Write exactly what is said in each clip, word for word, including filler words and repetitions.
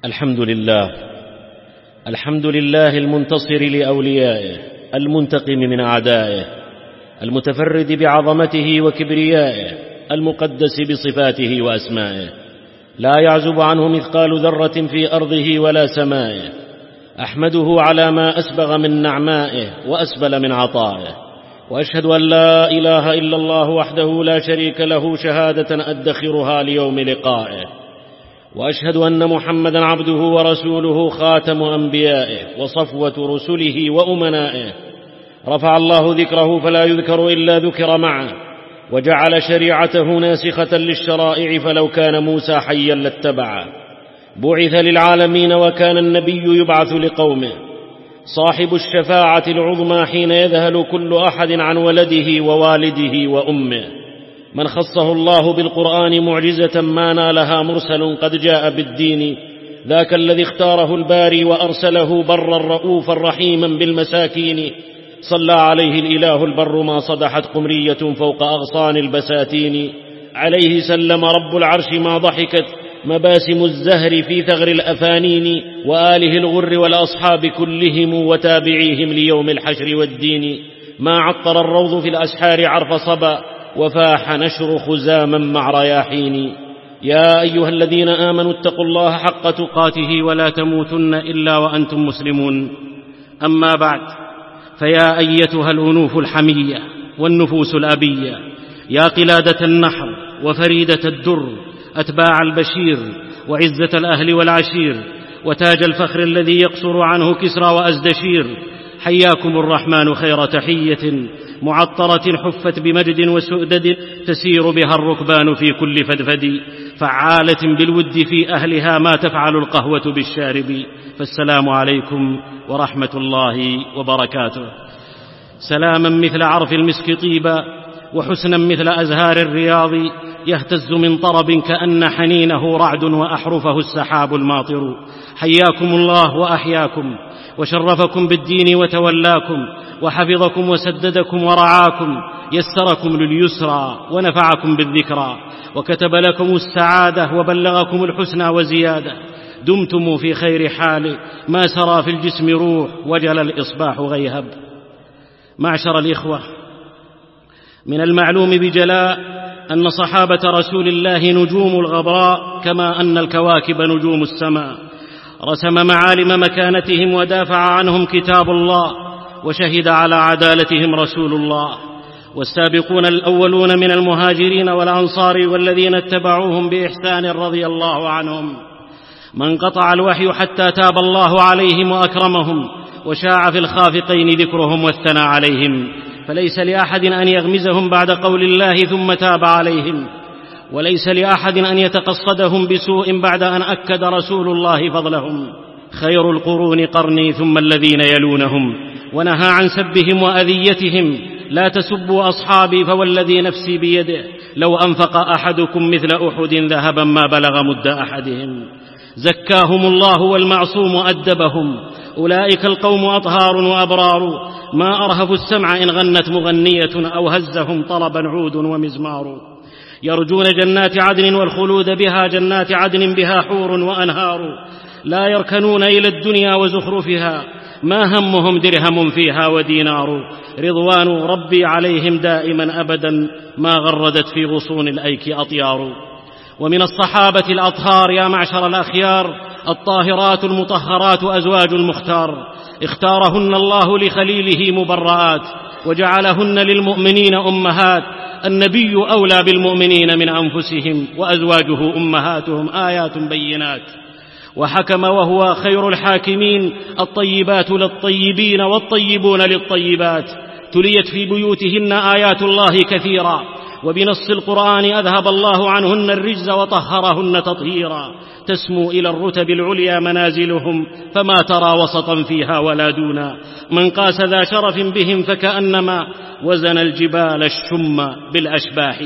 الحمد لله الحمد لله المنتصر لأوليائه، المنتقم من أعدائه، المتفرد بعظمته وكبريائه، المقدس بصفاته وأسمائه، لا يعزب عنه مثقال ذرة في أرضه ولا سمائه. أحمده على ما أسبغ من نعمائه وأسبل من عطائه، وأشهد أن لا إله إلا الله وحده لا شريك له شهادة أدخرها ليوم لقائه، وأشهد أن محمدًا عبده ورسوله خاتم أنبيائه وصفوة رسله وأمنائه. رفع الله ذكره فلا يذكر إلا ذكر معه، وجعل شريعته ناسخة للشرائع، فلو كان موسى حيا لاتبعه. بعث للعالمين وكان النبي يبعث لقومه، صاحب الشفاعة العظمى حين يذهل كل أحد عن ولده ووالده وأمه. من خصه الله بالقرآن معجزة ما نالها مرسل قد جاء بالدين، ذاك الذي اختاره الباري وأرسله برا رؤوفا رحيما بالمساكين. صلى عليه الإله البر ما صدحت قمرية فوق أغصان البساتين، عليه سلم رب العرش ما ضحكت مباسم الزهر في ثغر الأفانين، وآله الغر والأصحاب كلهم وتابعيهم ليوم الحشر والدين. ما عطر الروض في الأسحار عرف صبا، وفاح نشر خزاما مع رياحين. يا أيها الذين آمنوا اتقوا الله حق تقاته ولا تموتن إلا وأنتم مسلمون. أما بعد، فيا أيتها الأنوف الحمية والنفوس الأبية، يا قلادة النحر وفريدة الدر، أتباع البشير وعزة الأهل والعشير، وتاج الفخر الذي يقصر عنه كسرى وأزدشير، حياكم الرحمن خير تحية معطرة حفت بمجد وسؤدد، تسير بها الركبان في كل فدفد، فعالة بالود في أهلها ما تفعل القهوة بالشارب. فالسلام عليكم ورحمة الله وبركاته. سلاما مثل عرف المسك طيبا، وحسنا مثل أزهار الرياض، يهتز من طرب كأن حنينه رعد وأحرفه السحاب الماطر. حياكم الله وأحياكم، وشرفكم بالدين وتولاكم، وحفظكم وسددكم ورعاكم، يسركم لليسرى ونفعكم بالذكرى، وكتب لكم السعادة وبلغكم الحسنى وزيادة. دمتم في خير حال، ما سرى في الجسم روح، وجل الإصباح غيهب. معشر الإخوة، من المعلوم بجلاء أن صحابة رسول الله نجوم الغبراء، كما أن الكواكب نجوم السماء. رسم معالم مكانتهم ودافع عنهم كتاب الله، وشهد على عدالتهم رسول الله. والسابقون الأولون من المهاجرين والأنصار والذين اتبعوهم بإحسان رضي الله عنهم، من قطع الوحي حتى تاب الله عليهم وأكرمهم، وشاع في الخافقين ذكرهم والثنى عليهم، فليس لأحد أن يغمزهم بعد قول الله ثم تاب عليهم، وليس لأحد أن يتقصدهم بسوء بعد أن أكد رسول الله فضلهم. خير القرون قرني ثم الذين يلونهم، ونهى عن سبهم وأذيتهم. لا تسبوا أصحابي فوالذي نفسي بيده، لو أنفق أحدكم مثل أحد ذهبا ما بلغ مد أحدهم. زكاهم الله والمعصوم أدبهم، أولئك القوم أطهار وأبرار، ما أرهف السمع إن غنت مغنية، أو هزهم طربا عود ومزمار. يرجون جنات عدن والخلود بها، جنات عدن بها حور وأنهار، لا يركنون إلى الدنيا وزخرفها، ما همهم درهم فيها ودينار. رضوان ربي عليهم دائما أبدا، ما غردت في غصون الأيك أطيار. ومن الصحابة الأطهار يا معشر الأخيار، الطاهرات المطهرات أزواج المختار، اختارهن الله لخليله مبرآت، وجعلهن للمؤمنين أمهات. النبي أولى بالمؤمنين من أنفسهم، وأزواجه أمهاتهم، آيات بينات. وحكم وهو خير الحاكمين، الطيبات للطيبين والطيبون للطيبات. تليت في بيوتهن آيات الله كثيرا، وبنص القرآن أذهب الله عنهن الرجز وطهرهن تطهيرا. تسمو إلى الرتب العليا منازلهم، فما ترى وسطا فيها ولا دونا. من قاس ذا شرف بهم فكأنما وزن الجبال الشم بالأشباح.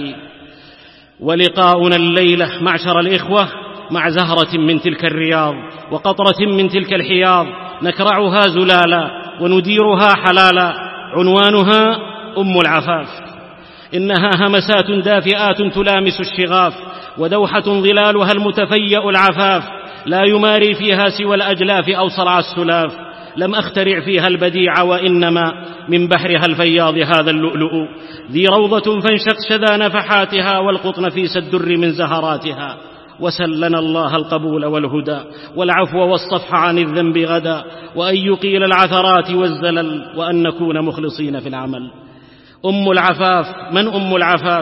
ولقاؤنا الليلة معشر الإخوة مع زهرة من تلك الرياض، وقطرة من تلك الحياض، نكرعها زلالا ونديرها حلالا. عنوانها أم العفاف. إنها همسات دافئات تلامس الشغاف، ودوحة ظلالها المتفيأ العفاف لا يماري فيها سوى الأجلاف أو صرع السلاف. لم أخترع فيها البديع وإنما من بحرها الفياض هذا اللؤلؤ. ذي روضة فانشق شذا نفحاتها والقطن فيس الدر من زهراتها. وسلنا الله القبول والهدى والعفو والصفح عن الذنب غدا، وأن يقيل العثرات والزلل، وأن نكون مخلصين في العمل. أم العفاف. من أم العفاف؟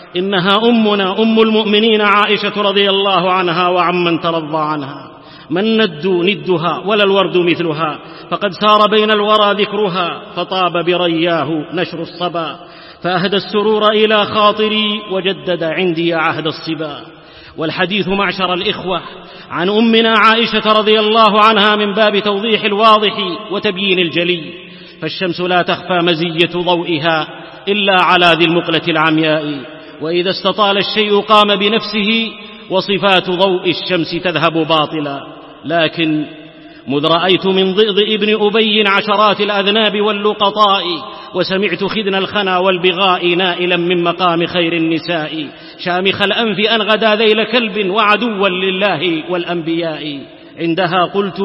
إنها أمنا أم المؤمنين عائشة رضي الله عنها وعمن ترضى عنها. من ند ندها ولا الورد مثلها، فقد سار بين الورى ذكرها، فطاب برياه نشر الصبا، فأهدى السرور إلى خاطري وجدد عندي عهد الصبا. والحديث معشر الإخوة عن أمنا عائشة رضي الله عنها من باب توضيح الواضح وتبيين الجلي، فالشمس لا تخفى مزية ضوئها إلا على ذي المقلة العمياء، وإذا استطال الشيء قام بنفسه، وصفات ضوء الشمس تذهب باطلا. لكن مذ رأيت من ضئض ابن أبي عشرات الأذناب واللقطاء، وسمعت خدن الخنا والبغاء نائلا من مقام خير النساء، شامخ الأنف أن غدا ذيل كلب وعدوا لله والأنبياء. عندها قلت: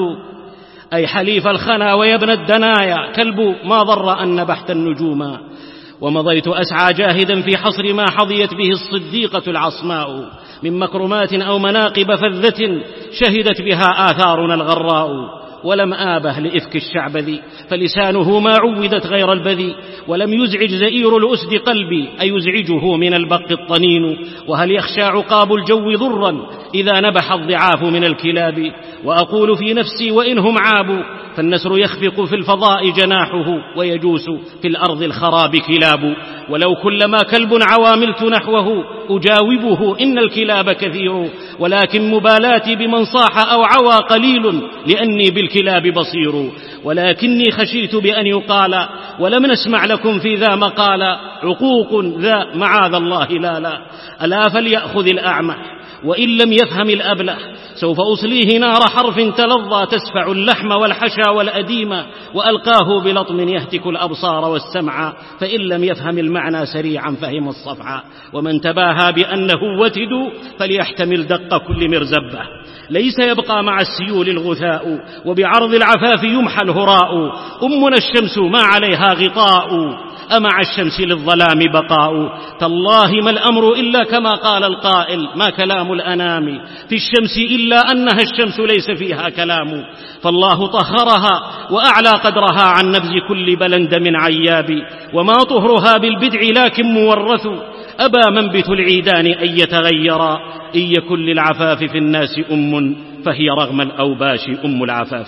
أي حليف الخنا ويا ابن الدنايا، كلب ما ضر أن نبحت النجوما. ومضيت أسعى جاهدا في حصر ما حظيت به الصديقة العصماء من مكرمات أو مناقب فذة شهدت بها آثارنا الغراء. ولم آبه لإفك الشعبذي، فلسانه ما عودت غير البذي، ولم يزعج زئير الأسد قلبي، أي يزعجه من البق الطنين. وهل يخشى عقاب الجو ضرا إذا نبح الضعاف من الكلاب؟ وأقول في نفسي: وإنهم عابوا، فالنسر يخفق في الفضاء جناحه، ويجوس في الأرض الخراب كلاب. ولو كلما كلب عواملت نحوه أجاوبه، إن الكلاب كثير، ولكن مبالاتي بمن صاح أو عوى قليل، لأني بالكلاب بصير. ولكني خشيت بأن يقال: ولم نسمع لكم في ذا مقال، عقوق ذا معاذ الله لا لا. ألا فليأخذ الأعمى وإن لم يفهم الأبله، سوف أصليه نار حرف تلظى تسفع اللحم والحشا والأديم، وألقاه بلطم يهتك الأبصار والسمع، فإن لم يفهم المعنى سريعا فهم الصفع. ومن تباهى بأنه وتد فليحتمل دق كل مرزبة. ليس يبقى مع السيول الغثاء، وبعرض العفاف يمحى الهراء. أمنا الشمس ما عليها غطاء، أمع الشمس للظلام بقاء. تالله ما الأمر إلا كما قال القائل: ما كلام الأنام في الشمس إلا أنها الشمس ليس فيها كلام. فالله طهرها وأعلى قدرها عن نبذ كل بلند من عياب، وما طهرها بالبدع لكن مورث، أبى منبت العيدان أن يتغيرا. إن يكن للعفاف في الناس أم، فهي رغم الأوباش أم العفاف.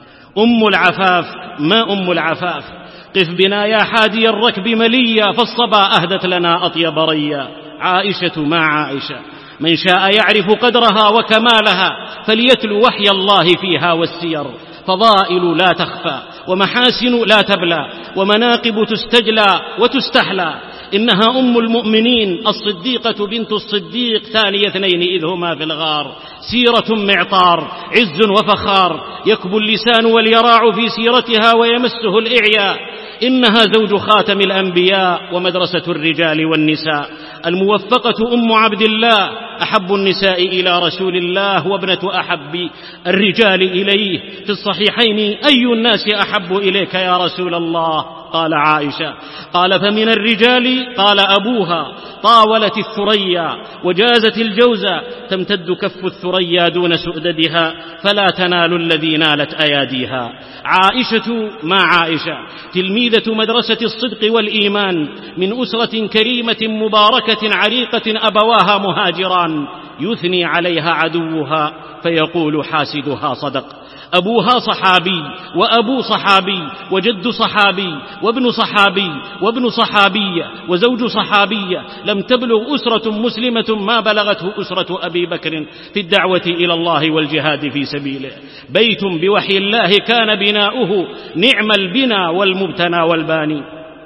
أم العفاف. ما أم العفاف؟ قف بنا يا حادي الركب مليا، فالصبا أهدت لنا أطيب ريا. عائشة ما عائشة، من شاء يعرف قدرها وكمالها فليتلو وحي الله فيها والسير. فضائل لا تخفى، ومحاسن لا تبلى، ومناقب تستجلى وتستحلى. إنها أم المؤمنين الصديقة بنت الصديق ثاني اثنين إذ هما في الغار. سيرة معطار، عز وفخار، يكبو اللسان واليراع في سيرتها ويمسه الإعياء. إنها زوج خاتم الأنبياء ومدرسة الرجال والنساء. الموفقة أم عبد الله، أحب النساء إلى رسول الله، وابنة أحب الرجال إليه. في الصحيحين: أي الناس أحب إليك يا رسول الله؟ قال: عائشة. قال: فمن الرجال؟ قال: أبوها. طاولت الثريا وجازت الجوزة، تمتد كف الثريا دون سؤددها، فلا تنال الذي نالت أياديها. عائشة ما عائشة، تلميذة مدرسة الصدق والإيمان، من أسرة كريمة مباركة عريقة أبواها مهاجران، يثني عليها عدوها فيقول حاسدها صدق. أبوها صحابي، وأبو صحابي، وجد صحابي، وابن صحابي، وابن صحابية، وزوج صحابية. لم تبلغ أسرة مسلمة ما بلغته أسرة أبي بكر في الدعوة إلى الله والجهاد في سبيله. بيت بوحي الله كان بناؤه، نعم البنا والمبتنى والباني.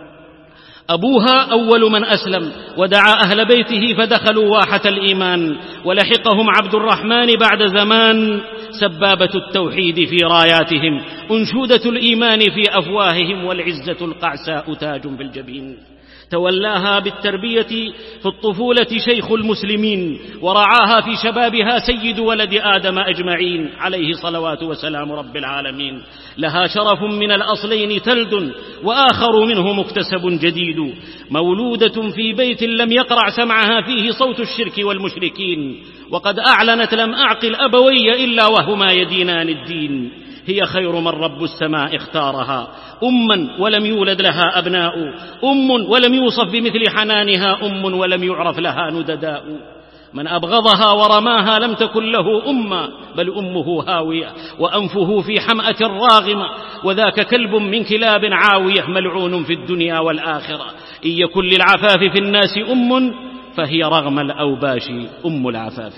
أبوها أول من أسلم، ودعا أهل بيته فدخلوا واحة الإيمان، ولحقهم عبد الرحمن بعد زمان، سبابة التوحيد في راياتهم، أنشودة الإيمان في أفواههم، والعزة القعساء تاج في الجبين. تولاها بالتربية في الطفولة شيخ المسلمين، ورعاها في شبابها سيد ولد آدم أجمعين عليه صلوات وسلام رب العالمين. لها شرف من الأصلين تلد، وآخر منه مكتسب جديد، مولودة في بيت لم يقرع سمعها فيه صوت الشرك والمشركين، وقد أعلنت لم أعقل أبوي إلا وهما يدينان الدين. هي خير من رب السماء اختارها، أما ولم يولد لها أبناء، أم ولم يوصف بمثل حنانها، أم ولم يعرف لها ندداء. من أبغضها ورماها لم تكن له أمة، بل أمه هاوية وأنفه في حمأة راغمة، وذاك كلب من كلاب عاوية ملعون في الدنيا والآخرة. إن يكن للعفاف في الناس أم فهي رغم الأوباش أم العفاف.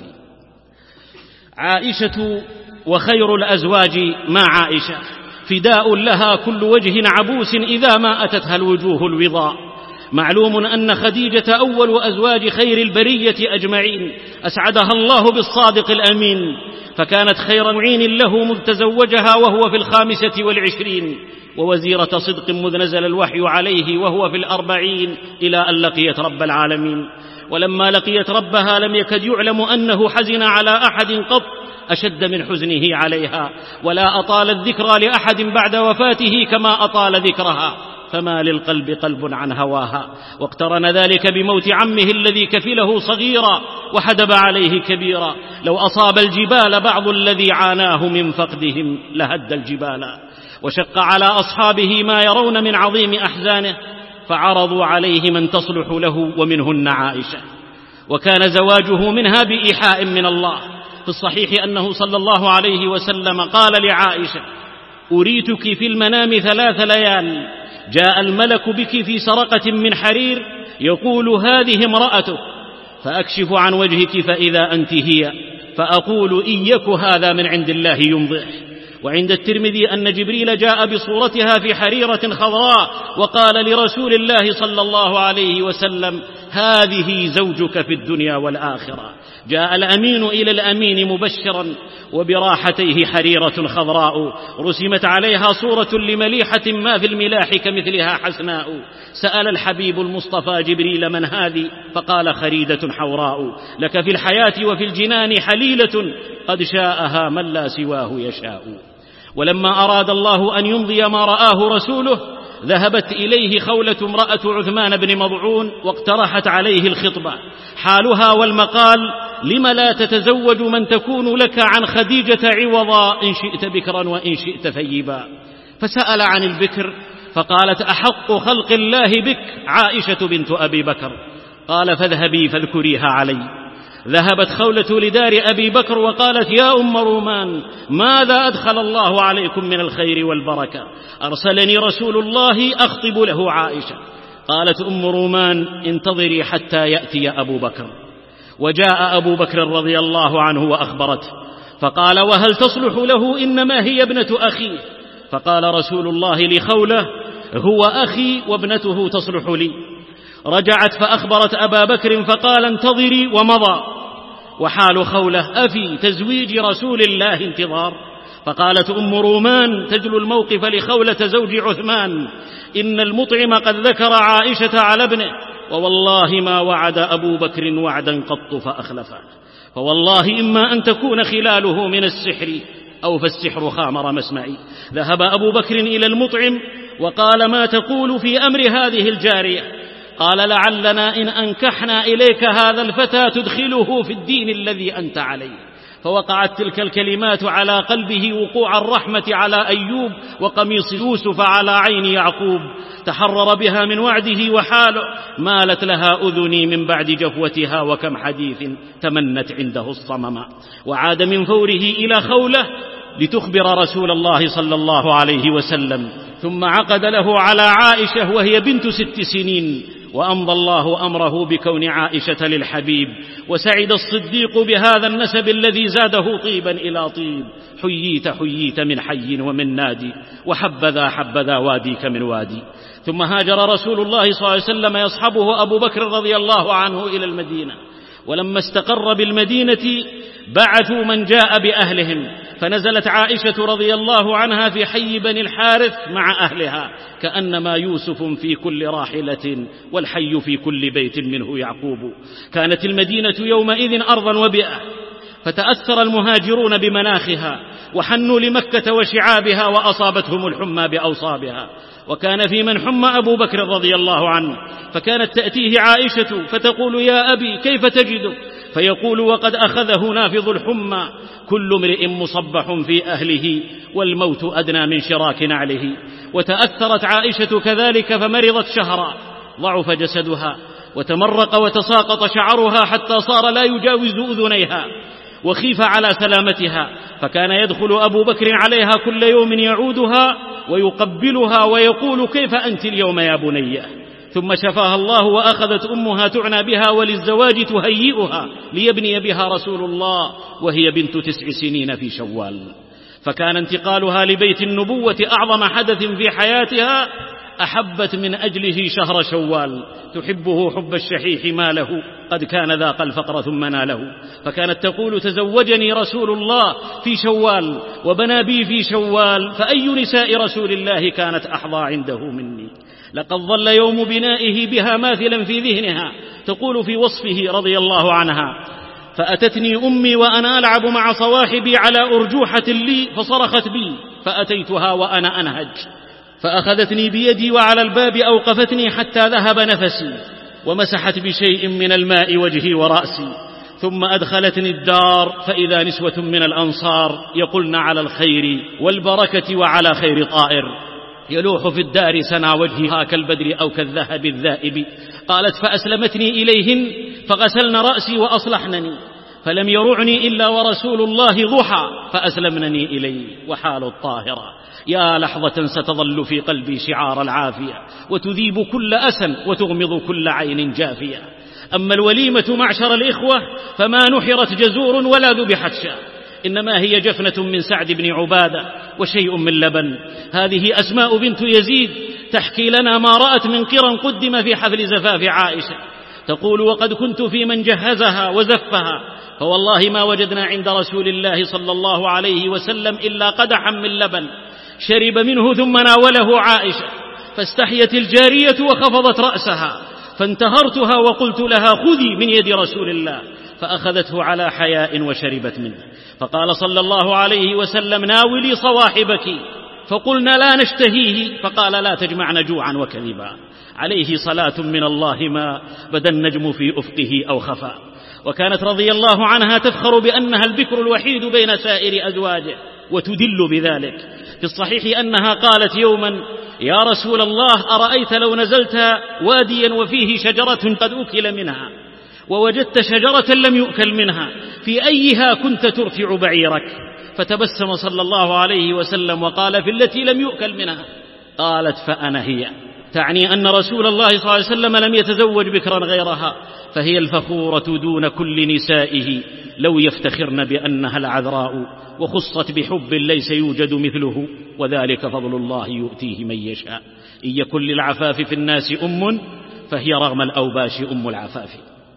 عائشة وخير الأزواج مع عائشة، فداء لها كل وجه عبوس إذا ما أتتها الوجوه الوضاء. معلوم أن خديجة أول أزواج خير البرية أجمعين، أسعدها الله بالصادق الأمين، فكانت خير معين له مذ تزوجها وهو في الخامسة والعشرين، ووزيرة صدق مذ نزل الوحي عليه وهو في الأربعين، إلى أن لقيت رب العالمين. ولما لقيت ربها لم يكد يعلم أنه حزن على أحد قط أشد من حزنه عليها، ولا أطال الذكرى لأحد بعد وفاته كما أطال ذكرها، فما للقلب قلب عن هواها. واقترن ذلك بموت عمه الذي كفله صغيرا وحدب عليه كبيرا. لو أصاب الجبال بعض الذي عاناه من فقدهم لهد الجبال. وشق على أصحابه ما يرون من عظيم أحزانه، فعرضوا عليه من تصلح له، ومنهن عائشة. وكان زواجه منها بإيحاء من الله. في الصحيح أنه صلى الله عليه وسلم قال لعائشة: أريتك في المنام ثلاث ليال، جاء الملك بك في سرقة من حرير يقول هذه امرأتك، فأكشف عن وجهك فإذا أنت هي، فأقول إن يك هذا من عند الله يمضح. وعند الترمذي أن جبريل جاء بصورتها في حريرة خضراء وقال لرسول الله صلى الله عليه وسلم: هذه زوجك في الدنيا والآخرة. جاء الأمين إلى الأمين مبشرا، وبراحتيه حريرة خضراء رسمت عليها صورة لمليحة ما في الملاح كمثلها حسناء. سأل الحبيب المصطفى جبريل: من هذه؟ فقال: خريدة حوراء، لك في الحياة وفي الجنان حليلة، قد شاءها من لا سواه يشاء. ولما أراد الله أن يمضي ما رآه رسوله، ذهبت إليه خولة امرأة عثمان بن مضعون واقترحت عليه الخطبة. حالها والمقال: لم لا تتزوج من تكون لك عن خديجة عوضا، إن شئت بكرا وإن شئت ثيبا. فسأل عن البكر، فقالت: أحق خلق الله بك عائشة بنت أبي بكر. قال: فاذهبي فاذكريها علي. ذهبت خولة لدار أبي بكر وقالت: يا أم رومان، ماذا أدخل الله عليكم من الخير والبركة؟ أرسلني رسول الله أخطب له عائشة. قالت أم رومان: انتظري حتى يأتي أبو بكر. وجاء أبو بكر رضي الله عنه وأخبرته، فقال: وهل تصلح له؟ إنما هي ابنة أخيه. فقال رسول الله لخولة: هو أخي وابنته تصلح لي. رجعت فأخبرت أبا بكر فقال: انتظري، ومضى. وحال خولة: أفي تزويج رسول الله انتظار؟ فقالت أم رومان تجلو الموقف لخولة زوج عثمان: إن المطعم قد ذكر عائشة على ابنه، ووالله ما وعد أبو بكر وعدا قط فأخلفه، فوالله إما أن تكون خلاله من السحر أو فالسحر خامر مسمعي. ذهب أبو بكر إلى المطعم وقال: ما تقول في أمر هذه الجارية؟ قال: لعلنا إن أنكحنا إليك هذا الفتى تدخله في الدين الذي أنت عليه. فوقعت تلك الكلمات على قلبه وقوع الرحمة على أيوب، وقميص يوسف على عين يعقوب. تحرر بها من وعده وحاله، مالت لها أذني من بعد جفوتها، وكم حديث تمنت عنده الصمم. وعاد من فوره إلى خولة لتخبر رسول الله صلى الله عليه وسلم، ثم عقد له على عائشة وهي بنت ست سنين. وأمضى الله أمره بكون عائشة للحبيب، وسعد الصديق بهذا النسب الذي زاده طيبا إلى طيب. حييت حييت من حي ومن نادي، وحبذا حبذا واديك من وادي. ثم هاجر رسول الله صلى الله عليه وسلم يصحبه أبو بكر رضي الله عنه إلى المدينة. ولما استقر بالمدينة بعثوا من جاء بأهلهم، فنزلت عائشة رضي الله عنها في حي بني الحارث مع أهلها، كأنما يوسف في كل راحلة والحي في كل بيت منه يعقوب. كانت المدينة يومئذ أرضا وبئة، فتأثر المهاجرون بمناخها وحنوا لمكة وشعابها وأصابتهم الحمى بأوصابها. وكان في من حمى أبو بكر رضي الله عنه، فكانت تأتيه عائشة فتقول: يا أبي كيف تجده؟ فيقول: وقد أخذه نافذ الحمى، كل امرئ مصبح في أهله والموت أدنى من شراك نعله. وتأثرت عائشة كذلك فمرضت شهرا، ضعف جسدها وتمرق وتساقط شعرها حتى صار لا يجاوز أذنيها، وخيف على سلامتها، فكان يدخل أبو بكر عليها كل يوم يعودها ويقبلها ويقول: كيف أنت اليوم يا بنية؟ ثم شفاها الله وأخذت أمها تعنى بها وللزواج تهيئها ليبني بها رسول الله وهي بنت تسع سنين في شوال. فكان انتقالها لبيت النبوة أعظم حدث في حياتها، أحبت من أجله شهر شوال، تحبه حب الشحيح ما له، قد كان ذاق الفقر ثم ناله. فكانت تقول: تزوجني رسول الله في شوال وبنى بي في شوال، فأي نساء رسول الله كانت أحظى عنده مني؟ لقد ظل يوم بنائه بها ماثلا في ذهنها. تقول في وصفه رضي الله عنها: فأتتني أمي وأنا ألعب مع صواحبي على أرجوحة لي فصرخت بي، فأتيتها وأنا أنهج، فأخذتني بيدي وعلى الباب أوقفتني حتى ذهب نفسي، ومسحت بشيء من الماء وجهي ورأسي، ثم أدخلتني الدار فإذا نسوة من الأنصار يقولن على الخير والبركة وعلى خير طائر، يلوح في الدار سنا وجهها كالبدر أو كالذهب الذائب. قالت: فأسلمتني إليهن فغسلن رأسي وأصلحنني، فلم يرعني إلا ورسول الله ضحى فأسلمنني إليه وحال الطاهرة. يا لحظة ستظل في قلبي شعار العافية، وتذيب كل أسى وتغمض كل عين جافية. أما الوليمة معشر الإخوة فما نحرت جزور ولا ذبحت شاة، إنما هي جفنة من سعد بن عبادة وشيء من لبن. هذه أسماء بنت يزيد تحكي لنا ما رأت من قرى قدم في حفل زفاف عائشة. تقول: وقد كنت في من جهزها وزفها، فوالله ما وجدنا عند رسول الله صلى الله عليه وسلم إلا قدحا من لبن، شرب منه ثم ناوله عائشة، فاستحيت الجارية وخفضت رأسها، فانتهرتها وقلت لها: خذي من يد رسول الله، فأخذته على حياء وشربت منه. فقال صلى الله عليه وسلم: ناولي صواحبك، فقلنا: لا نشتهيه، فقال: لا تجمعن جوعا وكذبا. عليه صلاة من الله ما بدا النجم في أفقه أو خفا. وكانت رضي الله عنها تفخر بأنها البكر الوحيد بين سائر أزواجه وتدل بذلك. في الصحيح أنها قالت يوما: يا رسول الله، أرأيت لو نزلت واديا وفيه شجرة قد أكل منها ووجدت شجرة لم يؤكل منها، في أيها كنت ترتع بعيرك؟ فتبسم صلى الله عليه وسلم وقال: في التي لم يؤكل منها. قالت: فأنا هي. تعني أن رسول الله صلى الله عليه وسلم لم يتزوج بكرا غيرها، فهي الفخورة دون كل نسائه لو يفتخرن بأنها العذراء، وخصت بحب ليس يوجد مثله، وذلك فضل الله يؤتيه من يشاء. إن يكن للعفاف في الناس أم فهي رغم الأوباش أم العفاف.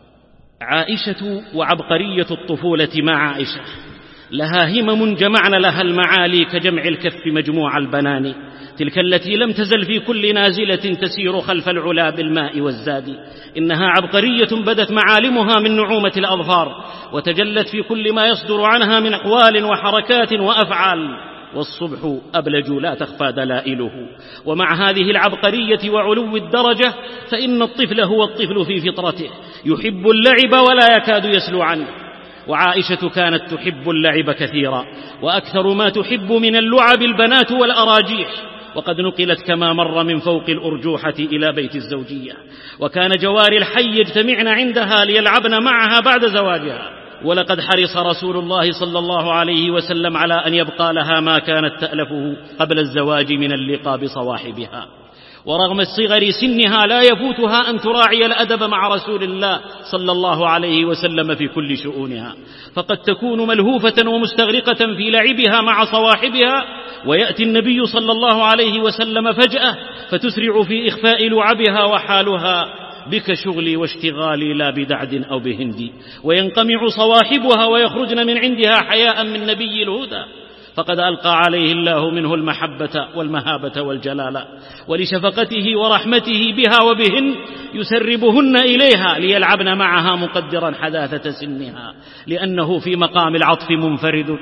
عائشة وعبقرية الطفولة مع عائشة، لها همم جمعن لها المعالي كجمع الكف مجموع البنان، تلك التي لم تزل في كل نازلة تسير خلف العلا بالماء والزاد. إنها عبقرية بدت معالمها من نعومة الأظفار، وتجلت في كل ما يصدر عنها من أقوال وحركات وأفعال، والصبح أبلج لا تخفى دلائله. ومع هذه العبقرية وعلو الدرجة فإن الطفل هو الطفل في فطرته، يحب اللعب ولا يكاد يسلو عنه. وعائشة كانت تحب اللعب كثيرا، وأكثر ما تحب من اللعب البنات والأراجيح، وقد نقلت كما مر من فوق الأرجوحة إلى بيت الزوجية، وكان جوار الحي يجتمعن عندها ليلعبن معها بعد زواجها. ولقد حرص رسول الله صلى الله عليه وسلم على أن يبقى لها ما كانت تألفه قبل الزواج من اللقاء بصواحبها، ورغم الصغر سنها لا يفوتها أن تراعي الأدب مع رسول الله صلى الله عليه وسلم في كل شؤونها، فقد تكون ملهوفة ومستغرقة في لعبها مع صواحبها، ويأتي النبي صلى الله عليه وسلم فجأة فتسرع في إخفاء لعبها وحالها: بك شغلي واشتغالي لا بدعد أو بهندي. وينقمع صواحبها ويخرجن من عندها حياء من نبي الهدى. فقد ألقى عليه الله منه المحبة والمهابة والجلال، ولشفقته ورحمته بها وبهن يسربهن إليها ليلعبن معها مقدرا حداثة سنها، لأنه في مقام العطف منفرد،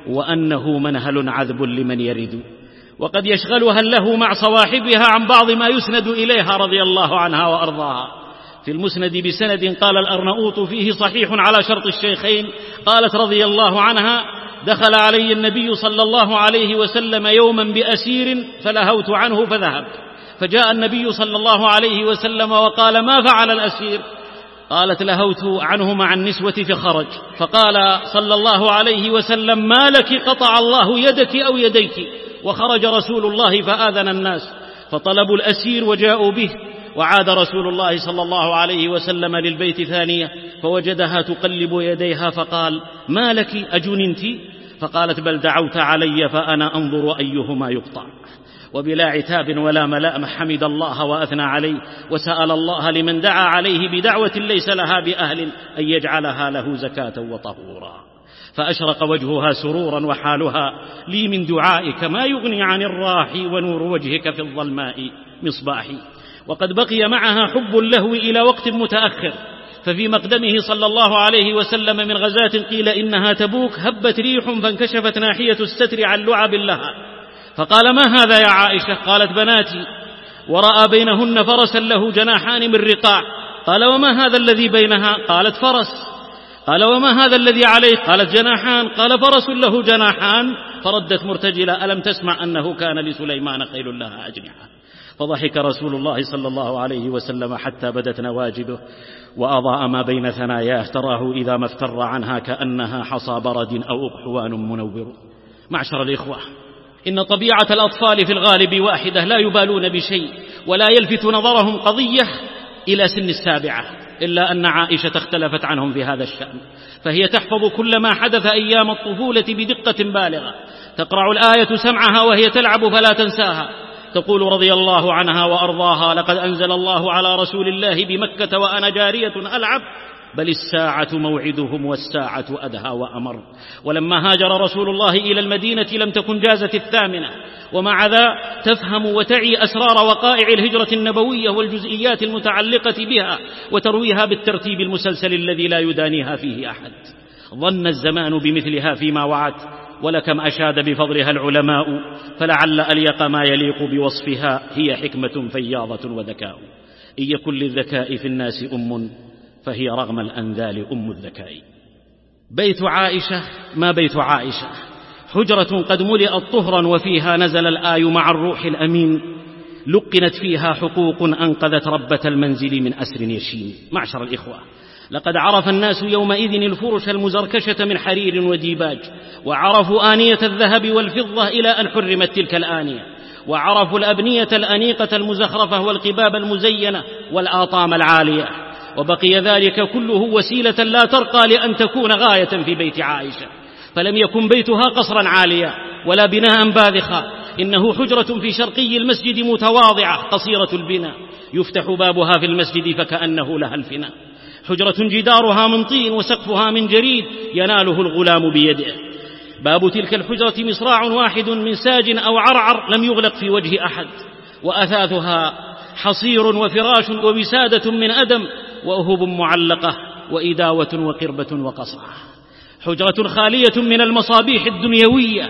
وأنه منهل عذب لمن يرد. وقد يشغلها له مع صواحبها عن بعض ما يسند إليها رضي الله عنها وأرضاها. في المسند بسند قال الأرنؤوط فيه صحيح على شرط الشيخين، قالت رضي الله عنها: دخل علي النبي صلى الله عليه وسلم يوما بأسير فلهوت عنه فذهبت، فجاء النبي صلى الله عليه وسلم وقال: ما فعل الأسير؟ قالت: لهوت عنه مع النسوة فخرج. فقال صلى الله عليه وسلم: ما لك؟ قطع الله يدك أو يديك. وخرج رسول الله فآذن الناس فطلبوا الأسير وجاءوا به، وعاد رسول الله صلى الله عليه وسلم للبيت ثانية فوجدها تقلب يديها فقال: ما لك؟ أجننت؟ فقالت: بل دعوت علي فأنا أنظر أيهما يقطع. وبلا عتاب ولا ملام حمد الله وأثنى عليه، وسأل الله لمن دعا عليه بدعوة ليس لها بأهل أن يجعلها له زكاة وطهورا. فأشرق وجهها سرورا وحالها: لي من دعائك ما يغني عن الراحي، ونور وجهك في الظلماء مصباحي. وقد بقي معها حب اللهو إلى وقت متأخر، ففي مقدمه صلى الله عليه وسلم من غزاة قيل إنها تبوك هبت ريح فانكشفت ناحية الستر عن لعب لها، فقال: ما هذا يا عائشة؟ قالت: بناتي. ورأى بينهن فرسا له جناحان من رقاع. قال: وما هذا الذي بينها؟ قالت: فرس. قال: وما هذا الذي عليه؟ قالت: جناحان. قال: فرس له جناحان. فردت مرتجلة: ألم تسمع أنه كان لسليمان خيل لها أجنحة؟ فضحك رسول الله صلى الله عليه وسلم حتى بدت نواجذه وأضاء ما بين ثناياه، تراه إذا ما افتر عنها كأنها حصى برد أو أقحوان منور. معشر الإخوة، إن طبيعة الأطفال في الغالب واحدة، لا يبالون بشيء ولا يلفت نظرهم قضية إلى سن السابعة، إلا أن عائشة اختلفت عنهم في هذا الشأن، فهي تحفظ كل ما حدث أيام الطفولة بدقة بالغة، تقرع الآية سمعها وهي تلعب فلا تنساها. تقول رضي الله عنها وأرضاها: لقد أنزل الله على رسول الله بمكة وأنا جارية ألعب، بل الساعة موعدهم والساعة أدهى وأمر. ولما هاجر رسول الله إلى المدينة لم تكن جازت الثامنة، ومع ذا تفهم وتعي أسرار وقائع الهجرة النبوية والجزئيات المتعلقة بها، وترويها بالترتيب المسلسل الذي لا يدانيها فيه أحد. ظن الزمان بمثلها فيما وعت، ولكم أشاد بفضلها العلماء، فلعل أليق ما يليق بوصفها هي حكمة فياضة وذكاء. إن يكن للذكاء في الناس أم، فهي رغم الأنذال أم الذكاء. بيت عائشة ما بيت عائشة، حجرة قد ملئت طهرا، وفيها نزل الآي مع الروح الأمين، لقنت فيها حقوق أنقذت ربة المنزل من أسر يشين. معشر الإخوة، لقد عرف الناس يومئذ الفرش المزركشة من حرير وديباج، وعرفوا آنية الذهب والفضة إلى أن حرمت تلك الآنية، وعرفوا الأبنية الأنيقة المزخرفة والقباب المزينة والآطام العالية، وبقي ذلك كله وسيلة لا ترقى لأن تكون غاية في بيت عائشة. فلم يكن بيتها قصرا عاليا ولا بناء باذخا، إنه حجرة في شرقي المسجد متواضعة قصيرة البناء، يفتح بابها في المسجد فكأنه لها الفناء. حجرة جدارها من طين وسقفها من جريد يناله الغلام بيده. باب تلك الحجرة مصراع واحد من ساج أو عرعر لم يغلق في وجه أحد، وأثاثها حصير وفراش ووسادة من أدم، وأهب معلقة وإداوة وقربة وقصعة. حجرة خالية من المصابيح الدنيوية،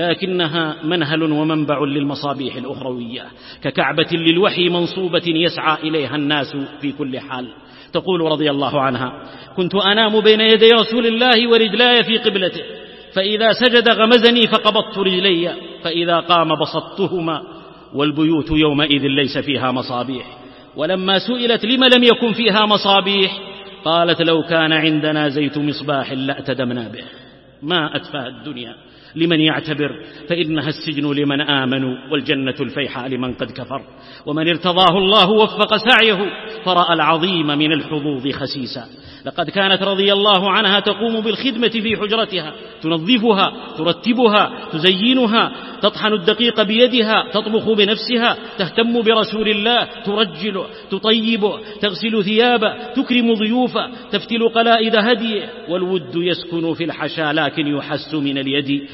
لكنها منهل ومنبع للمصابيح الأخروية، ككعبة للوحي منصوبة يسعى إليها الناس في كل حال. تقول رضي الله عنها: كنت أنام بين يدي رسول الله ورجلاي في قبلته، فإذا سجد غمزني فقبضت رجلي، فإذا قام بسطتهما، والبيوت يومئذ ليس فيها مصابيح. ولما سئلت لم لم يكن فيها مصابيح، قالت: لو كان عندنا زيت مصباح لأتدمنا به. ما أتفه الدنيا لمن يعتبر، فإنها السجن لمن آمنوا، والجنة الفيحاء لمن قد كفر. ومن ارتضاه الله وفق سعيه، فرأى العظيم من الحظوظ خسيسا. لقد كانت رضي الله عنها تقوم بالخدمة في حجرتها، تنظفها، ترتبها، تزينها، تطحن الدقيق بيدها، تطبخ بنفسها، تهتم برسول الله، ترجل، تطيب، تغسل ثيابه، تكرم ضيوفه، تفتل قلائد هديه. والود يسكن في الحشا لكن يحس من اليد،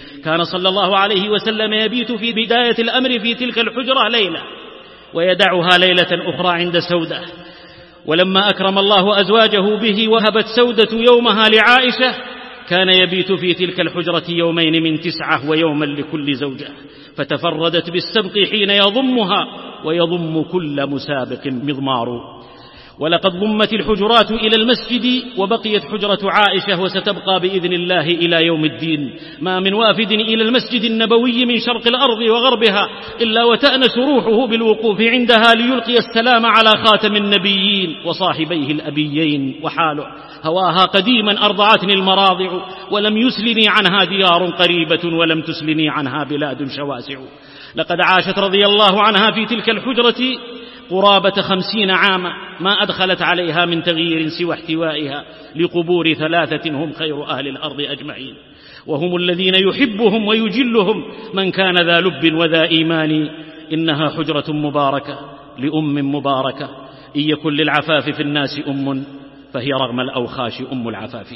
كان صلى الله عليه وسلم يبيت في بداية الأمر في تلك الحجرة ليلة ويدعها ليلة أخرى عند سودة. ولما أكرم الله أزواجه به وهبت سودة يومها لعائشة كان يبيت في تلك الحجرة يومين من تسعة ويوما لكل زوجة، فتفردت بالسبق حين يضمها ويضم كل مسابق مضمار. ولقد ضمت الحجرات إلى المسجد وبقيت حجرة عائشة وستبقى بإذن الله إلى يوم الدين. ما من وافد إلى المسجد النبوي من شرق الأرض وغربها إلا وتأنس روحه بالوقوف عندها ليلقي السلام على خاتم النبيين وصاحبيه الأبيين. وحاله هواها قديما أرضعتني المراضع ولم يسلني عنها ديار قريبة ولم تسلني عنها بلاد شواسع. لقد عاشت رضي الله عنها في تلك الحجرة قرابة خمسين عاما ما أدخلت عليها من تغيير سوى احتوائها لقبور ثلاثة هم خير أهل الأرض أجمعين، وهم الذين يحبهم ويجلهم من كان ذا لب وذا إيمان. إنها حجرة مباركة لأم مباركة، إن يكن للعفاف في الناس أم فهي رغم الأوخاش أم العفاف.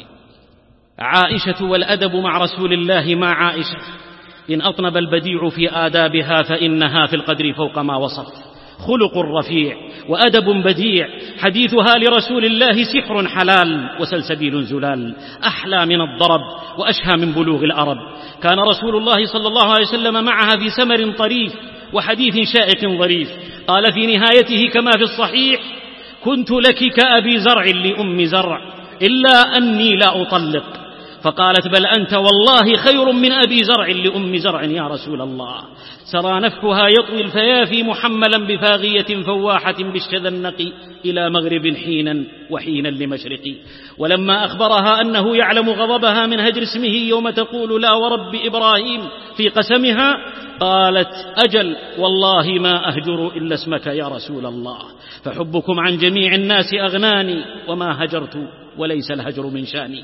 عائشة والأدب مع رسول الله. مع عائشة إن أطنب البديع في آدابها فإنها في القدر فوق ما وصف، خلق رفيع وأدب بديع، حديثها لرسول الله سحر حلال وسلسبيل زلال، أحلى من الضرب وأشهى من بلوغ الأرب. كان رسول الله صلى الله عليه وسلم معها في سمر طريف وحديث شائق ظريف. قال في نهايته كما في الصحيح: كنت لك كأبي زرع لأم زرع إلا أني لا أطلق. فقالت: بل أنت والله خير من أبي زرع لأم زرع يا رسول الله. سرى نفحها يطوي الفيافي محملا بفاغية فواحة بالشذنق إلى مغرب حينا وحينا لمشرق. ولما أخبرها أنه يعلم غضبها من هجر اسمه يوم تقول لا ورب إبراهيم في قسمها قالت: أجل والله ما أهجر إلا اسمك يا رسول الله، فحبكم عن جميع الناس أغناني وما هجرت وليس الهجر من شاني.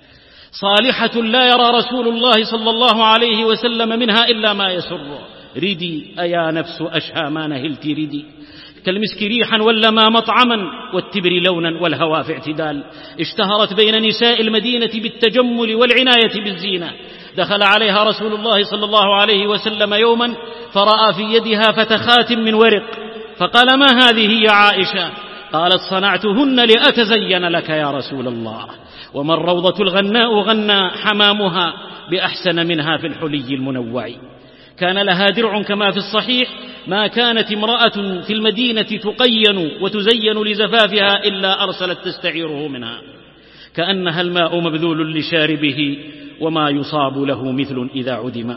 صالحة لا يرى رسول الله صلى الله عليه وسلم منها إلا ما يسر. ردي أيا نفس أشهى ما نهلت ردي، كالمسك ريحا ولما مطعما والتبر لونا والهوى في اعتدال. اشتهرت بين نساء المدينة بالتجمل والعناية بالزينة. دخل عليها رسول الله صلى الله عليه وسلم يوما فرأى في يدها فتخات من ورق، فقال: ما هذه يا عائشة؟ قالت: صنعتهن لأتزين لك يا رسول الله. وما الروضة الغناء غنى حمامها بأحسن منها في الحلي المنوع. كان لها درع كما في الصحيح: ما كانت امرأة في المدينة تقين وتزين لزفافها إلا أرسلت تستعيره منها، كأنها الماء مبذول لشاربه وما يصاب له مثل إذا عدم.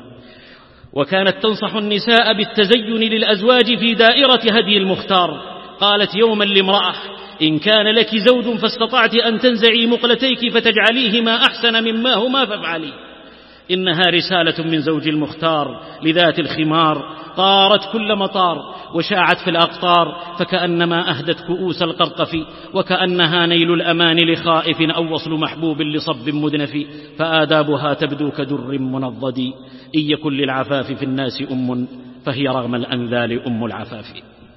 وكانت تنصح النساء بالتزين للأزواج في دائرة هدي المختار. قالت يوما لامرأة: إن كان لك زوج فاستطعت أن تنزعي مقلتيك فتجعليهما أحسن مما هما فافعلي. إنها رسالة من زوج المختار لذات الخمار، طارت كل مطار وشاعت في الأقطار، فكأنما أهدت كؤوس القرقف، وكأنها نيل الأمان لخائف أو وصل محبوب لصب مدنف. فآدابها تبدو كدر منضد، إن يكن للعفاف في الناس أم فهي رغم الأنذال أم العفاف.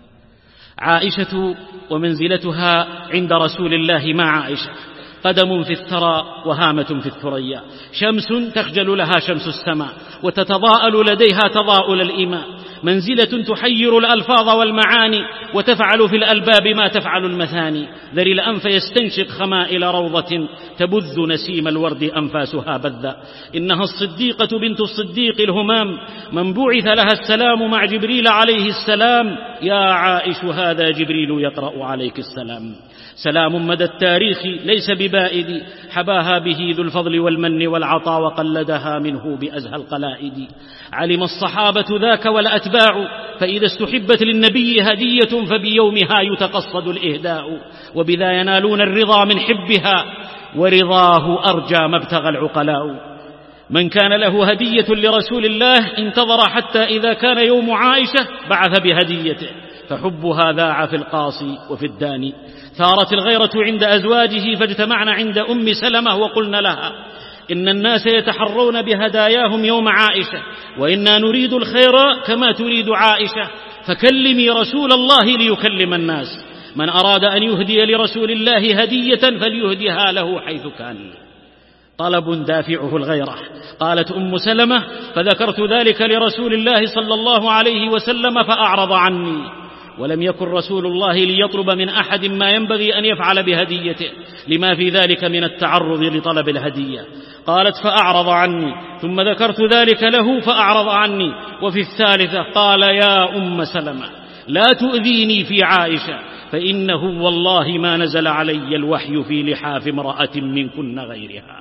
عائشة ومنزلتها عند رسول الله. مع عائشة قدم في الثرى وهامة في الثريا، شمس تخجل لها شمس السماء وتتضاءل لديها تضاؤل الإيماء، منزلة تحير الألفاظ والمعاني وتفعل في الألباب ما تفعل المثاني. ذري الأنف يستنشق خمائل روضة تبذ نسيم الورد أنفاسها بذا. إنها الصديقة بنت الصديق الهمام، من بعث لها السلام مع جبريل عليه السلام. يا عائش هذا جبريل يقرأ عليك السلام. سلام مدى التاريخ ليس ببائد، حباها به ذو الفضل والمن والعطاء وقلدها منه بأزهى القلائد. علم الصحابة ذاك والأتباع، فإذا استحبت للنبي هدية فبيومها يتقصد الإهداء، وبذا ينالون الرضا من حبها، ورضاه أرجى ما ابتغى العقلاء. من كان له هدية لرسول الله انتظر حتى إذا كان يوم عائشة بعث بهديته، فحبها ذاع في القاصي وفي الداني. ثارت الغيرة عند أزواجه فاجتمعن عند أم سلمة وقلن لها: إن الناس يتحرون بهداياهم يوم عائشة، وإنا نريد الخير كما تريد عائشة، فكلمي رسول الله ليكلم الناس. من أراد أن يهدي لرسول الله هدية فليهديها له حيث كان. طلب دافعه الغيرة. قالت أم سلمة: فذكرت ذلك لرسول الله صلى الله عليه وسلم فأعرض عني، ولم يكن رسول الله ليطلب من أحد ما ينبغي أن يفعل بهديته لما في ذلك من التعرض لطلب الهدية. قالت: فأعرض عني، ثم ذكرت ذلك له فأعرض عني. وفي الثالثة قال: يا أم سلمة لا تؤذيني في عائشة، فإنه والله ما نزل علي الوحي في لحاف امرأة منكن غيرها.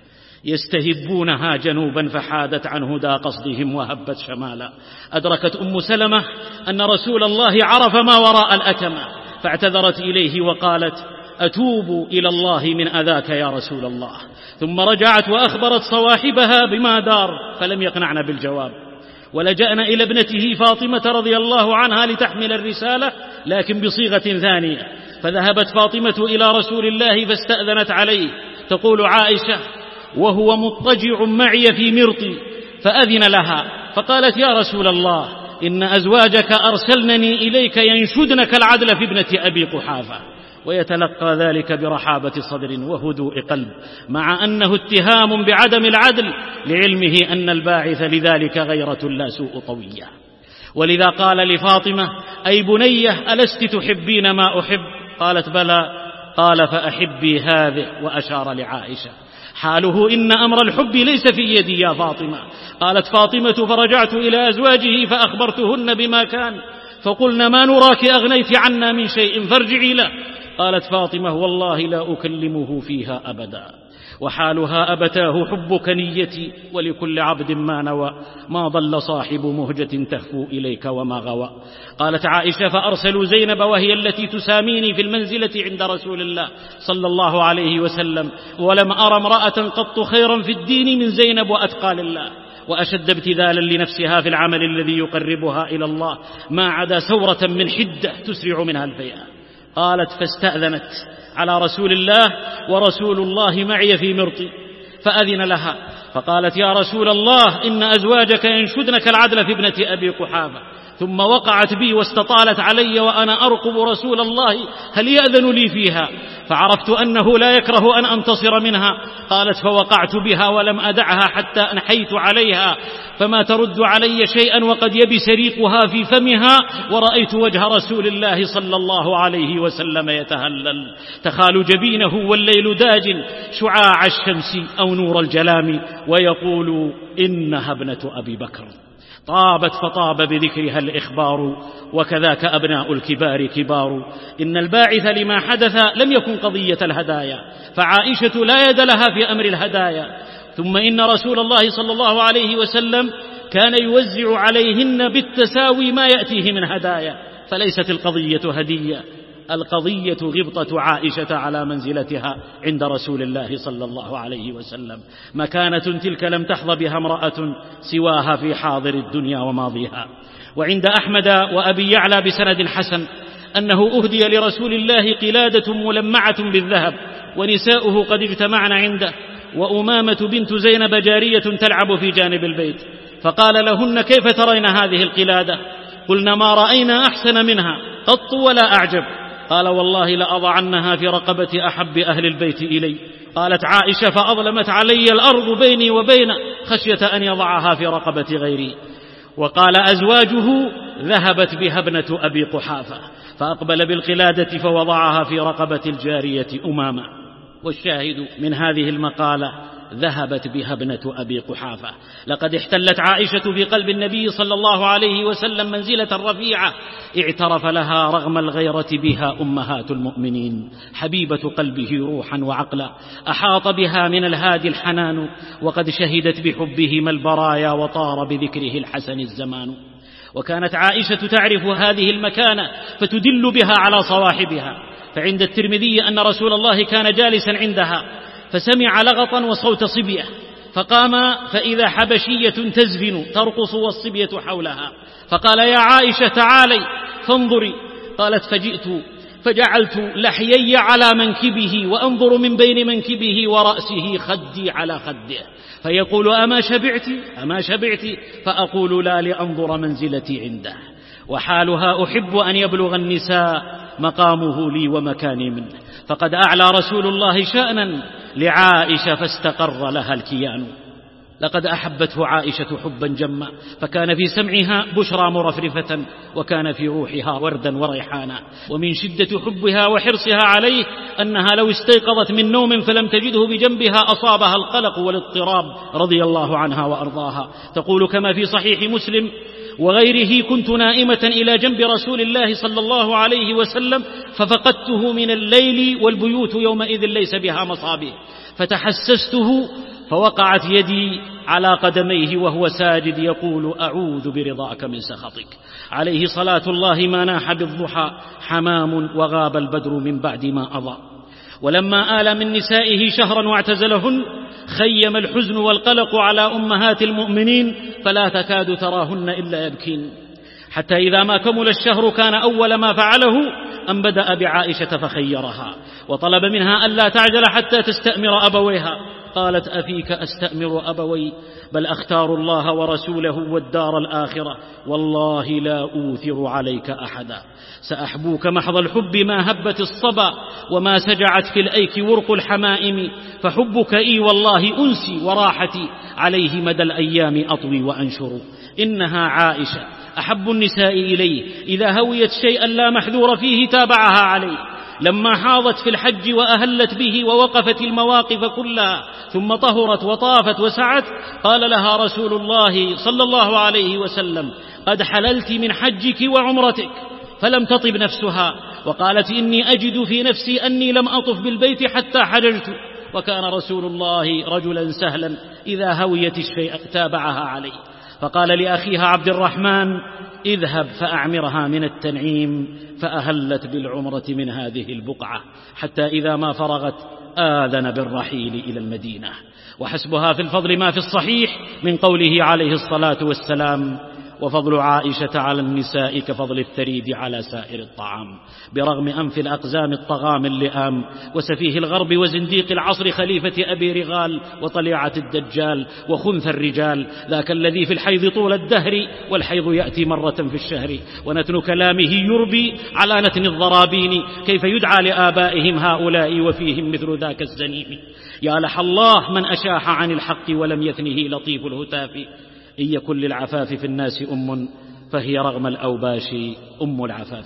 يستهبونها جنوبا فحادت عن هدى قصدهم وهبت شمالا. أدركت أم سلمة أن رسول الله عرف ما وراء الأتمة، فاعتذرت إليه وقالت: أتوب إلى الله من أذاك يا رسول الله. ثم رجعت وأخبرت صواحبها بما دار، فلم يقنعن بالجواب، ولجأن إلى ابنته فاطمة رضي الله عنها لتحمل الرسالة، لكن بصيغة ثانية. فذهبت فاطمة إلى رسول الله فاستأذنت عليه، تقول عائشة وهو مضطجع معي في مرطي، فأذن لها فقالت: يا رسول الله إن أزواجك أرسلنني إليك ينشدنك العدل في ابنة أبي قحافة. ويتلقى ذلك برحابة صدر وهدوء قلب، مع أنه اتهام بعدم العدل، لعلمه أن الباعث لذلك غيرة لا سوء طوية. ولذا قال لفاطمة: أي بنية ألست تحبين ما أحب؟ قالت: بلى. قال: فأحبي هذه، وأشار لعائشة. حاله إن أمر الحب ليس في يدي يا فاطمة. قالت فاطمة: فرجعت إلى أزواجه فأخبرتهن بما كان، فقلنا: ما نراك أغنيت عنا من شيء فارجعي له. قالت فاطمة: والله لا أكلمه فيها أبدا. وحالها: أبتاه حبك نيتي، ولكل عبد ما نوى، ما ضل صاحب مهجة تهفو إليك وما غوى. قالت عائشة: فأرسلوا زينب وهي التي تساميني في المنزلة عند رسول الله صلى الله عليه وسلم، ولم أرى امرأة قط خيرا في الدين من زينب وأتقى لله، وأشد ابتذالا لنفسها في العمل الذي يقربها إلى الله، ما عدا سورة من حدة تسرع منها الفيئة. قالت: فاستأذنت على رسول الله ورسول الله معي في مرطي، فأذن لها فقالت: يا رسول الله إن أزواجك ينشدنك العدل في ابنة أبي قحافة. ثم وقعت بي واستطالت علي وأنا أرقب رسول الله هل يأذن لي فيها، فعرفت أنه لا يكره أن أنتصر منها. قالت: فوقعت بها ولم أدعها حتى أنحيت عليها، فما ترد علي شيئا وقد يبس ريقها في فمها، ورأيت وجه رسول الله صلى الله عليه وسلم يتهلل، تخال جبينه والليل داج شعاع الشمس أو نور الجلام، ويقول: إنها ابنة أبي بكر. طابت فطاب بذكرها الإخبار، وكذاك أبناء الكبار كبار. إن الباعث لما حدث لم يكن قضية الهدايا، فعائشة لا يد لها في أمر الهدايا. ثم إن رسول الله صلى الله عليه وسلم كان يوزع عليهن بالتساوي ما يأتيه من هدايا، فليست القضية هدية، القضية غبطة عائشة على منزلتها عند رسول الله صلى الله عليه وسلم، مكانة تلك لم تحظى بها امرأة سواها في حاضر الدنيا وماضيها. وعند أحمد وأبي يعلى بسند حسن أنه أهدي لرسول الله قلادة ملمعة بالذهب، ونساؤه قد اجتمعن عنده، وأمامة بنت زينب جارية تلعب في جانب البيت، فقال لهن: كيف ترين هذه القلادة؟ قلنا: ما رأينا أحسن منها قط ولا أعجب. قال: والله لأضعنها في رقبة أحب أهل البيت إلي. قالت عائشة: فأظلمت علي الأرض بيني وبين خشية أن يضعها في رقبة غيري. وقال: أزواجه ذهبت بها ابنة أبي قحافة، فأقبل بالقلادة فوضعها في رقبة الجارية أمامة. والشاهد من هذه المقالة: ذهبت بها ابنة أبي قحافة. لقد احتلت عائشة في قلب النبي صلى الله عليه وسلم منزلة رفيعة اعترف لها رغم الغيرة بها أمهات المؤمنين، حبيبة قلبه روحا وعقلا، أحاط بها من الهادي الحنان، وقد شهدت بحبهما البرايا وطار بذكره الحسن الزمان. وكانت عائشة تعرف هذه المكانة فتدل بها على صواحبها. فعند الترمذي أن رسول الله كان جالسا عندها فسمع لغطا وصوت صبية، فقام فإذا حبشية تزفن ترقص والصبية حولها، فقال: يا عائشة تعالي فانظري. قالت: فجئت فجعلت لحيي على منكبه وأنظر من بين منكبه ورأسه خدي على خده، فيقول: أما شبعت أما شبعت فأقول: لا، لأنظر منزلتي عنده. وحالها: أحب أن يبلغ النساء مقامه لي ومكاني منه، فقد أعلى رسول الله شأنا لعائشة فاستقر لها الكيان. لقد أحبته عائشة حبا جما، فكان في سمعها بشرى مرفرفة، وكان في روحها وردا وريحانا. ومن شدة حبها وحرصها عليه أنها لو استيقظت من نوم فلم تجده بجنبها أصابها القلق والاضطراب رضي الله عنها وأرضاها. تقول كما في صحيح مسلم وغيره: كنت نائمة إلى جنب رسول الله صلى الله عليه وسلم ففقدته من الليل والبيوت يومئذ ليس بها مصابيح، فتحسسته فوقعت يدي على قدميه وهو ساجد يقول: أعوذ برضاك من سخطك. عليه صلاة الله ما ناح بالضحى حمام وغاب البدر من بعد ما أضاء. ولما آل من نسائه شهرا واعتزلهن خيم الحزن والقلق على أمهات المؤمنين، فلا تكاد تراهن إلا يبكين، حتى إذا ما كمل الشهر كان أول ما فعله أن بدأ بعائشة فخيرها، وطلب منها ألا تعجل حتى تستأمر أبويها. قالت: أفيك أستأمر أبوي؟ بل أختار الله ورسوله والدار الآخرة، والله لا أوثر عليك أحدا. سأحبوك محض الحب ما هبت الصبا، وما سجعت في الأيك ورق الحمائم، فحبك إي والله أنسي وراحتي، عليه مدى الأيام أطوي وأنشر. إنها عائشة أحب النساء إليه، إذا هويت شيئا لا محذور فيه تابعها عليه. لما حاضت في الحج وأهلت به ووقفت المواقف كلها ثم طهرت وطافت وسعت، قال لها رسول الله صلى الله عليه وسلم: قد حللت من حجك وعمرتك. فلم تطب نفسها، وقالت: إني أجد في نفسي أني لم أطف بالبيت حتى حججت. وكان رسول الله رجلا سهلا، إذا هويت الشيء تابعها عليه. فقال لأخيها عبد الرحمن: اذهب فأعمرها من التنعيم، فأهلت بالعمرة من هذه البقعة، حتى إذا ما فرغت آذن بالرحيل إلى المدينة. وحسبها في الفضل ما في الصحيح من قوله عليه الصلاة والسلام: وفضل عائشة على النساء كفضل الثريد على سائر الطعام، برغم أنف الأقزام الطغام اللئام، وسفيه الغرب وزنديق العصر خليفة أبي رغال وطليعة الدجال وخنث الرجال، ذاك الذي في الحيض طول الدهر، والحيض يأتي مرة في الشهر، ونتن كلامه يربي على نتن الضرابين، كيف يدعى لآبائهم هؤلاء وفيهم مثل ذاك الزنيم. يا لح الله من أشاح عن الحق ولم يثنه لطيف الهتاف. إن يكن للعفاف في الناس أم، فهي رغم الأوباش أم العفاف.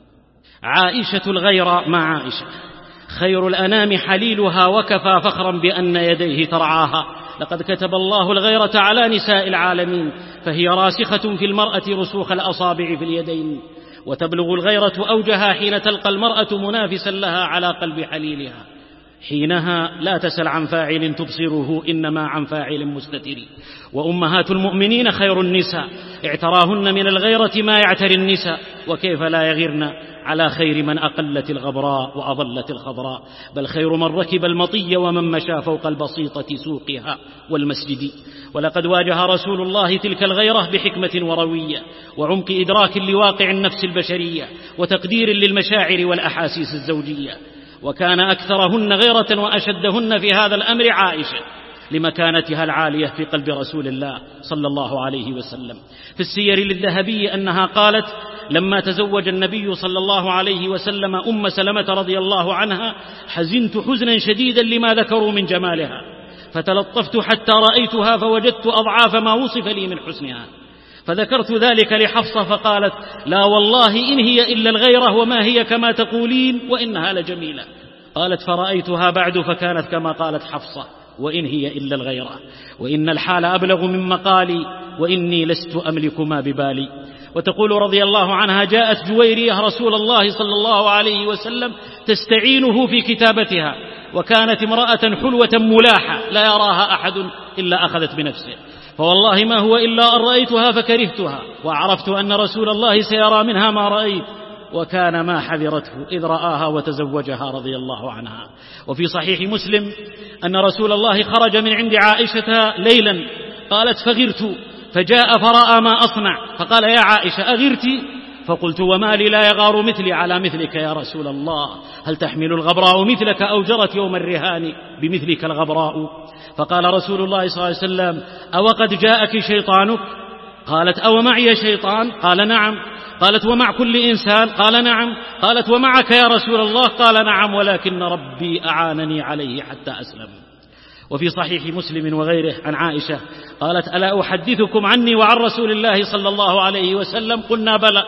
عائشة الغيرة مع عائشة خير الأنام حليلها، وكفى فخرا بأن يديه ترعاها. لقد كتب الله الغيرة على نساء العالمين، فهي راسخة في المرأة رسوخ الأصابع في اليدين، وتبلغ الغيرة أوجها حين تلقى المرأة منافسا لها على قلب حليلها. حينها لا تسل عن فاعل تبصره، إنما عن فاعل مستتر. وأمهات المؤمنين خير النساء، اعتراهن من الغيرة ما يعتري النساء، وكيف لا يغيرن على خير من أقلت الغبراء وأضلت الخضراء. بل خير من ركب المطي ومن مشى فوق البسيطة سوقها والمسجد. ولقد واجه رسول الله تلك الغيرة بحكمة وروية، وعمق إدراك لواقع النفس البشرية، وتقدير للمشاعر والأحاسيس الزوجية. وكان أكثرهن غيرة وأشدهن في هذا الأمر عائشة، لمكانتها العالية في قلب رسول الله صلى الله عليه وسلم. في السير للذهبي أنها قالت: لما تزوج النبي صلى الله عليه وسلم أم سلمة رضي الله عنها حزنت حزنا شديدا لما ذكروا من جمالها، فتلطفت حتى رأيتها فوجدت أضعاف ما وصف لي من حسنها، فذكرت ذلك لحفصة فقالت: لا والله إن هي إلا الغيرة، وما هي كما تقولين، وإنها لجميلة. قالت: فرأيتها بعد فكانت كما قالت حفصة: وإن هي إلا الغيرة، وإن الحال أبلغ من مقالي، وإني لست أملك ما ببالي. وتقول رضي الله عنها: جاءت جويرية رسول الله صلى الله عليه وسلم تستعينه في كتابتها، وكانت امرأة حلوة ملاحة لا يراها أحد إلا أخذت بنفسه، فوالله ما هو إلا أن رأيتها فكرهتها، وعرفت أن رسول الله سيرى منها ما رأيت، وكان ما حذرته إذ رآها وتزوجها رضي الله عنها. وفي صحيح مسلم أن رسول الله خرج من عند عائشة ليلا، قالت: فغرت، فجاء فرأى ما أصنع، فقال: يا عائشة أغرت؟ فقلت: وما لي لا يغار مثلي على مثلك يا رسول الله، هل تحمل الغبراء مثلك أو جرت يوم الرهان بمثلك الغبراء؟ فقال رسول الله صلى الله عليه وسلم: أو قد جاءك شيطانك؟ قالت: أو معي شيطان؟ قال: نعم. قالت ومع كل إنسان؟ قال نعم. قالت ومعك يا رسول الله؟ قال نعم، ولكن ربي أعانني عليه حتى أسلم. وفي صحيح مسلم وغيره عن عائشة قالت ألا أحدثكم عني وعن رسول الله صلى الله عليه وسلم؟ قلنا بلى.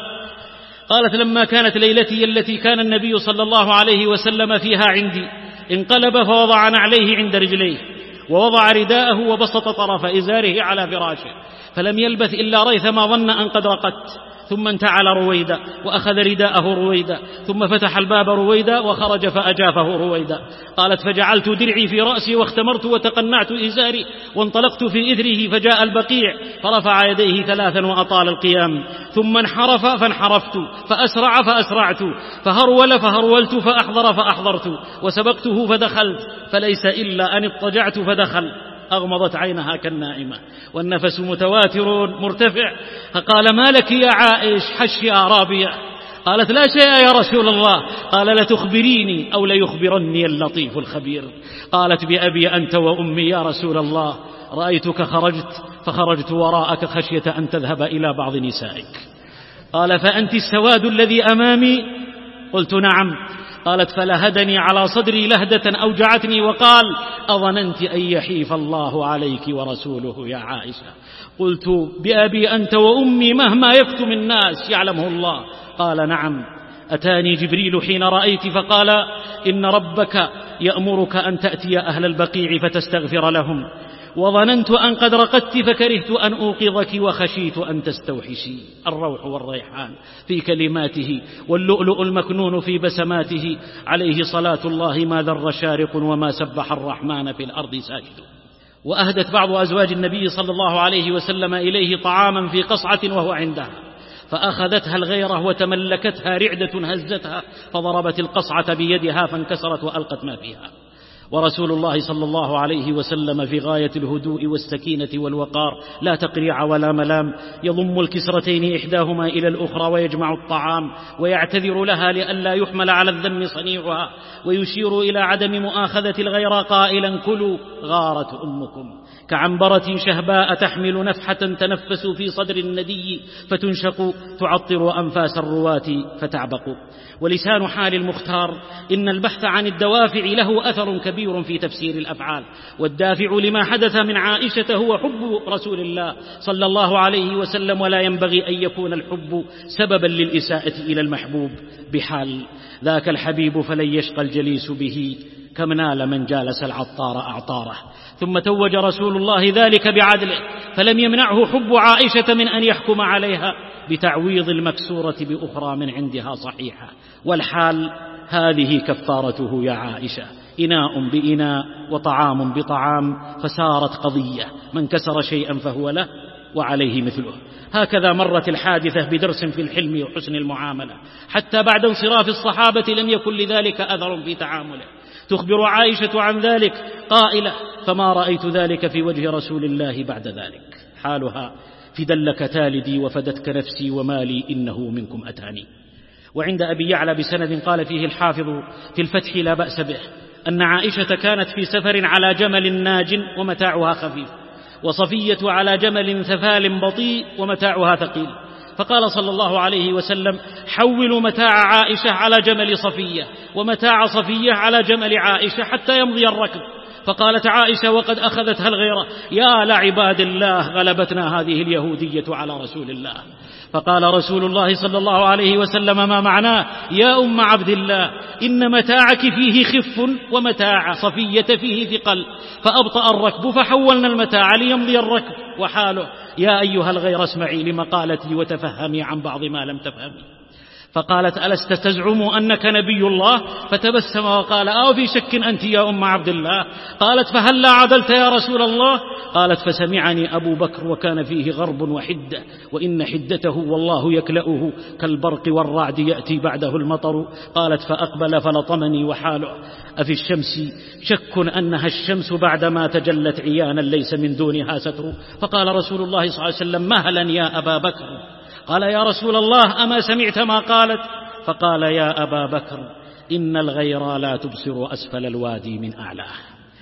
قالت لما كانت ليلتي التي كان النبي صلى الله عليه وسلم فيها عندي انقلب فوضع نعليه عند رجليه ووضع رداءه وبسط طرف إزاره على فراشه، فلم يلبث إلا ريثما ظن أن قد رقدت، ثم انتعل رويدا وأخذ رداءه رويدا، ثم فتح الباب رويدا وخرج فأجافه رويدا. قالت فجعلت درعي في رأسي واختمرت وتقنعت إزاري وانطلقت في إثره فجاء البقيع فرفع يديه ثلاثا وأطال القيام، ثم انحرف فانحرفت، فأسرع فأسرعت، فهرول فهرولت، فأحضر فأحضرت، وسبقته فدخلت، فليس إلا أن اضطجعت فدخل. أغمضت عينها كالنائمة والنفس متواتر مرتفع. فقال ما لك يا عائش حشي أعرابية؟ قالت لا شيء يا رسول الله. قال لتخبريني أو ليخبرني اللطيف الخبير. قالت بأبي أنت وأمي يا رسول الله، رأيتك خرجت فخرجت وراءك خشية أن تذهب إلى بعض نسائك. قال فأنت السواد الذي أمامي؟ قلت نعم. قالت فلهدني على صدري لهدة أوجعتني وقال أظننت أن يحيف الله عليك ورسوله يا عائشة؟ قلت بأبي أنت وأمي مهما يكتم الناس يعلمه الله. قال نعم. أتاني جبريل حين رأيت فقال إن ربك يأمرك أن تأتي أهل البقيع فتستغفر لهم، وظننت أن قد رقدت فكرهت أن أوقظك وخشيت أن تستوحشي. الروح والريحان في كلماته واللؤلؤ المكنون في بسماته، عليه صلاة الله ما ذر شارق وما سبح الرحمن في الأرض ساجد. وأهدت بعض أزواج النبي صلى الله عليه وسلم إليه طعاما في قصعة وهو عندها، فأخذتها الغيرة وتملكتها رعدة هزتها فضربت القصعة بيدها فانكسرت وألقت ما فيها. ورسول الله صلى الله عليه وسلم في غاية الهدوء والسكينة والوقار، لا تقريع ولا ملام، يضم الكسرتين إحداهما إلى الأخرى ويجمع الطعام ويعتذر لها لئلا يحمل على الذم صنيعها، ويشير إلى عدم مؤاخذة الغير قائلا كلوا غارت أمكم، كعنبرة شهباء تحمل نفحة تنفس في صدر الندي فتنشق تعطر أنفاس الرواة فتعبق. ولسان حال المختار إن البحث عن الدوافع له أثر كبير في تفسير الأفعال، والدافع لما حدث من عائشة هو حب رسول الله صلى الله عليه وسلم، ولا ينبغي أن يكون الحب سببا للإساءة إلى المحبوب بحال. ذاك الحبيب فلن يشقى الجليس به، كم نال من جالس العطار أعطاره. ثم توج رسول الله ذلك بعدله، فلم يمنعه حب عائشة من أن يحكم عليها بتعويض المكسورة بأخرى من عندها صحيحة. والحال هذه كفارته يا عائشة، إناء بإناء وطعام بطعام، فسارت قضية من كسر شيئا فهو له وعليه مثله. هكذا مرت الحادثة بدرس في الحلم وحسن المعاملة، حتى بعد انصراف الصحابة لم يكن لذلك أثر في تعامله. تخبر عائشة عن ذلك قائلة فما رأيت ذلك في وجه رسول الله بعد ذلك. حالها فدلك تالدي وفدتك نفسي ومالي إنه منكم أتاني. وعند أبي يعلى بسند قال فيه الحافظ في الفتح لا بأس به أن عائشة كانت في سفر على جمل ناج ومتاعها خفيف، وصفية على جمل ثفال بطيء ومتاعها ثقيل، فقال صلى الله عليه وسلم حولوا متاع عائشة على جمل صفية ومتاع صفية على جمل عائشة حتى يمضي الركب. فقالت عائشة وقد أخذتها الغيرة يا لعباد الله غلبتنا هذه اليهودية على رسول الله. فقال رسول الله صلى الله عليه وسلم ما معناه يا أم عبد الله إن متاعك فيه خف ومتاع صفية فيه ثقل، فأبطأ الركب فحولنا المتاع ليمضي الركب وحاله. يا أيها الغير اسمعي لمقالتي وتفهمي عن بعض ما لم تفهمي. فقالت ألست تزعم أنك نبي الله؟ فتبسم وقال أو في شك أنت يا أم عبد الله؟ قالت فهلا عدلت يا رسول الله؟ قالت فسمعني أبو بكر وكان فيه غرب وحدة، وإن حدته والله يكلأه كالبرق والرعد يأتي بعده المطر. قالت فأقبل فلطمني وحاله أفي الشمس شك أنها الشمس بعدما تجلت عيانا ليس من دونها ستر. فقال رسول الله صلى الله عليه وسلم مهلا يا أبا بكر. قال يا رسول الله أما سمعت ما قالت؟ فقال يا أبا بكر إن الغير لا تبصر أسفل الوادي من أعلاه،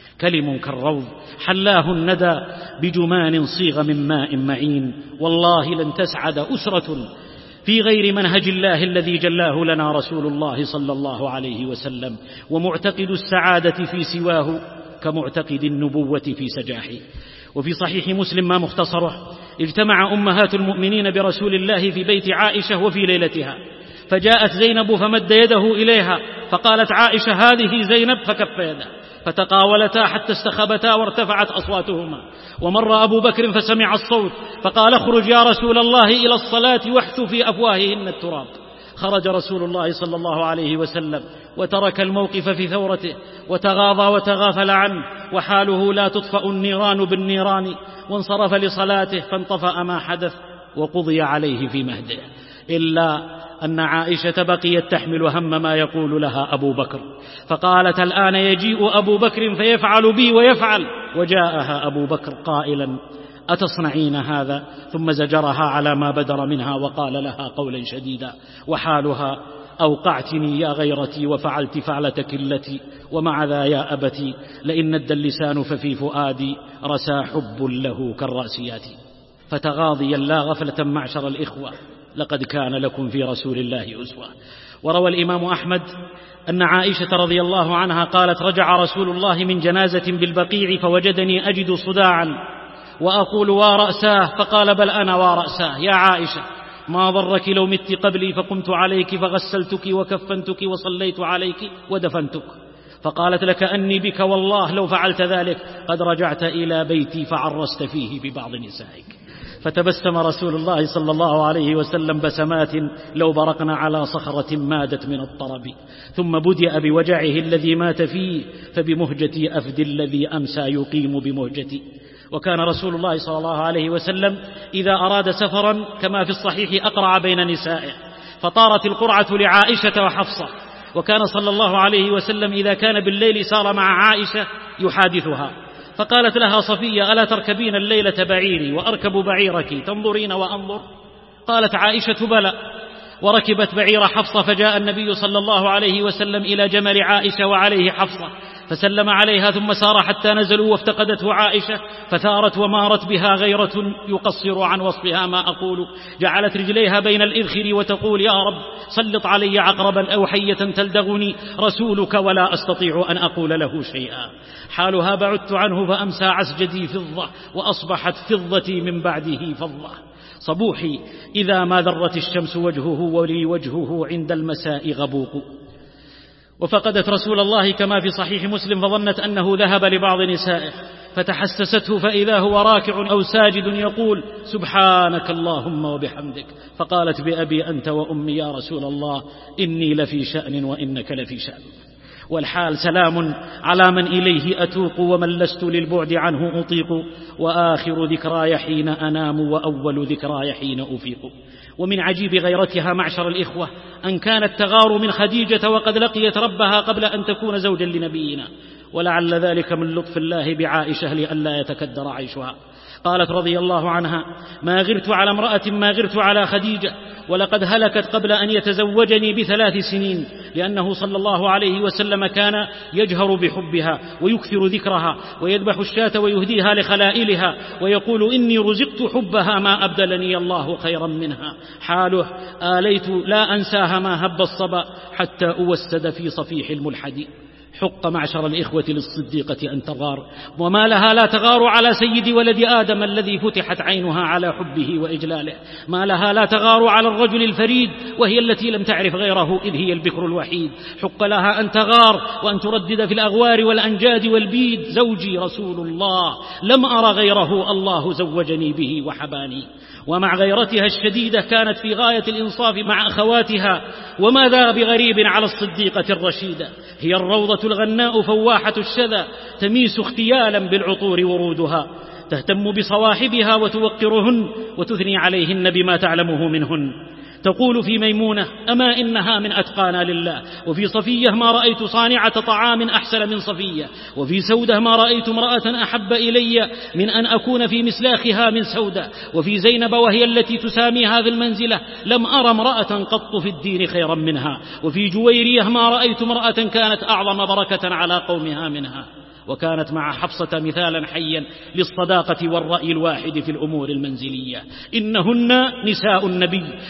كلم كالروض حلاه الندى بجمان صيغ من ماء معين، والله لن تسعد أسرة في غير منهج الله الذي جلاه لنا رسول الله صلى الله عليه وسلم، ومعتقد السعادة في سواه كمعتقد النبوة في سجاحه. وفي صحيح مسلم ما مختصره: اجتمع أمهات المؤمنين برسول الله في بيت عائشة وفي ليلتها، فجاءت زينب فمد يده إليها فقالت عائشة: هذه زينب، فكف يده، فتقاولتا حتى استخبتا وارتفعت أصواتهما. ومر أبو بكر فسمع الصوت فقال: اخرج يا رسول الله إلى الصلاة واحث في أفواههن التراب. خرج رسول الله صلى الله عليه وسلم وترك الموقف في ثورته وتغاضى وتغافل عنه، وحاله لا تطفأ النيران بالنيران، وانصرف لصلاته فانطفأ ما حدث وقضي عليه في مهده. إلا أن عائشة بقيت تحمل هم ما يقول لها أبو بكر، فقالت: الآن يجيء أبو بكر فيفعل بي ويفعل. وجاءها أبو بكر قائلا: أتصنعين هذا؟ ثم زجرها على ما بدر منها وقال لها قولا شديدا، وحالها: أوقعتني يا غيرتي وفعلت فعلتك التي، ومع ذا يا أبتي لئن ند اللسان ففي فؤادي رسى حب له كالراسيات. فتغاضيا لا غفلة معشر الإخوة، لقد كان لكم في رسول الله أسوة. وروى الإمام أحمد أن عائشة رضي الله عنها قالت: رجع رسول الله من جنازة بالبقيع فوجدني أجد صداعا وأقول: ورأساه، فقال: بل أنا ورأساه يا عائشة، ما ضرك لو مت قبلي فقمت عليك فغسلتك وكفنتك وصليت عليك ودفنتك. فقالت: لكأني بك والله لو فعلت ذلك قد رجعت إلى بيتي فعرست فيه ببعض نسائك. فتبسم رسول الله صلى الله عليه وسلم بسمات لو برقنا على صخرة مادت من الطرب، ثم بدأ بوجعه الذي مات فيه، فبمهجتي أفدي الذي أمسى يقيم بمهجتي. وكان رسول الله صلى الله عليه وسلم إذا أراد سفرا كما في الصحيح أقرع بين نسائه، فطارت القرعة لعائشة وحفصة. وكان صلى الله عليه وسلم إذا كان بالليل سار مع عائشة يحادثها، فقالت لها صفية: ألا تركبين الليلة بعيري وأركب بعيرك تنظرين وأنظر؟ قالت عائشة: بلى. وركبت بعير حفصة، فجاء النبي صلى الله عليه وسلم إلى جمل عائشة وعليه حفصة، فسلم عليها ثم سار حتى نزلوا وافتقدته عائشة، فثارت ومارت بها غيرة يقصر عن وصفها ما أقول، جعلت رجليها بين الإذخر وتقول: يا رب سلط علي عقربا أو حية تلدغني رسولك ولا أستطيع أن أقول له شيئا. حالها: بعدت عنه فأمسى عسجدي فضة وأصبحت فضتي من بعده فضة. صبوحي إذا ما ذرت الشمس وجهه ولي وجهه عند المساء غبوق. وفقدت رسول الله كما في صحيح مسلم، فظنت أنه ذهب لبعض نسائه، فتحسسته فإذا هو راكع أو ساجد يقول: سبحانك اللهم وبحمدك. فقالت: بأبي أنت وأمي يا رسول الله، إني لفي شأن وإنك لفي شأن. والحال سلام على من إليه أتوق، ومن لست للبعد عنه أطيق، وآخر ذكراي حين أنام وأول ذكراي حين أفيق. ومن عجيب غيرتها معشر الإخوة أن كانت تغار من خديجة وقد لقيت ربها قبل أن تكون زوجا لنبينا، ولعل ذلك من لطف الله بعائشة لئلا يتكدر عيشها. قالت رضي الله عنها: ما غرت على امرأة ما غرت على خديجة، ولقد هلكت قبل أن يتزوجني بثلاث سنين، لأنه صلى الله عليه وسلم كان يجهر بحبها ويكثر ذكرها، ويذبح الشاة ويهديها لخلائلها، ويقول: إني رزقت حبها ما أبدلني الله خيرا منها. حاله: آليت لا أنساها ما هب الصبا حتى أوسد في صفيح الملحد. حق معشر الإخوة للصديقة أن تغار، وما لها لا تغار على سيد ولد آدم الذي فتحت عينها على حبه وإجلاله، ما لها لا تغار على الرجل الفريد وهي التي لم تعرف غيره إذ هي البكر الوحيد. حق لها أن تغار وأن تردد في الأغوار والأنجاد والبيد: زوجي رسول الله لم أرى غيره، الله زوجني به وحباني. ومع غيرتها الشديدة كانت في غاية الإنصاف مع أخواتها، وماذا بغريب على الصديقة الرشيدة، هي الروضة الغناء فواحة الشذا، تميس اختيالا بالعطور ورودها، تهتم بصواحبها وتوقرهن وتثني عليهن بما تعلمه منهن. تقول في ميمونة: أما إنها من أتقانا لله. وفي صفية: ما رأيت صانعة طعام أحسن من صفية. وفي سودة: ما رأيت امرأة أحب إلي من أن أكون في مسلاخها من سودة. وفي زينب وهي التي تساميها في المنزلة: لم أرى امرأة قط في الدين خيرا منها. وفي جويرية: ما رأيت امرأة كانت أعظم بركة على قومها منها. وكانت مع حفصة مثالا حيا للصداقة والرأي الواحد في الأمور المنزلية. إنهن نساء النبي تأدبن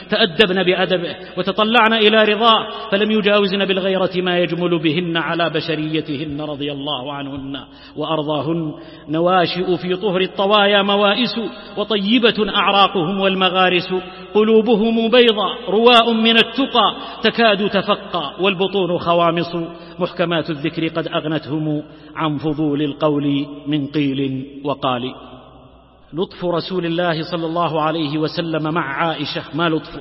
وتأدبن بأدبه وتطلعن إلى رضاه، فلم يجاوزن بالغيرة ما يجمل بهن على بشريتهن رضي الله عنهن وأرضاهن. نواشئ في طهر الطوايا موائس، وطيبة أعراقهم والمغارس، قلوبهم بيضاء رواء من التقى، تكاد تفقى والبطون خوامص، محكمات الذكر قد أغنتهم عن فضول القول من قيل وقال. لطف رسول الله صلى الله عليه وسلم مع عائشة ما لطفه،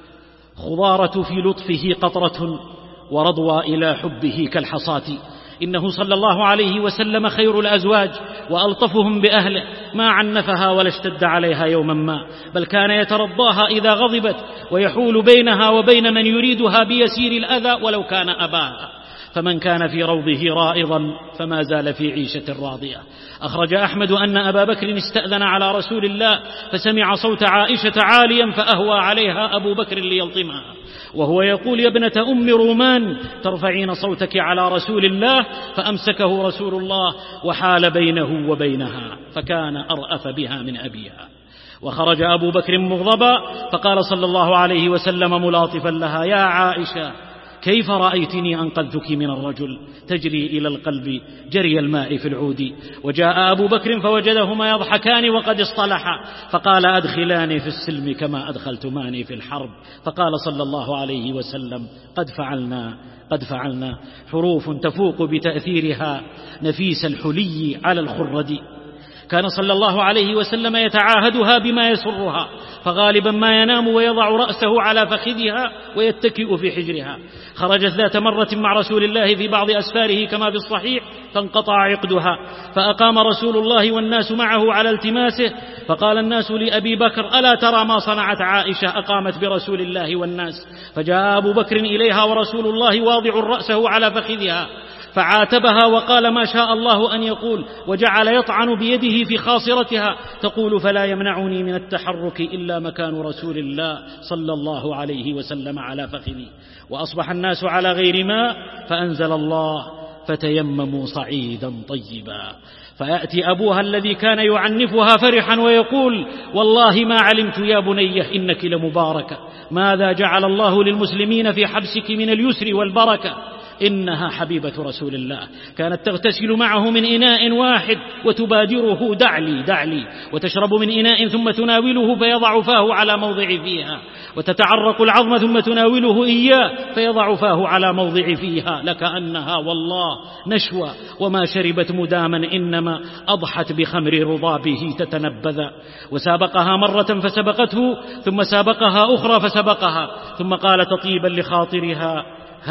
خضارة في لطفه قطرة، ورضوى إلى حبه كالحصاة. إنه صلى الله عليه وسلم خير الأزواج وألطفهم بأهله، ما عنفها ولا اشتد عليها يوما ما، بل كان يترضاها إذا غضبت ويحول بينها وبين من يريدها بيسير الأذى ولو كان أباها. فمن كان في روضه رائضا فما زال في عيشة راضية. أخرج أحمد أن أبا بكر استأذن على رسول الله فسمع صوت عائشة عاليا فأهوى عليها أبو بكر ليلطمها وهو يقول: يا ابنة أم رومان ترفعين صوتك على رسول الله، فأمسكه رسول الله وحال بينه وبينها، فكان أرأف بها من أبيها. وخرج أبو بكر مغضبا فقال صلى الله عليه وسلم ملاطفا لها: يا عائشة، كيف رأيتني أنقذتك من الرجل؟ تجري إلى القلب جري الماء في العود. وجاء أبو بكر فوجدهما يضحكان وقد اصطلحا، فقال: أدخلاني في السلم كما أدخلتماني في الحرب. فقال صلى الله عليه وسلم: قد فعلنا قد فعلنا. حروف تفوق بتأثيرها نفيس الحلي على الخرد. كان صلى الله عليه وسلم يتعاهدها بما يسرها، فغالبا ما ينام ويضع رأسه على فخذها ويتكئ في حجرها. خرجت ذات مرة مع رسول الله في بعض أسفاره كما في الصحيح فانقطع عقدها، فأقام رسول الله والناس معه على التماسه، فقال الناس لأبي بكر: ألا ترى ما صنعت عائشة؟ أقامت برسول الله والناس. فجاء أبو بكر إليها ورسول الله واضع رأسه على فخذها، فعاتبها وقال: ما شاء الله أن يقول، وجعل يطعن بيده في خاصرتها، تقول: فلا يمنعني من التحرك إلا مكان رسول الله صلى الله عليه وسلم على فخذي. وأصبح الناس على غير ماء، فأنزل الله: فتيمموا صعيدا طيبا. فيأتي أبوها الذي كان يعنفها فرحا ويقول: والله ما علمت يا بنيه إنك لمباركة، ماذا جعل الله للمسلمين في حبسك من اليسر والبركة؟ إنها حبيبة رسول الله، كانت تغتسل معه من إناء واحد وتبادره: دعلي دعلي، وتشرب من إناء ثم تناوله فيضع فاه على موضع فيها، وتتعرق العظم ثم تناوله إياه فيضع فاه على موضع فيها، لكأنها والله نشوى وما شربت مداما، إنما أضحت بخمر رضابه تتنبذ. وسابقها مرة فسبقته، ثم سابقها أخرى فسبقها، ثم قال تطيبا لخاطرها: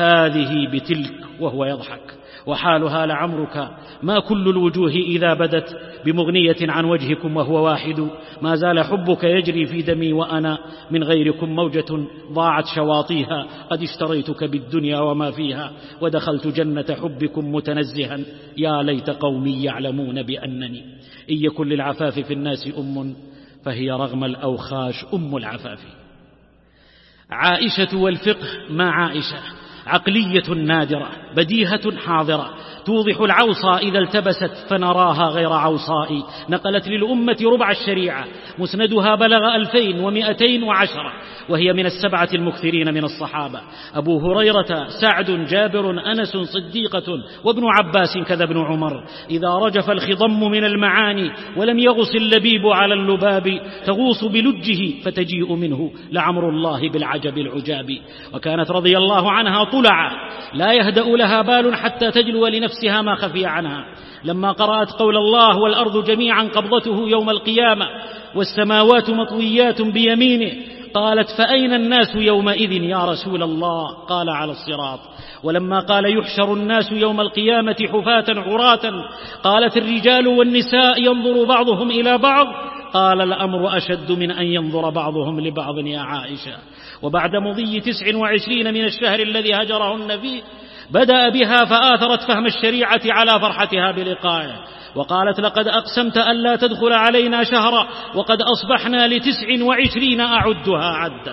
هذه بتلك، وهو يضحك. وحالها لعمرك ما كل الوجوه إذا بدت بمغنية عن وجهكم وهو واحد، ما زال حبك يجري في دمي وأنا من غيركم موجة ضاعت شواطيها، قد اشتريتك بالدنيا وما فيها، ودخلت جنة حبكم متنزها، يا ليت قومي يعلمون بأنني إن يكن للعفاف في الناس أم فهي رغم الأوخاش أم العفاف. عائشة والفقه مع عائشة، عقلية نادرة، بديهة حاضرة، توضح العوصى إذا التبست فنراها غير عوصاء. نقلت للأمة ربع الشريعة، مسندها بلغ ألفين ومئتين وعشرة، وهي من السبعة المكثرين من الصحابة: أبو هريرة، سعد، جابر، أنس، صديقة، وابن عباس كذا ابن عمر. إذا رجف الخضم من المعاني ولم يغص اللبيب على اللباب، تغوص بلجه فتجيء منه لعمر الله بالعجب العجاب. وكانت رضي الله عنها طلعة لا يهدأ لها بال حتى تجلو لنفسها ما خفي عنها. لما قرأت قول الله: والأرض جميعا قبضته يوم القيامة والسماوات مطويات بيمينه، قالت: فأين الناس يومئذ يا رسول الله؟ قال: على الصراط. ولما قال: يحشر الناس يوم القيامة حفاة عراة، قالت: الرجال والنساء ينظر بعضهم إلى بعض، قال: الأمر أشد من أن ينظر بعضهم لبعض يا عائشة. وبعد مضي تسع وعشرين من الشهر الذي هجرهن فيه بدأ بها فآثرت فهم الشريعة على فرحتها بلقائه، وقالت: لقد أقسمت ألا تدخل علينا شهرا وقد أصبحنا لتسع وعشرين أعدها عدا.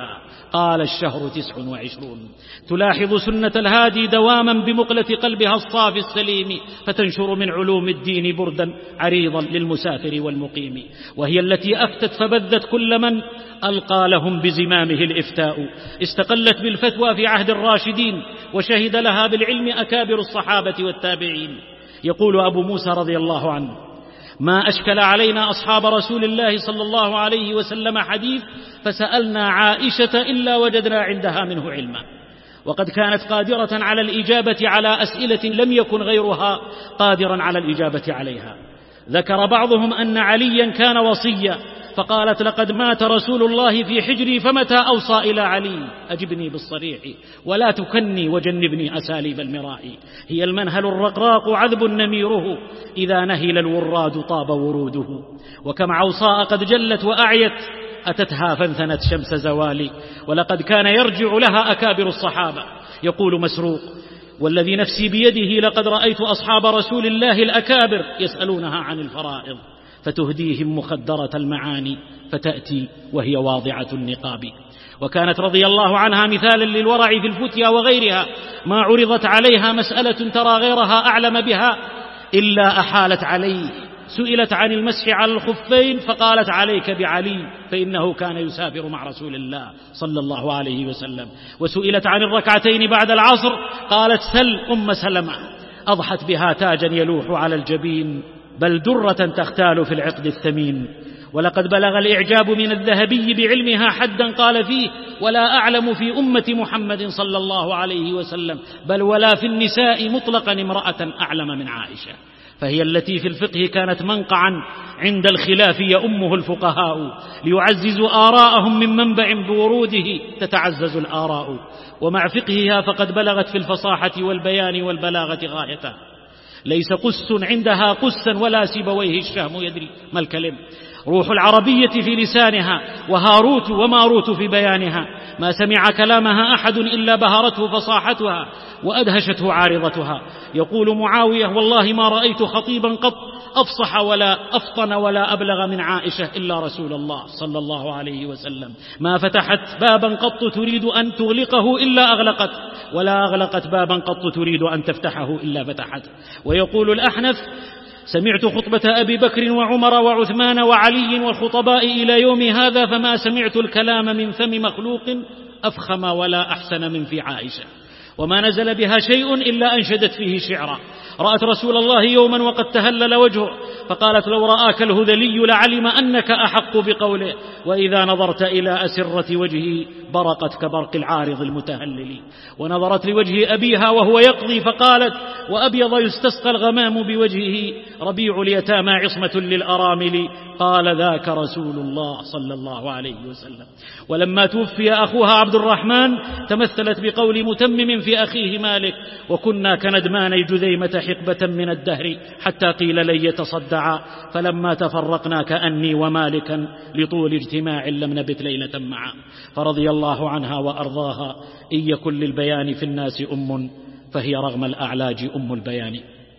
قال الشهر تسع وعشرون. تلاحظ سنة الهادي دواما بمقلة قلبها الصافي السليم، فتنشر من علوم الدين بردا عريضا للمسافر والمقيم، وهي التي أفتت فبذت كل من ألقى لهم بزمامه الإفتاء. استقلت بالفتوى في عهد الراشدين، وشهد لها بالعلم أكابر الصحابة والتابعين. يقول أبو موسى رضي الله عنه: ما أشكل علينا أصحاب رسول الله صلى الله عليه وسلم حديث فسألنا عائشة إلا وجدنا عندها منه علما. وقد كانت قادرة على الإجابة على أسئلة لم يكن غيرها قادرا على الإجابة عليها. ذكر بعضهم أن عليا كان وصيا، فقالت: لقد مات رسول الله في حجري فمتى أوصى إلى علي؟ أجبني بالصريح ولا تكني وجنبني أساليب المراء. هي المنهل الرقراق عذب نميره، إذا نهل الوراد طاب وروده. وكم عوصاء قد جلت وأعيت، أتتها فانثنت شمس زوالي. ولقد كان يرجع لها أكابر الصحابة. يقول مسروق: والذي نفسي بيده لقد رأيت أصحاب رسول الله الأكابر يسألونها عن الفرائض فتهديهم مخدرة المعاني، فتأتي وهي واضعة النقاب. وكانت رضي الله عنها مثالا للورع في الفتيا وغيرها، ما عرضت عليها مسألة ترى غيرها أعلم بها إلا أحالت عليه. سئلت عن المسح على الخفين فقالت: عليك بعلي فإنه كان يسافر مع رسول الله صلى الله عليه وسلم. وسئلت عن الركعتين بعد العصر قالت: سل أم سلمة، أضحت بها تاجا يلوح على الجبين، بل درة تختال في العقد الثمين. ولقد بلغ الإعجاب من الذهبي بعلمها حدا قال فيه: ولا أعلم في أمة محمد صلى الله عليه وسلم بل ولا في النساء مطلقا امرأة أعلم من عائشة. فهي التي في الفقه كانت منقعا عند الخلاف يؤمه الفقهاء، ليعززوا آراءهم من منبع بوروده تتعزز الآراء. ومع فقهها فقد بلغت في الفصاحة والبيان والبلاغة غايته. ليس قس عندها قسا ولا سيبويه الشهم يدري ما الكلم. روح العربية في لسانها، وهاروت وماروت في بيانها. ما سمع كلامها أحد إلا بهرته فصاحتها وأدهشته عارضتها. يقول معاوية: والله ما رأيت خطيبا قط أفصح ولا أفطن ولا أبلغ من عائشة إلا رسول الله صلى الله عليه وسلم. ما فتحت بابا قط تريد أن تغلقه إلا أغلقت، ولا أغلقت بابا قط تريد أن تفتحه إلا فتحت. ويقول الأحنف: سمعت خطبة أبي بكر وعمر وعثمان وعلي والخطباء إلى يوم هذا فما سمعت الكلام من فم مخلوق أفخم ولا أحسن من في عائشة. وما نزل بها شيء إلا أنشدت فيه شعرا. رأت رسول الله يوما وقد تهلل وجهه فقالت: لو رآك الهذلي لعلم أنك أحق بقوله، وإذا نظرت إلى أسرة وجهه برقت كبرق العارض المتهلل. ونظرت لوجه أبيها وهو يقضي فقالت: وأبيض يستسقى الغمام بوجهه، ربيع اليتامى عصمة للأرامل. قال: ذاك رسول الله صلى الله عليه وسلم. ولما توفي أخوها عبد الرحمن تمثلت بقول متمم في أخيه مالك: وكنا كندمان جذيمة حقبة من الدهر حتى قيل لن يتصدعا، فلما تفرقنا كأني ومالكا لطول اجتماع لم نبت ليلة معا. فرضي الله عنها وأرضاها، إن يكن للبيان في الناس أم فهي رغم الأعلاج أم البيان.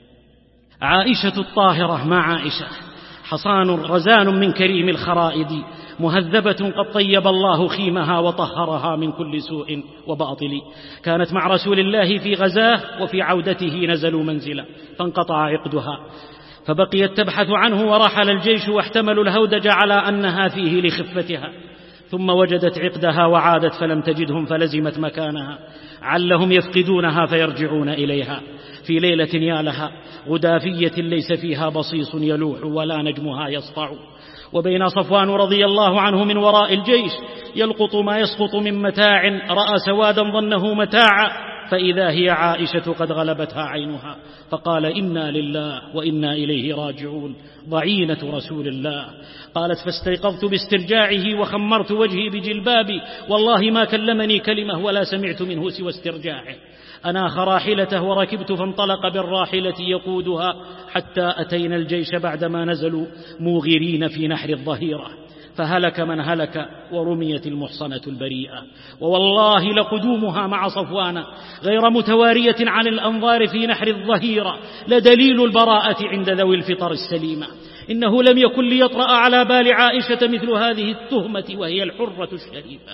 عائشة الطاهرة مع عائشة حصان رزان من كريم الخرائد، مهذبة قد طيب الله خيمها وطهرها من كل سوء وباطل. كانت مع رسول الله في غزاه، وفي عودته نزلوا منزلا فانقطع عقدها، فبقيت تبحث عنه ورحل الجيش واحتملوا الهودج على أنها فيه لخفتها. ثم وجدت عقدها وعادت فلم تجدهم فلزمت مكانها، علهم يفقدونها فيرجعون إليها. في ليلة يا لها غدافية ليس فيها بصيص يلوح ولا نجمها يسطع، وبين صفوان رضي الله عنه من وراء الجيش يلقط ما يسقط من متاع، رأى سوادا ظنه متاعا فإذا هي عائشة قد غلبتها عينها، فقال: إنا لله وإنا إليه راجعون، ضعينة رسول الله. قالت: فاستيقظت باسترجاعه وخمرت وجهي بجلبابي، والله ما كلمني كلمة ولا سمعت منه سوى استرجاعه. أناخ راحلته وركبت فانطلق بالراحلة يقودها حتى أتينا الجيش بعدما نزلوا موغرين في نحر الظهيرة، فهلك من هلك ورميت المحصنة البريئة. ووالله لقدومها مع صفوان غير متوارية عن الأنظار في نحر الظهيرة لدليل البراءة عند ذوي الفطر السليمة. إنه لم يكن ليطرأ على بال عائشة مثل هذه التهمة وهي الحرة الشريفة.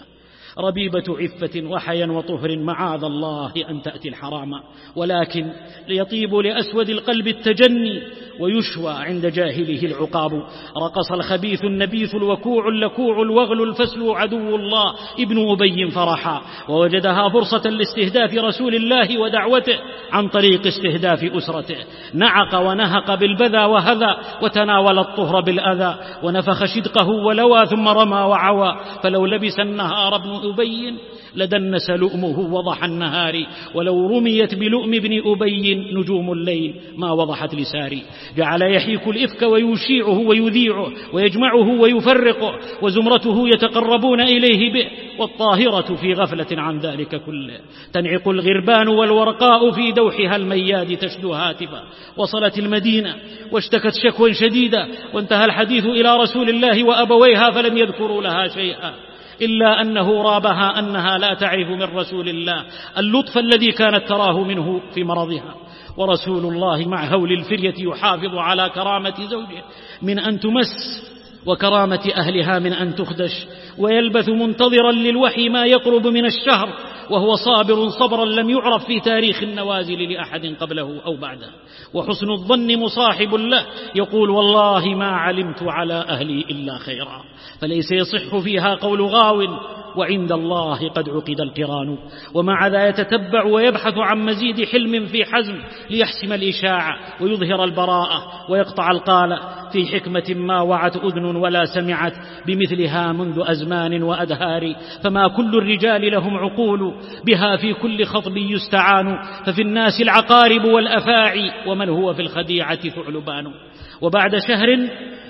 ربيبة عفة وحيا وطهر، معاذ الله أن تأتي الحرام، ولكن ليطيب لأسود القلب التجني ويشوى عند جاهله العقاب. رقص الخبيث النبيث الوكوع اللكوع الوغل الفسل عدو الله ابن أبي فرحا، ووجدها فرصة لاستهداف رسول الله ودعوته عن طريق استهداف أسرته. نعق ونهق بالبذى وهذا، وتناول الطهر بالأذى، ونفخ شدقه ولوى ثم رمى وعوى. فلو لبس النهار ابن أبي لدنس لؤمه وضح النهار، ولو رميت بلؤم ابن أبي نجوم الليل ما وضحت لساري. جعل يحيك الإفك ويشيعه ويذيعه ويجمعه ويفرقه، وزمرته يتقربون إليه به، والطاهرة في غفلة عن ذلك كله. تنعق الغربان والورقاء في دوحها المياد تشدو هاتفا. وصلت المدينة واشتكت شكوى شديدة، وانتهى الحديث إلى رسول الله وأبويها فلم يذكروا لها شيئا، إلا أنه رابها أنها لا تعرف من رسول الله اللطف الذي كانت تراه منه في مرضها. ورسول الله مع هول الفرية يحافظ على كرامة زوجه من أن تمس، وكرامة أهلها من أن تخدش، ويلبث منتظرا للوحي ما يقرب من الشهر، وهو صابر صبرا لم يعرف في تاريخ النوازل لأحد قبله أو بعده. وحسن الظن مصاحب له، يقول والله ما علمت على أهلي إلا خيرا، فليس يصح فيها قول غاو، وعند الله قد عقد القران. ومع ذا يتتبع ويبحث عن مزيد حلم في حزم ليحسم الإشاعة ويظهر البراءة ويقطع القالة، في حكمة ما وعت أذن ولا سمعت بمثلها منذ أزمان وأدهار. فما كل الرجال لهم عقول بها في كل خطب يستعان، ففي الناس العقارب والأفاعي، ومن هو في الخديعة ثعلبان. وبعد شهر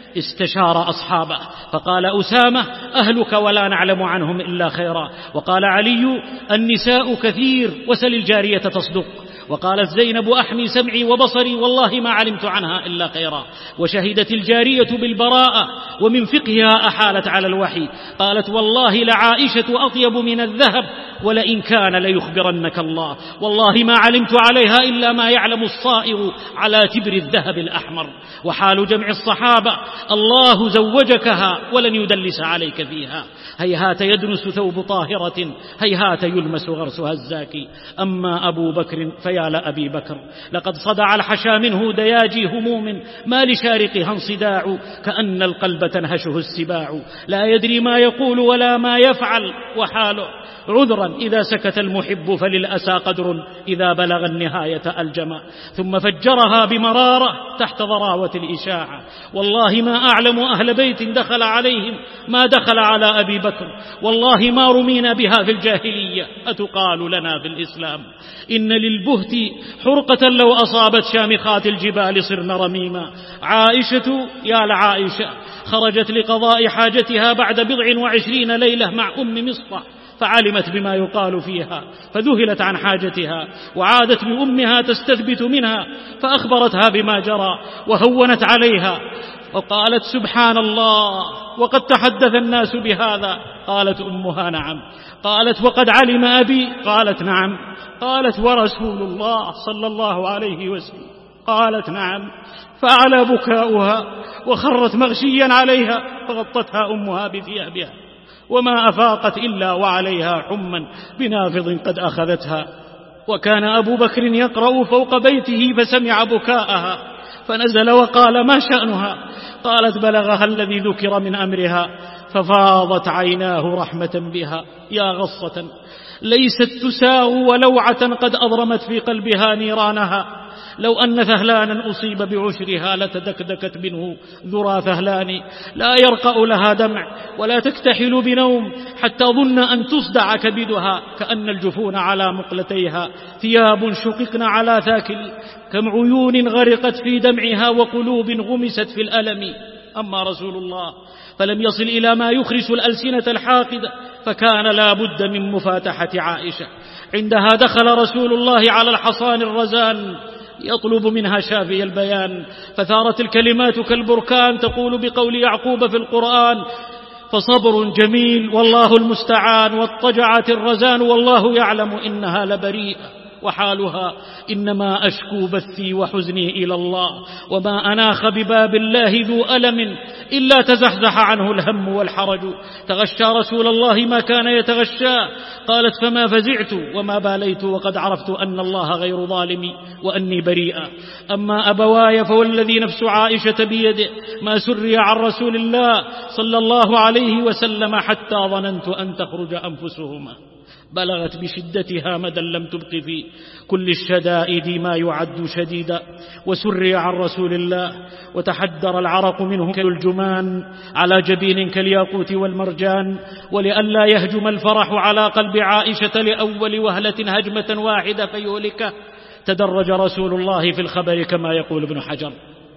استشار أصحابه فقال أسامة أهلك ولا نعلم عنهم إلا خيرا. وقال علي النساء كثير وسل الجارية تصدق. وقالت زينب أحمي سمعي وبصري والله ما علمت عنها إلا خيرا. وشهدت الجارية بالبراءة ومن فقهها أحالت على الوحي، قالت والله لعائشة أطيب من الذهب، ولئن كان ليخبرنك الله، والله ما علمت عليها إلا ما يعلم الصائغ على تبر الذهب الأحمر. وحال جمع الصحابة الله زوجكها ولن يدلس عليك فيها، هيهات يدنس ثوب طاهرة، هيهات يلمس غرسها الزاكي. أما أبو بكر فيا لأبي بكر، لقد صدع الحشا منه دياجي هموم، ما لشارقها انصداع، كأن القلب تنهشه السباع، لا يدري ما يقول ولا ما يفعل، وحاله عذرا إذا سكت المحب فللأسى قدر، إذا بلغ النهاية ألجما. ثم فجرها بمرارة تحت ضراوة الإشاعة. والله ما أعلم أهل بيت دخل عليهم ما دخل على أبي بكر، والله ما رمينا بها في الجاهلية أتقال لنا في الإسلام. إن للبهت حرقة لو أصابت شامخات الجبال صرن رميما. عائشة يا لعائشة خرجت لقضاء حاجتها بعد بضع وعشرين ليلة مع أم مصطح، فعلمت بما يقال فيها فذهلت عن حاجتها، وعادت بأمها تستثبت منها فأخبرتها بما جرى وهونت عليها، وقالت سبحان الله وقد تحدث الناس بهذا. قالت أمها نعم. قالت وقد علم أبي؟ قالت نعم. قالت ورسول الله صلى الله عليه وسلم؟ قالت نعم. فعلى بكاؤها وخرت مغشيا عليها، فغطتها أمها بثيابها، وما أفاقت إلا وعليها حما بنافض قد أخذتها. وكان أبو بكر يقرأ فوق بيته فسمع بكاءها، فنزل وقال ما شأنها؟ قالت بلغها الذي ذكر من أمرها، ففاضت عيناه رحمة بها. يا غصة ليست تساغ ولوعة قد أضرمت في قلبها نيرانها، لو أن ثهلانا أصيب بعشرها لتدكدكت منه ذرى ثهلان. لا يرقأ لها دمع ولا تكتحل بنوم حتى ظن أن تصدع كبدها، كأن الجفون على مقلتيها ثياب شققن على ثاكل، كم عيون غرقت في دمعها وقلوب غمست في الألم. أما رسول الله فلم يصل إلى ما يخرس الألسنة الحاقدة، فكان لا بد من مفاتحة عائشة. عندها دخل رسول الله على الحصان الرزان يطلب منها شافي البيان، فثارت الكلمات كالبركان تقول بقول يعقوب في القرآن فصبر جميل والله المستعان، واضطجعت الرزان والله يعلم إنها لبريئة. وحالها إنما أشكو بثي وحزني إلى الله وما أناخ بباب الله ذو ألم إلا تزحزح عنه الهم والحرج. تغشى رسول الله ما كان يتغشى. قالت فما فزعت وما باليت وقد عرفت أن الله غير ظالم وأني بريئة. أما أبواي فوالذي نفس عائشة بيده ما سري عن رسول الله صلى الله عليه وسلم حتى ظننت أن تخرج أنفسهما. بلغت بشدتها مدى لم تبق في كل الشدائد ما يعد شديدا. وسري عن رسول الله وتحدر العرق منه كالجمان على جبين كالياقوت والمرجان. ولئلا يهجم الفرح على قلب عائشة لأول وهلة هجمة واحدة فيهلكه تدرج رسول الله في الخبر كما يقول ابن حجر.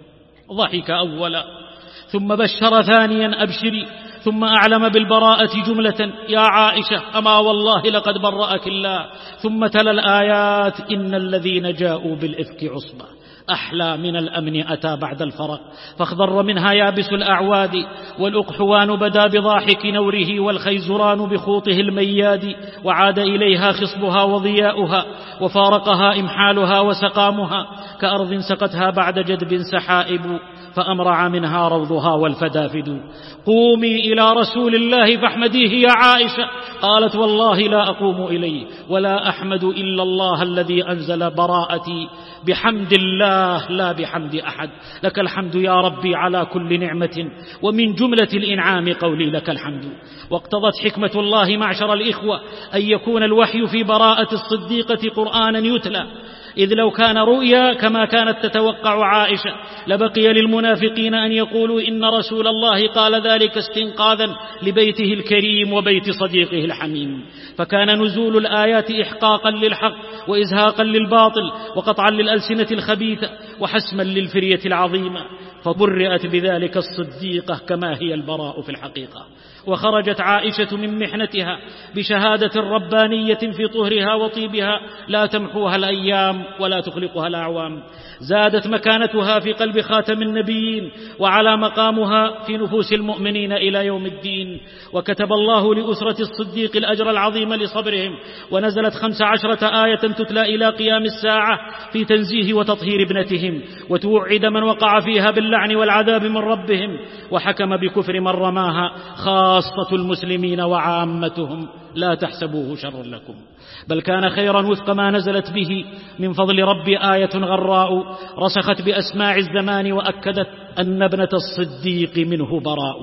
ضحك أولا ثم بشر ثانيا أبشري ثم أعلم بالبراءة جملة يا عائشة أما والله لقد برأك الله. ثم تلا الآيات إن الذين جاءوا بالإفك عصبة أحلى من الأمن أتى بعد الفرق. فاخضر منها يابس الأعواد والأقحوان بدا بضاحك نوره والخيزران بخوطه المياد. وعاد إليها خصبها وضياؤها وفارقها إمحالها وسقامها كأرض سقتها بعد جدب سحائب فأمرع منها روضها والفدافد. قومي إلى رسول الله فاحمديه يا عائشة. قالت والله لا أقوم إليه ولا أحمد إلا الله الذي أنزل براءتي بحمد الله لا بحمد أحد. لك الحمد يا ربي على كل نعمة ومن جملة الإنعام قولي لك الحمد. واقتضت حكمة الله معشر الإخوة أن يكون الوحي في براءة الصديقة قرآنا يتلى، إذ لو كان رؤيا كما كانت تتوقع عائشة لبقي للمنافقين أن يقولوا إن رسول الله قال ذلك استنقاذا لبيته الكريم وبيت صديقه الحميم. فكان نزول الآيات إحقاقا للحق وإزهاقا للباطل وقطعا للألسنة الخبيثة وحسما للفرية العظيمة. فبرئت بذلك الصديقة كما هي البراء في الحقيقة. وخرجت عائشة من محنتها بشهادة ربانية في طهرها وطيبها لا تمحوها الأيام ولا تخلقها الأعوام. زادت مكانتها في قلب خاتم النبيين وعلى مقامها في نفوس المؤمنين إلى يوم الدين. وكتب الله لأسرة الصديق الأجر العظيم لصبرهم. ونزلت خمس عشرة آية تتلى إلى قيام الساعة في تنزيه وتطهير ابنتهم. وتوعد من وقع فيها باللعن والعذاب من ربهم. وحكم بكفر من رماها خاصة المسلمين وعامتهم. لا تحسبوه شرا لكم بل كان خيرا وفق ما نزلت به من فضل رب آية غراء رسخت بأسماع الزمان وأكدت أن ابنة الصديق منه براء.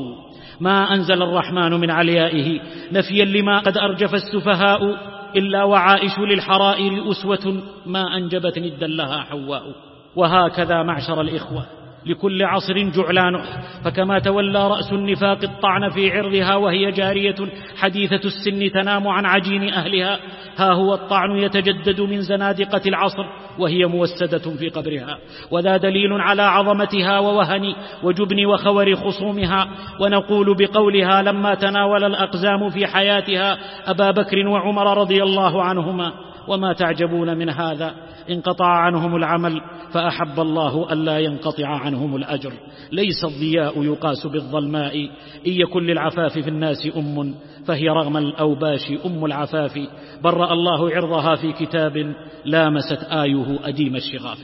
ما أنزل الرحمن من عليائه نفيا لما قد أرجف السفهاء إلا وعائش للحرائر أسوة ما أنجبت ندا لها حواء. وهكذا معشر الإخوة لكل عصر جعلانه. فكما تولى رأس النفاق الطعن في عرضها وهي جارية حديثة السن تنام عن عجين أهلها، ها هو الطعن يتجدد من زنادقة العصر وهي موسدة في قبرها. وذا دليل على عظمتها ووهن وجبن وخور خصومها. ونقول بقولها لما تناول الأقزام في حياتها أبا بكر وعمر رضي الله عنهما وما تعجبون من هذا انقطع عنهم العمل فأحب الله ألا ينقطع عنهم الأجر. ليس الضياء يقاس بالظلماء إن يكن للعفاف في الناس أم فهي رغم الأوباش أم العفاف. برأ الله عرضها في كتاب لامست آيه أديم الشغاف.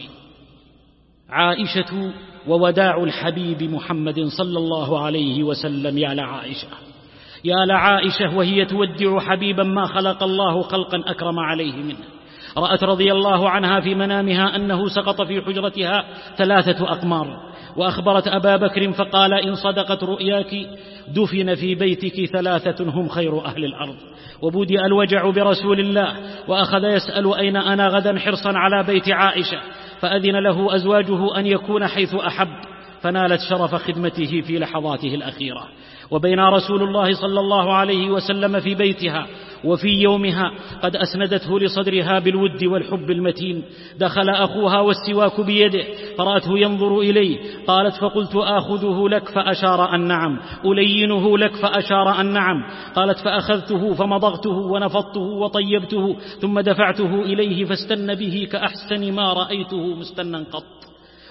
عائشة ووداع الحبيب محمد صلى الله عليه وسلم. يا لعائشة يا لعائشة وهي تودع حبيبا ما خلق الله خلقا أكرم عليه منه. رأت رضي الله عنها في منامها أنه سقط في حجرتها ثلاثة أقمار. وأخبرت أبا بكر فقال إن صدقت رؤياك دفن في بيتك ثلاثة هم خير أهل الأرض. وبدأ الوجع برسول الله وأخذ يسأل أين أنا غدا حرصا على بيت عائشة. فأذن له أزواجه أن يكون حيث أحب فنالت شرف خدمته في لحظاته الأخيرة. وبين رسول الله صلى الله عليه وسلم في بيتها وفي يومها قد أسندته لصدرها بالود والحب المتين دخل أخوها والسواك بيده فرأته ينظر إليه. قالت فقلت آخذه لك فأشار أن نعم، ألينه لك فأشار أن نعم. قالت فأخذته فمضغته ونفضته وطيبته ثم دفعته إليه فاستن به كأحسن ما رأيته مستنا قط.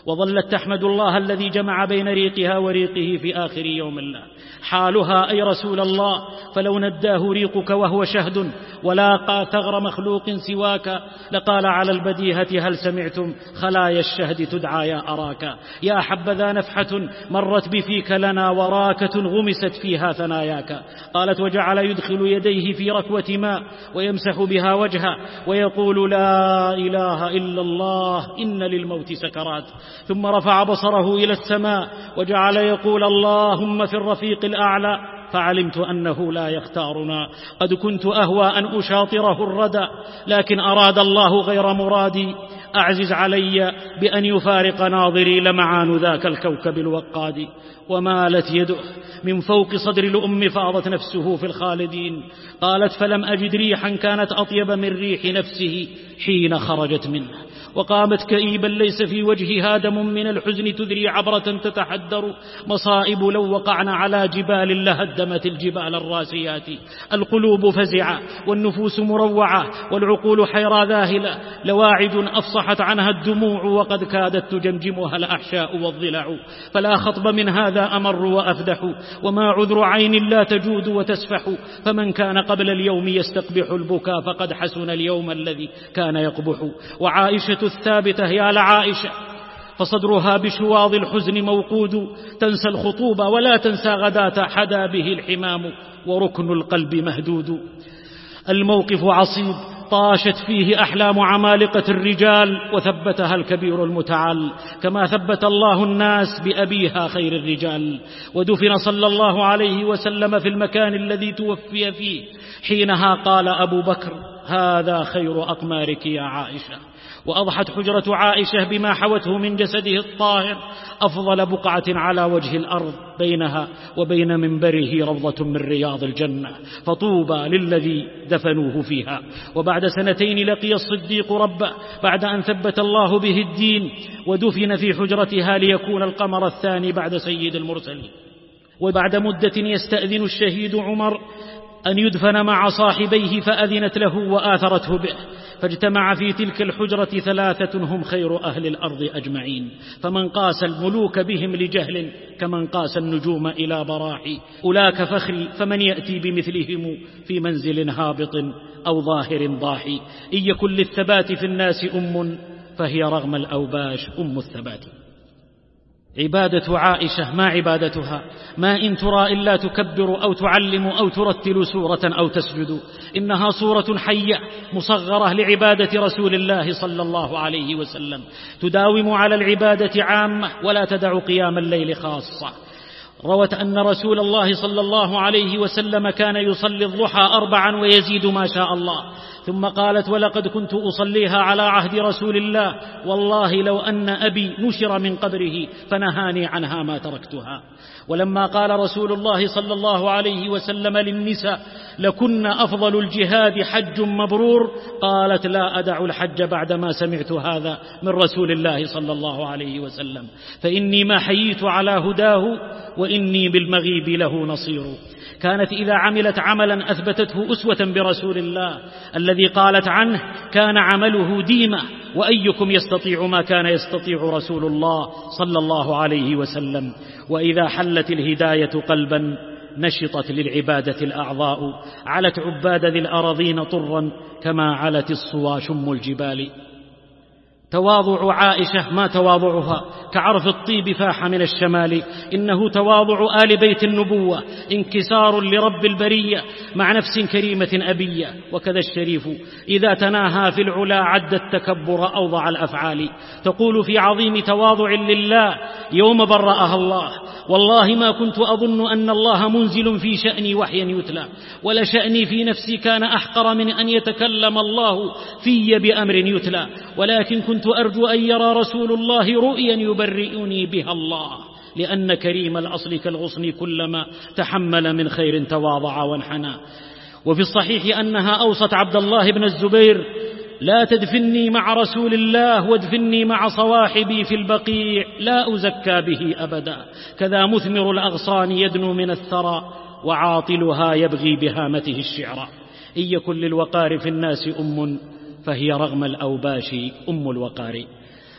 وظلت تحمد الله الذي جمع بين ريقها وريقه في آخر يوم الله. حالها أي رسول الله فلو نداه ريقك وهو شهد ولاقى ثغر مخلوق سواك لقال على البديهة هل سمعتم خلايا الشهد تدعى يا أراك. يا حبذا نفحة مرت بفيك لنا وراكة غمست فيها ثناياك. قالت وجعل يدخل يديه في ركوة ماء ويمسح بها وجهه ويقول لا إله إلا الله إن للموت سكرات. ثم رفع بصره إلى السماء وجعل يقول اللهم في الرفيق الأعلى. فعلمت أنه لا يختارنا. قد كنت أهوى أن أشاطره الردى لكن أراد الله غير مرادي. أعزز علي بأن يفارق ناظري لمعان ذاك الكوكب الوقاد. ومالت يده من فوق صدر الأم فاضت نفسه في الخالدين. قالت فلم أجد ريحا كانت أطيب من ريح نفسه حين خرجت منه. وقامت كئيبا ليس في وجهها دم من الحزن تذري عبرة تتحدر. مصائب لو وقعنا على جبال لهدمت الجبال الراسيات. القلوب فزعة والنفوس مروعة والعقول حيرى ذاهلة. لواعد أفصحت عنها الدموع وقد كادت تجمجمها الأحشاء والضلع. فلا خطب من هذا أمر وأفدح وما عذر عين لا تجود وتسفح. فمن كان قبل اليوم يستقبح البكاء فقد حسن اليوم الذي كان يقبح. وعائشة الثابتة يا لعائشة فصدرها بشواظ الحزن موقود. تنسى الخطوبة ولا تنسى غداة حدا به الحمام وركن القلب مهدود. الموقف عصيب طاشت فيه أحلام عمالقة الرجال وثبتها الكبير المتعال كما ثبت الله الناس بأبيها خير الرجال. ودفن صلى الله عليه وسلم في المكان الذي توفي فيه. حينها قال أبو بكر هذا خير أقمارك يا عائشة. وأضحت حجرة عائشة بما حوته من جسده الطاهر أفضل بقعة على وجه الأرض بينها وبين منبره روضة من رياض الجنة. فطوبى للذي دفنوه فيها. وبعد سنتين لقي الصديق ربه بعد أن ثبت الله به الدين ودفن في حجرتها ليكون القمر الثاني بعد سيد المرسلين. وبعد مدة يستأذن الشهيد عمر أن يدفن مع صاحبيه فأذنت له وآثرته به. فاجتمع في تلك الحجرة ثلاثة هم خير أهل الأرض أجمعين. فمن قاس الملوك بهم لجهل كمن قاس النجوم إلى براحي. أولاك فخري فمن يأتي بمثلهم في منزل هابط أو ظاهر ضاحي. إن يكن للثبات في الناس أم فهي رغم الأوباش أم الثبات. عبادة عائشة ما عبادتها ما إن ترى إلا تكبر أو تعلم أو ترتل سورة أو تسجد. إنها سورة حية مصغرة لعبادة رسول الله صلى الله عليه وسلم تداوم على العبادة عامة ولا تدع قيام الليل خاصة. روت أن رسول الله صلى الله عليه وسلم كان يصلي الضحى أربعا ويزيد ما شاء الله. ثم قالت ولقد كنت أصليها على عهد رسول الله والله لو أن أبي نشر من قبره فنهاني عنها ما تركتها. ولما قال رسول الله صلى الله عليه وسلم للنساء لكن أفضل الجهاد حج مبرور قالت لا أدع الحج بعدما سمعت هذا من رسول الله صلى الله عليه وسلم فإني ما حييت على هداه وإني بالمغيب له نصير. كانت إذا عملت عملا أثبتته أسوة برسول الله الذي قالت عنه كان عمله ديمة وأيكم يستطيع ما كان يستطيع رسول الله صلى الله عليه وسلم. وإذا حلت الهداية قلبا نشطت للعبادة الأعضاء. علت عباد ذي الأراضين طرا كما علت الصوى شم الجبال. تواضع عائشة ما تواضعها كعرف الطيب فاح من الشمال. إنه تواضع آل بيت النبوة انكسار لرب البرية مع نفس كريمة أبية. وكذا الشريف إذا تناهى في العلا عد التكبر أوضع الأفعال. تقول في عظيم تواضع لله يوم برأها الله والله ما كنت أظن أن الله منزل في شأني وحيا يتلى ولا شأني في نفسي كان أحقر من أن يتكلم الله في بأمر يتلى ولكن كنت أرجو أن يرى رسول الله رؤيا يبرئني بها الله لأن كريم الأصل كالغصن كلما تحمل من خير تواضع وانحنى. وفي الصحيح أنها أوصت عبد الله بن الزبير لا تدفني مع رسول الله وادفني مع صواحبي في البقيع لا أزكى به أبدا. كذا مثمر الأغصان يدنو من الثرى وعاطلها يبغي بهامته الشعر. إن يكن للوقار في الناس أم فهي رغم الأوباش أم الوقار.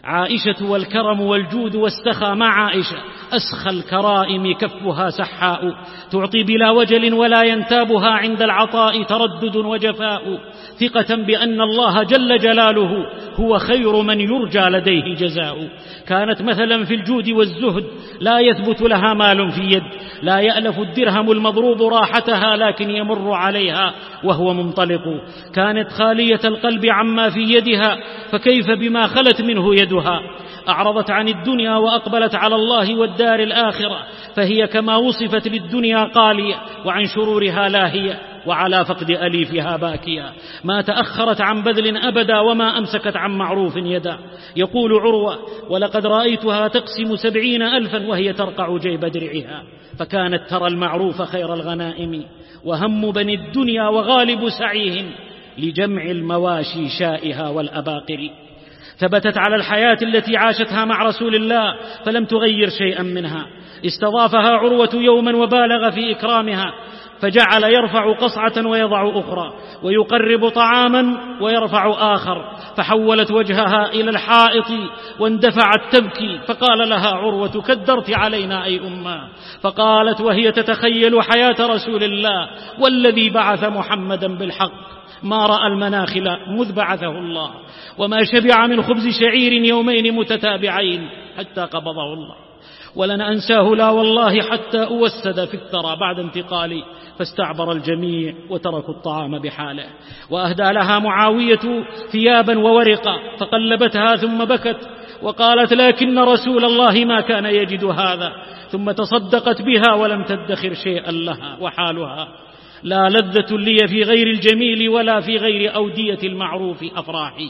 عائشة والكرم والجود والسخاء مع عائشة أسخى الكرائم كفها سحاء، تعطي بلا وجل ولا ينتابها عند العطاء تردد وجفاء، ثقة بأن الله جل جلاله هو خير من يرجى لديه جزاء. كانت مثلا في الجود والزهد لا يثبت لها مال في يد، لا يألف الدرهم المضروب راحتها لكن يمر عليها وهو منطلق. كانت خالية القلب عما في يدها فكيف بما خلت منه يدها. أعرضت عن الدنيا وأقبلت على الله والدار الآخرة، فهي كما وصفت للدنيا قالية وعن شرورها لاهية وعلى فقد أليفها باكية. ما تأخرت عن بذل أبدا وما أمسكت عن معروف يدا. يقول عروة: ولقد رأيتها تقسم سبعين ألفا وهي ترقع جيب درعها، فكانت ترى المعروف خير الغنائم، وهم بني الدنيا وغالب سعيهم لجمع المواشي شائها والأباقر. ثبتت على الحياة التي عاشتها مع رسول الله فلم تغير شيئا منها. استضافها عروة يوما وبالغ في إكرامها، فجعل يرفع قصعة ويضع أخرى، ويقرب طعاما ويرفع آخر، فحولت وجهها إلى الحائط واندفعت تبكي، فقال لها عروة: كدرت علينا أي أمة. فقالت وهي تتخيل حياة رسول الله: والذي بعث محمدا بالحق ما رأى المناخل مذ بعثه الله، وما شبع من خبز شعير يومين متتابعين حتى قبضه الله، ولن أنساه لا والله حتى أوسد في الثرى بعد انتقالي، فاستعبر الجميع وتركوا الطعام بحاله. وأهدى لها معاوية ثيابا وورقا فقلبتها ثم بكت وقالت: لكن رسول الله ما كان يجد هذا، ثم تصدقت بها ولم تدخر شيئا لها. وحالها: لا لذة لي في غير الجميل ولا في غير أودية المعروف أفراحي.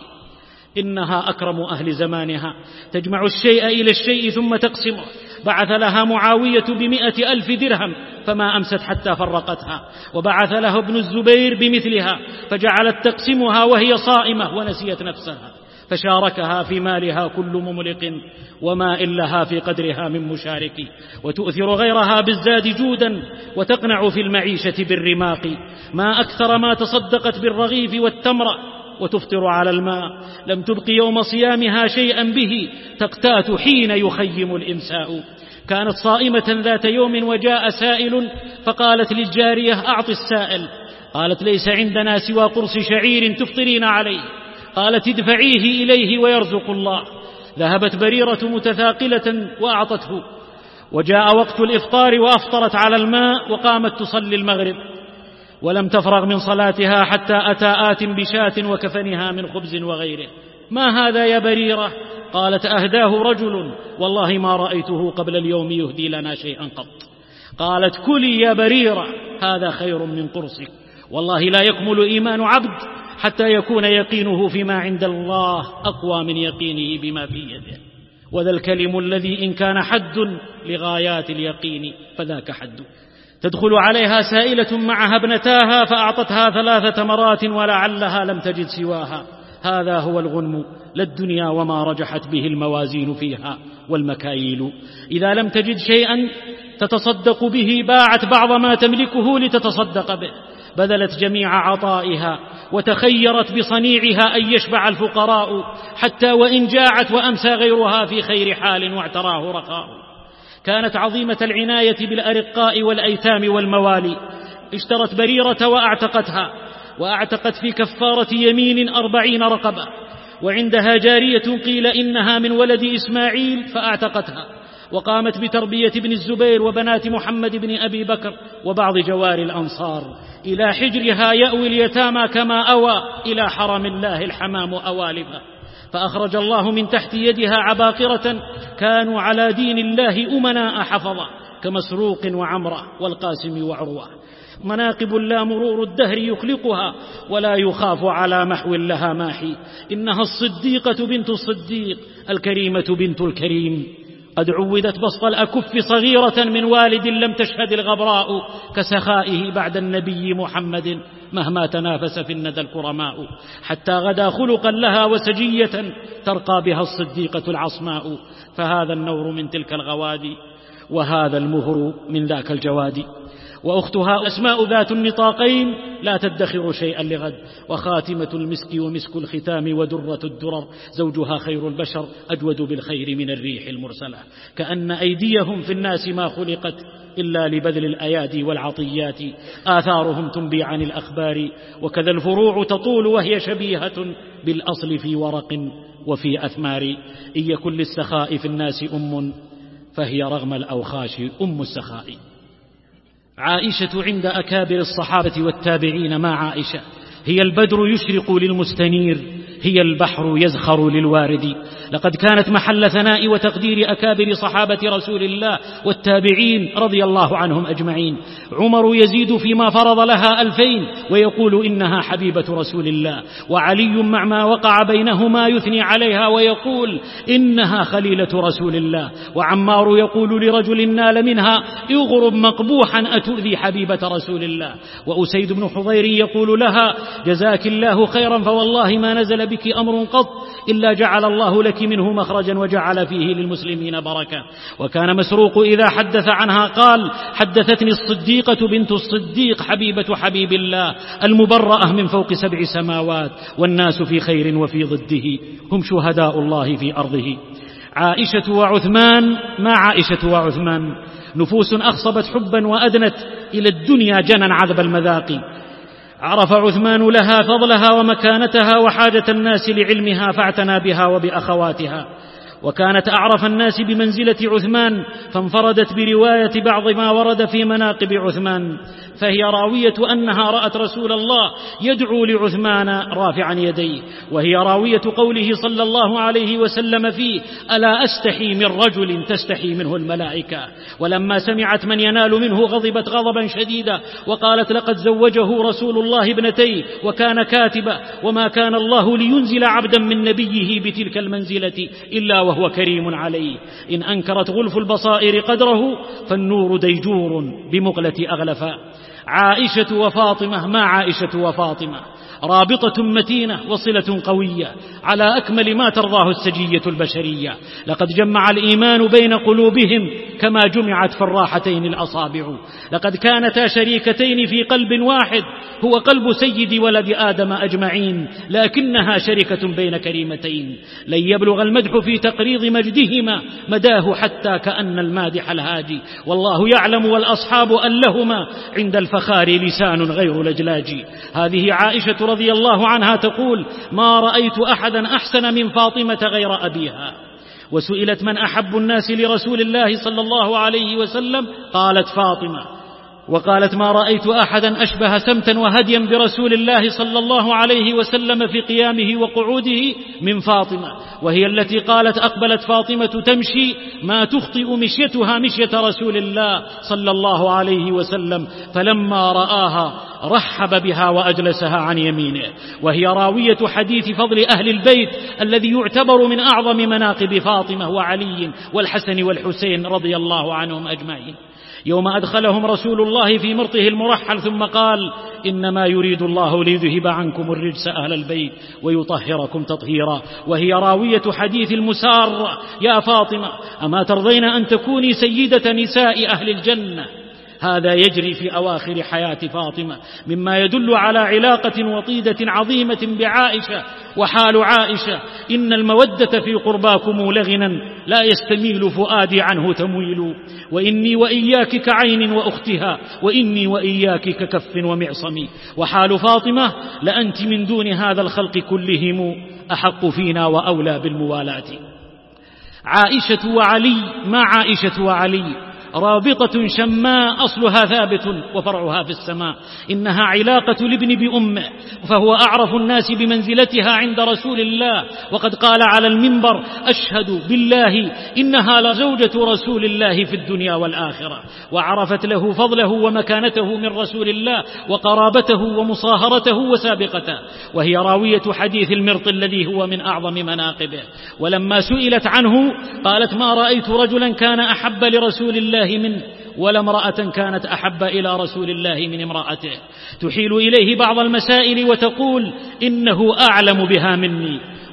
إنها أكرم أهل زمانها، تجمع الشيء إلى الشيء ثم تقسمه. بعث لها معاوية بمئة ألف درهم فما أمست حتى فرقتها، وبعث له ابن الزبير بمثلها فجعلت تقسمها وهي صائمة ونسيت نفسها، فشاركها في مالها كل مملق وما إلها في قدرها من مشارك. وتؤثر غيرها بالزاد جودا وتقنع في المعيشة بالرماق. ما أكثر ما تصدقت بالرغيف والتمر وتفطر على الماء، لم تبق يوم صيامها شيئا به تقتات حين يخيم الإمساء. كانت صائمة ذات يوم وجاء سائل فقالت للجارية: أعط السائل. قالت: ليس عندنا سوى قرص شعير تفطرين عليه. قالت: ادفعيه إليه ويرزق الله. ذهبت بريرة متثاقلة وأعطته، وجاء وقت الإفطار وأفطرت على الماء وقامت تصلي المغرب، ولم تفرغ من صلاتها حتى أتى آت بشاة وكفنها من خبز وغيره. ما هذا يا بريرة؟ قالت: أهداه رجل والله ما رأيته قبل اليوم يهدي لنا شيئا قط. قالت: كلي يا بريرة، هذا خير من قرصك. والله لا يكمل إيمان عبد حتى يكون يقينه فيما عند الله أقوى من يقينه بما في يده، وذا الكلم الذي إن كان حد لغايات اليقين فذاك حد. تدخل عليها سائلة معها ابنتاها فأعطتها ثلاث تمرات ولعلها لم تجد سواها. هذا هو الغنم، لا الدنيا وما رجحت به الموازين فيها والمكاييل. إذا لم تجد شيئا تتصدق به باعت بعض ما تملكه لتتصدق به، بذلت جميع عطائها وتخيرت بصنيعها أن يشبع الفقراء، حتى وإن جاعت وأمسى غيرها في خير حال واعتراه رخاء. كانت عظيمة العناية بالأرقاء والأيتام والموالي. اشترت بريرة وأعتقتها، وأعتقت في كفارة يمين أربعين رقبة. وعندها جارية قيل إنها من ولد إسماعيل فأعتقتها، وقامت بتربية ابن الزبير وبنات محمد بن أبي بكر وبعض جوار الأنصار. إلى حجرها يأوي اليتامى كما أوى إلى حرم الله الحمام أوالبا. فأخرج الله من تحت يدها عباقرة كانوا على دين الله أمناء حفظا، كمسروق وعمرة والقاسم وعروة. مناقب لا مرور الدهر يخلقها، ولا يخاف على محو لها ماحي. إنها الصديقة بنت الصديق، الكريمة بنت الكريم. قد عودت بسط الأكف صغيرة من والد لم تشهد الغبراء كسخائه بعد النبي محمد، مهما تنافس في الندى الكرماء. حتى غدا خلقا لها وسجية ترقى بها الصديقة العصماء. فهذا النور من تلك الغوادي، وهذا المهر من ذاك الجواد. وأختها أسماء ذات النطاقين لا تدخر شيئا لغد، وخاتمة المسك ومسك الختام ودرة الدرر، زوجها خير البشر أجود بالخير من الريح المرسلة، كأن أيديهم في الناس ما خلقت إلا لبذل الأيادي والعطيات، آثارهم تنبي عن الأخبار، وكذا الفروع تطول وهي شبيهة بالأصل في ورق وفي أثمار. إن يكن للسخاء في الناس أم فهي رغم الأوخاش أم السخاء. عائشة عند أكابر الصحابة والتابعين مع عائشة هي البدر يشرق للمستنير، هي البحر يزخر للوارد. لقد كانت محل ثناء وتقدير أكابر صحابة رسول الله والتابعين رضي الله عنهم أجمعين. عمر يزيد فيما فرض لها ألفين ويقول إنها حبيبة رسول الله، وعلي مع ما وقع بينهما يثني عليها ويقول إنها خليلة رسول الله، وعمار يقول لرجل نال منها اغرب مقبوحا أتؤذي حبيبة رسول الله، وأسيد بن حضير يقول لها جزاك الله خيرا فوالله ما نزل بك أمر قط إلا جعل الله لك منه مخرجا وجعل فيه للمسلمين بركة. وكان مسروق إذا حدث عنها قال حدثتني الصديقة بنت الصديق حبيبة حبيب الله المبرأة من فوق سبع سماوات، والناس في خير وفي ضده، هم شهداء الله في أرضه. عائشة وعثمان مع عائشة وعثمان نفوس أخصبت حبا وأدنت إلى الدنيا جنا عذب المذاق. عرف عثمان لها فضلها ومكانتها وحاجة الناس لعلمها فاعتنى بها وبأخواتها، وكانت أعرف الناس بمنزلة عثمان فانفردت برواية بعض ما ورد في مناقب عثمان، فهي راوية أنها رأت رسول الله يدعو لعثمان رافعا يديه، وهي راوية قوله صلى الله عليه وسلم فيه ألا أستحي من رجل تستحي منه الملائكة. ولما سمعت من ينال منه غضبت غضبا شديدا وقالت لقد زوجه رسول الله ابنتيه وكان كاتبا، وما كان الله لينزل عبدا من نبيه بتلك المنزلة إلا وهو كريم عليه. إن أنكرت غلف البصائر قدره فالنور ديجور بمقلة أغلفا. عائشة وفاطمة مع عائشة وفاطمة رابطة متينة وصلة قوية على أكمل ما ترضاه السجية البشرية. لقد جمع الإيمان بين قلوبهم كما جمعت في الراحتين الأصابع. لقد كانتا شريكتين في قلب واحد هو قلب سيد ولد آدم أجمعين، لكنها شركة بين كريمتين. لن يبلغ المدح في تقريض مجدهما مداه حتى كأن المادح الهادي، والله يعلم والأصحاب أن لهما عند الفخار لسان غير لجلاج. هذه عائشة رضي الله عنها تقول ما رأيت أحدا أحسن من فاطمة غير أبيها. وسئلت من أحب الناس لرسول الله صلى الله عليه وسلم قالت فاطمة، وقالت ما رأيت أحدا أشبه سمتا وهديا برسول الله صلى الله عليه وسلم في قيامه وقعوده من فاطمة، وهي التي قالت أقبلت فاطمة تمشي ما تخطئ مشيتها مشية رسول الله صلى الله عليه وسلم، فلما رآها رحب بها وأجلسها عن يمينه. وهي راوية حديث فضل أهل البيت الذي يعتبر من أعظم مناقب فاطمة وعلي والحسن والحسين رضي الله عنهم أجمعين. يوم أدخلهم رسول الله في مرطه المرحل ثم قال إنما يريد الله ليذهب عنكم الرجس أهل البيت ويطهركم تطهيرا. وهي راوية حديث المسار يا فاطمة أما ترضين أن تكوني سيدة نساء أهل الجنة. هذا يجري في أواخر حياة فاطمة مما يدل على علاقة وطيدة عظيمة بعائشة. وحال عائشة إن المودة في قرباكم لغنا لا يستميل فؤادي عنه تمويل، وإني وإياك كعين وأختها وإني وإياك ككف ومعصم. وحال فاطمة لأنت من دون هذا الخلق كلهم أحق فينا وأولى بالموالاة. عائشة وعلي مع عائشة وعلي رابطة شماء أصلها ثابت وفرعها في السماء. إنها علاقة الابن بأمه، فهو أعرف الناس بمنزلتها عند رسول الله، وقد قال على المنبر أشهد بالله إنها لزوجة رسول الله في الدنيا والآخرة. وعرفت له فضله ومكانته من رسول الله وقرابته ومصاهرته وسابقته. وهي راوية حديث المرط الذي هو من أعظم مناقبه. ولما سئلت عنه قالت ما رأيت رجلا كان أحب لرسول الله منه ولا امرأة كانت أحب إلى رسول الله من امرأته. تحيل إليه بعض المسائل وتقول إنه أعلم بها مني،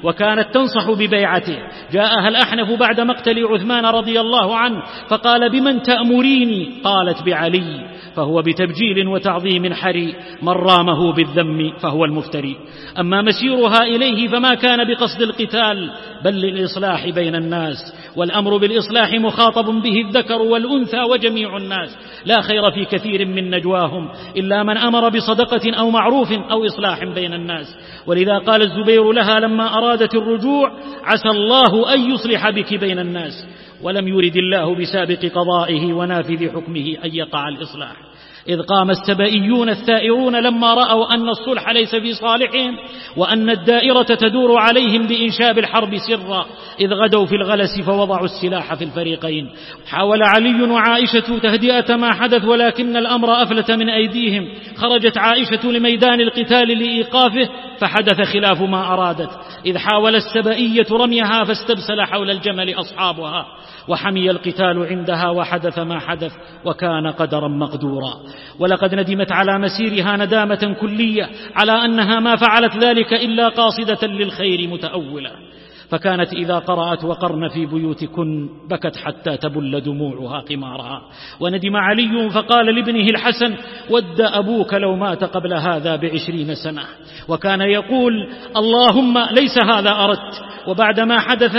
وكانت تنصح ببيعته. جاءها الأحنف بعد مقتل عثمان رضي الله عنه فقال: بمن تأمريني؟ قالت: بعلي، فهو بتبجيل وتعظيم حري، من رامه بالذم فهو المفتري. أما مسيرها إليه فما كان بقصد القتال بل للإصلاح بين الناس، والأمر بالإصلاح مخاطب به الذكر والأنثى وجميع الناس، لا خير في كثير من نجواهم إلا من أمر بصدقة أو معروف أو إصلاح بين الناس. ولذا قال الزبير لها لما أرادت الرجوع: عسى الله أن يصلح بك بين الناس، ولم يرد الله بسابق قضائه ونافذ حكمه أن يقع الإصلاح. إذ قام السبئيون الثائرون لما رأوا أن الصلح ليس في صالحهم وأن الدائرة تدور عليهم بإنشاب الحرب سرا، إذ غدوا في الغلس فوضعوا السلاح في الفريقين. حاول علي وعائشة تهدئة ما حدث ولكن الأمر أفلت من أيديهم. خرجت عائشة لميدان القتال لإيقافه فحدث خلاف ما أرادت، إذ حاول السبئية رميها فاستبسل حول الجمل أصحابها، وحمي القتال عندها وحدث ما حدث، وكان قدرا مقدورا. ولقد ندمت على مسيرها ندامة كلية على أنها ما فعلت ذلك إلا قاصدة للخير متأولة، فكانت إذا قرأت: وقرن في بيوتكن بكت حتى تبل دموعها قمارها. وندم علي فقال لابنه الحسن: ود أبوك لو مات قبل هذا بعشرين سنة. وكان يقول: اللهم ليس هذا أردت. وبعدما حدث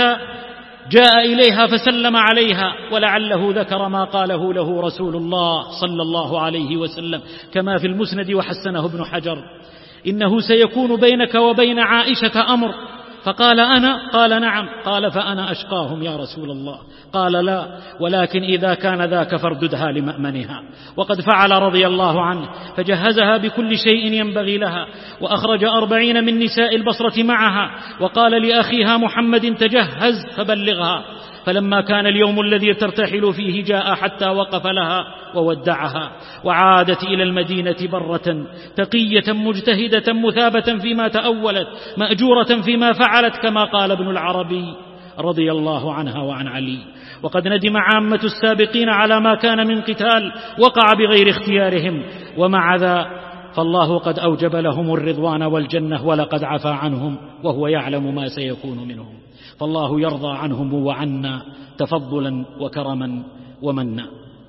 جاء إليها فسلم عليها، ولعله ذكر ما قاله له رسول الله صلى الله عليه وسلم كما في المسند وحسنه ابن حجر: إنه سيكون بينك وبين عائشة أمر. فقال: أنا؟ قال: نعم. قال: فأنا أشقاهم يا رسول الله. قال: لا، ولكن إذا كان ذاك فارددها لمأمنها. وقد فعل رضي الله عنه، فجهزها بكل شيء ينبغي لها، وأخرج أربعين من نساء البصرة معها، وقال لأخيها محمد: تجهز فبلغها. فلما كان اليوم الذي ترتحل فيه جاء حتى وقف لها وودعها، وعادت إلى المدينة برة تقية مجتهدة مثابة فيما تأولت مأجورة فيما فعلت، كما قال ابن العربي رضي الله عنها وعن علي. وقد ندم عامة السابقين على ما كان من قتال وقع بغير اختيارهم، ومع ذا فالله قد أوجب لهم الرضوان والجنة، ولقد عفى عنهم وهو يعلم ما سيكون منهم، فالله يرضى عنهم وعنا تفضلا وكرما ومنا.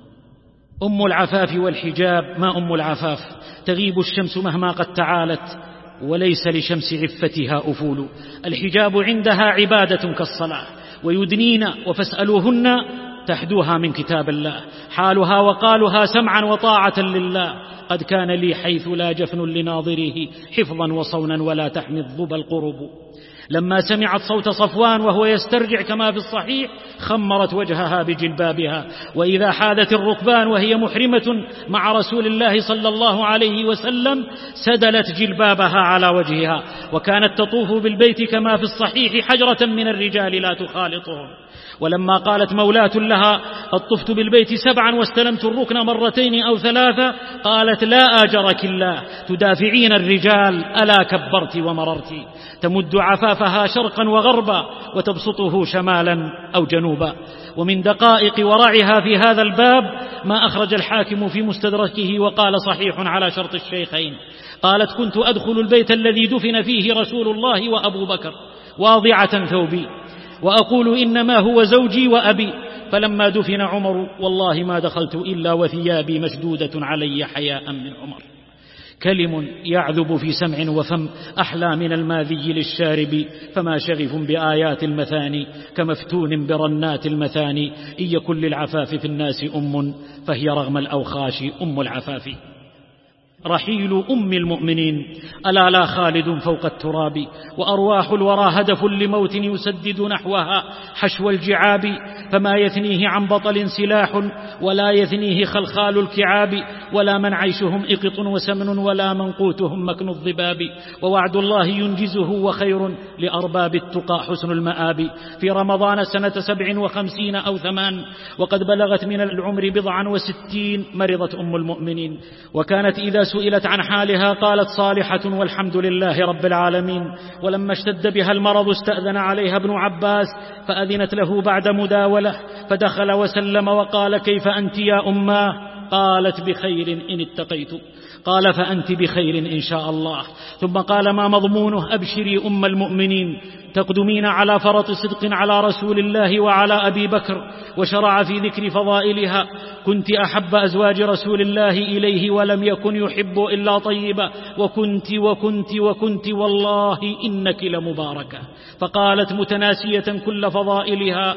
أم العفاف والحجاب ما أم العفاف؟ تغيب الشمس مهما قد تعالت، وليس لشمس عفتها أفول. الحجاب عندها عبادة كالصلاة، ويدنين وفاسألوهن تحدوها من كتاب الله، حالها وقالها سمعا وطاعة لله. قد كان لي حيث لا جفن لناظره حفظا وصونا ولا تحمي الظبى القرب. لما سمعت صوت صفوان وهو يسترجع كما في الصحيح خمرت وجهها بجلبابها، وإذا حادت الركبان وهي محرمة مع رسول الله صلى الله عليه وسلم سدلت جلبابها على وجهها، وكانت تطوف بالبيت كما في الصحيح حجرة من الرجال لا تخالطهم. ولما قالت مولاة لها: قد طفت بالبيت سبعا واستلمت الركن مرتين أو ثلاثة، قالت: لا آجرك الله، تدافعين الرجال، ألا كبرت ومررت. تمد عفافها شرقا وغربا وتبسطه شمالا أو جنوبا. ومن دقائق ورعها في هذا الباب ما أخرج الحاكم في مستدركه وقال صحيح على شرط الشيخين. قالت: كنت أدخل البيت الذي دفن فيه رسول الله وأبو بكر واضعة ثوبي، وأقول: إنما هو زوجي وأبي. فلما دفن عمر والله ما دخلت إلا وثيابي مشدودة علي حياء من عمر. كلم يعذب في سمع وفم أحلى من الماذي للشارب، فما شغف بآيات المثاني كمفتون برنات المثاني. إن يكن للعفاف في الناس أم فهي رغم الأوخاش أم العفاف. رحيل أم المؤمنين ألا لا خالد فوق التراب، وأرواح الورى هدف لموت يسدد نحوها حشو الجعاب. فما يثنيه عن بطل سلاح ولا يثنيه خلخال الكعاب، ولا من عيشهم إقط وسمن ولا من قوتهم مكن الضباب. ووعد الله ينجزه وخير لأرباب التقى حسن المآب. في رمضان سنة سبع وخمسين أو ثمان وقد بلغت من العمر بضعا وستين مرضت أم المؤمنين، وكانت إذا سئلت عن حالها قالت: صالحة والحمد لله رب العالمين. ولما اشتد بها المرض استأذن عليها ابن عباس فأذنت له بعد مداولة، فدخل وسلم وقال: كيف أنت يا أماه؟ قالت: بخير إن اتقيت. قال: فأنت بخير إن شاء الله. ثم قال: ما مضمونه؟ أبشري أم المؤمنين، تقدمين على فرط صدق على رسول الله وعلى أبي بكر. وشرع في ذكر فضائلها: كنت أحب أزواج رسول الله إليه ولم يكن يحب إلا طيبة، وكنت وكنت وكنت والله إنك لمباركة. فقالت متناسية كل فضائلها: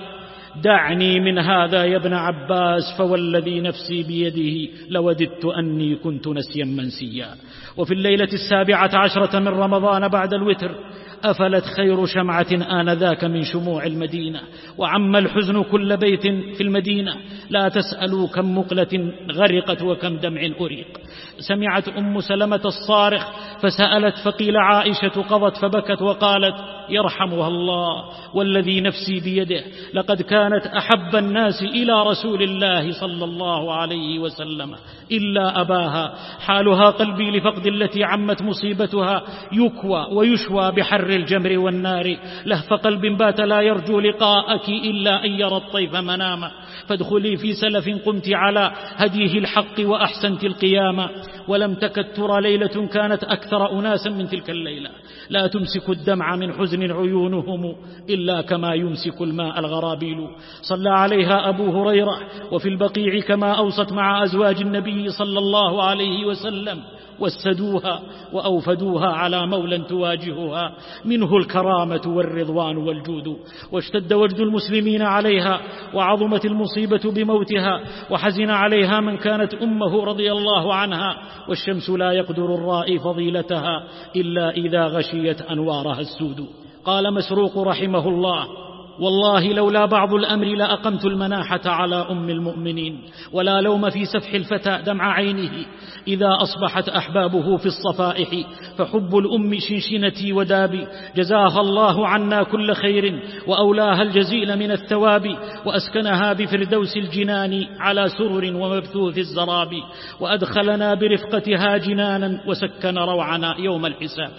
دعني من هذا يا ابن عباس، فوالذي نفسي بيده لوددت أني كنت نسيا منسيا. وفي الليلة السابعة عشرة من رمضان بعد الوتر أفلت خير شمعة آنذاك من شموع المدينة، وعم الحزن كل بيت في المدينة. لا تسألوا كم مقلة غرقت وكم دمع أريق. سمعت أم سلمة الصارخ فسألت، فقيل عائشة قضت فبكت وقالت: يرحمها الله والذي نفسي بيده، لقد كانت أحب الناس إلى رسول الله صلى الله عليه وسلم إلا أباها. حالها قلبي لفقد التي عمت مصيبتها يكوى ويشوى بحر الجمر والنار. لهف قلب بات لا يرجو لقاءك إلا أن يرى الطيف مناما. فادخلي في سلف قمت على هديه الحق وأحسنت القيامة. ولم تكد ترى ليلة كانت أكثر أناسا من تلك الليلة. لا تمسك الدمع من حزن عيونهم إلا كما يمسك الماء الغرابيل. صلى عليها أبو هريرة وفي البقيع كما أوصت مع أزواج النبي صلى الله عليه وسلم، وسدوها وأوفدوها على مولى تواجهها، منه الكرامة والرضوان والجود. واشتد وجد المسلمين عليها وعظمت المصيبة بموتها، وحزن عليها من كانت أمه رضي الله عنها. والشمس لا يقدر الرائي فضيلتها إلا إذا غشيت أنوارها السود. قال مسروق رحمه الله: والله لولا بعض الأمر لأقمت المناحة على أم المؤمنين، ولا لوم في سفح الفتى دمع عينه إذا أصبحت أحبابه في الصفائح. فحب الأم شنشنتي ودابي، جزاها الله عنا كل خير وأولاها الجزيل من الثواب، وأسكنها بفردوس الجنان على سرر ومبثوث الزراب، وأدخلنا برفقتها جنانا وسكن روعنا يوم الحساب.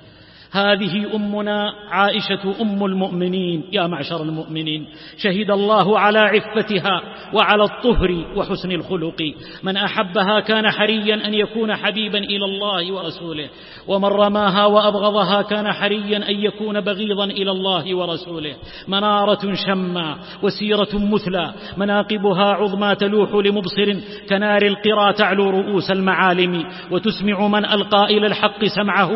هذه أمنا عائشة أم المؤمنين. يا معشر المؤمنين، شهد الله على عفتها وعلى الطهر وحسن الخلق. من أحبها كان حريا أن يكون حبيبا إلى الله ورسوله، ومن رماها وأبغضها كان حريا أن يكون بغيضا إلى الله ورسوله. منارة شمى وسيرة مثلى، مناقبها عظمى تلوح لمبصر، كنار القرى تعلو رؤوس المعالم، وتسمع من ألقى إلى الحق سمعه،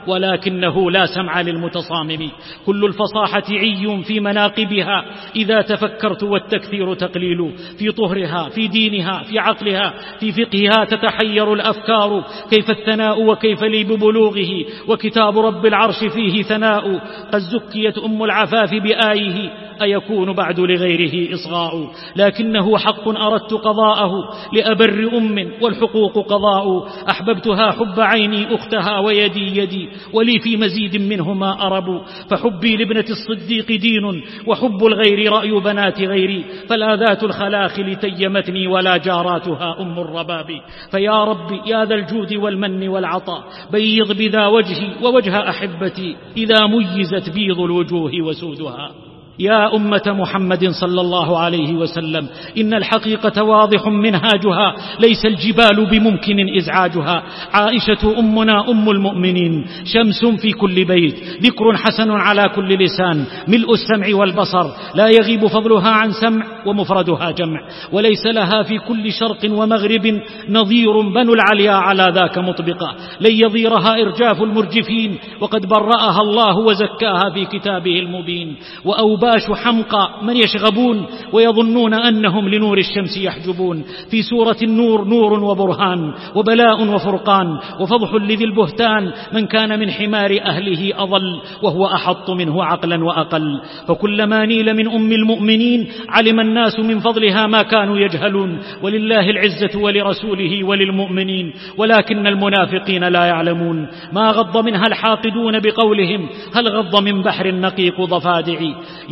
ولكنه لا سمع للمتصامم. كل الفصاحة عي في مناقبها إذا تفكرت، والتكثير تقليل. في طهرها، في دينها، في عقلها، في فقهها تتحير الأفكار. كيف الثناء وكيف لي ببلوغه، وكتاب رب العرش فيه ثناء. قد زكيت أم العفاف بآيه، أيكون بعد لغيره إصغاء. لكنه حق أردت قضاءه لأبر أم، والحقوق قضاء. أحببتها حب عيني أختها، ويدي يدي، ولي في مزيد منهما أرب. فحبي لابنة الصديق دين، وحب الغير رأي بنات غيري. فلا ذات الخلاخل تيمتني، ولا جاراتها أم الرباب. فيا ربي يا ذا الجود والمن والعطاء، بيض بذا وجهي ووجه أحبتي، إذا ميزت بيض الوجوه وسودها. يا أمة محمد صلى الله عليه وسلم، إن الحقيقة واضح منهاجها، ليس الجبال بممكن إزعاجها. عائشة أمنا أم المؤمنين، شمس في كل بيت، ذكر حسن على كل لسان، ملء السمع والبصر، لا يغيب فضلها عن سمع ومفردها جمع. وليس لها في كل شرق ومغرب نظير، بنو العليا على ذاك مطبقة. لن يضيرها إرجاف المرجفين، وقد برأها الله وزكاها في كتابه المبين. وأوباش حمقى من يشغبون ويظنون أنهم لنور الشمس يحجبون. في سورة النور نور وبرهان، وبلاء وفرقان، وفضح لذي البهتان، من كان من حمار أهله أضل، وهو أحط منه عقلا وأقل. فكلما نيل من أم المؤمنين علم الناس من فضلها ما كانوا يجهلون. ولله العزة ولرسوله وللمؤمنين، ولكن المنافقين لا يعلمون. ما غض منها الحاقدون بقولهم، هل غض من بحر النقيق ضفادع.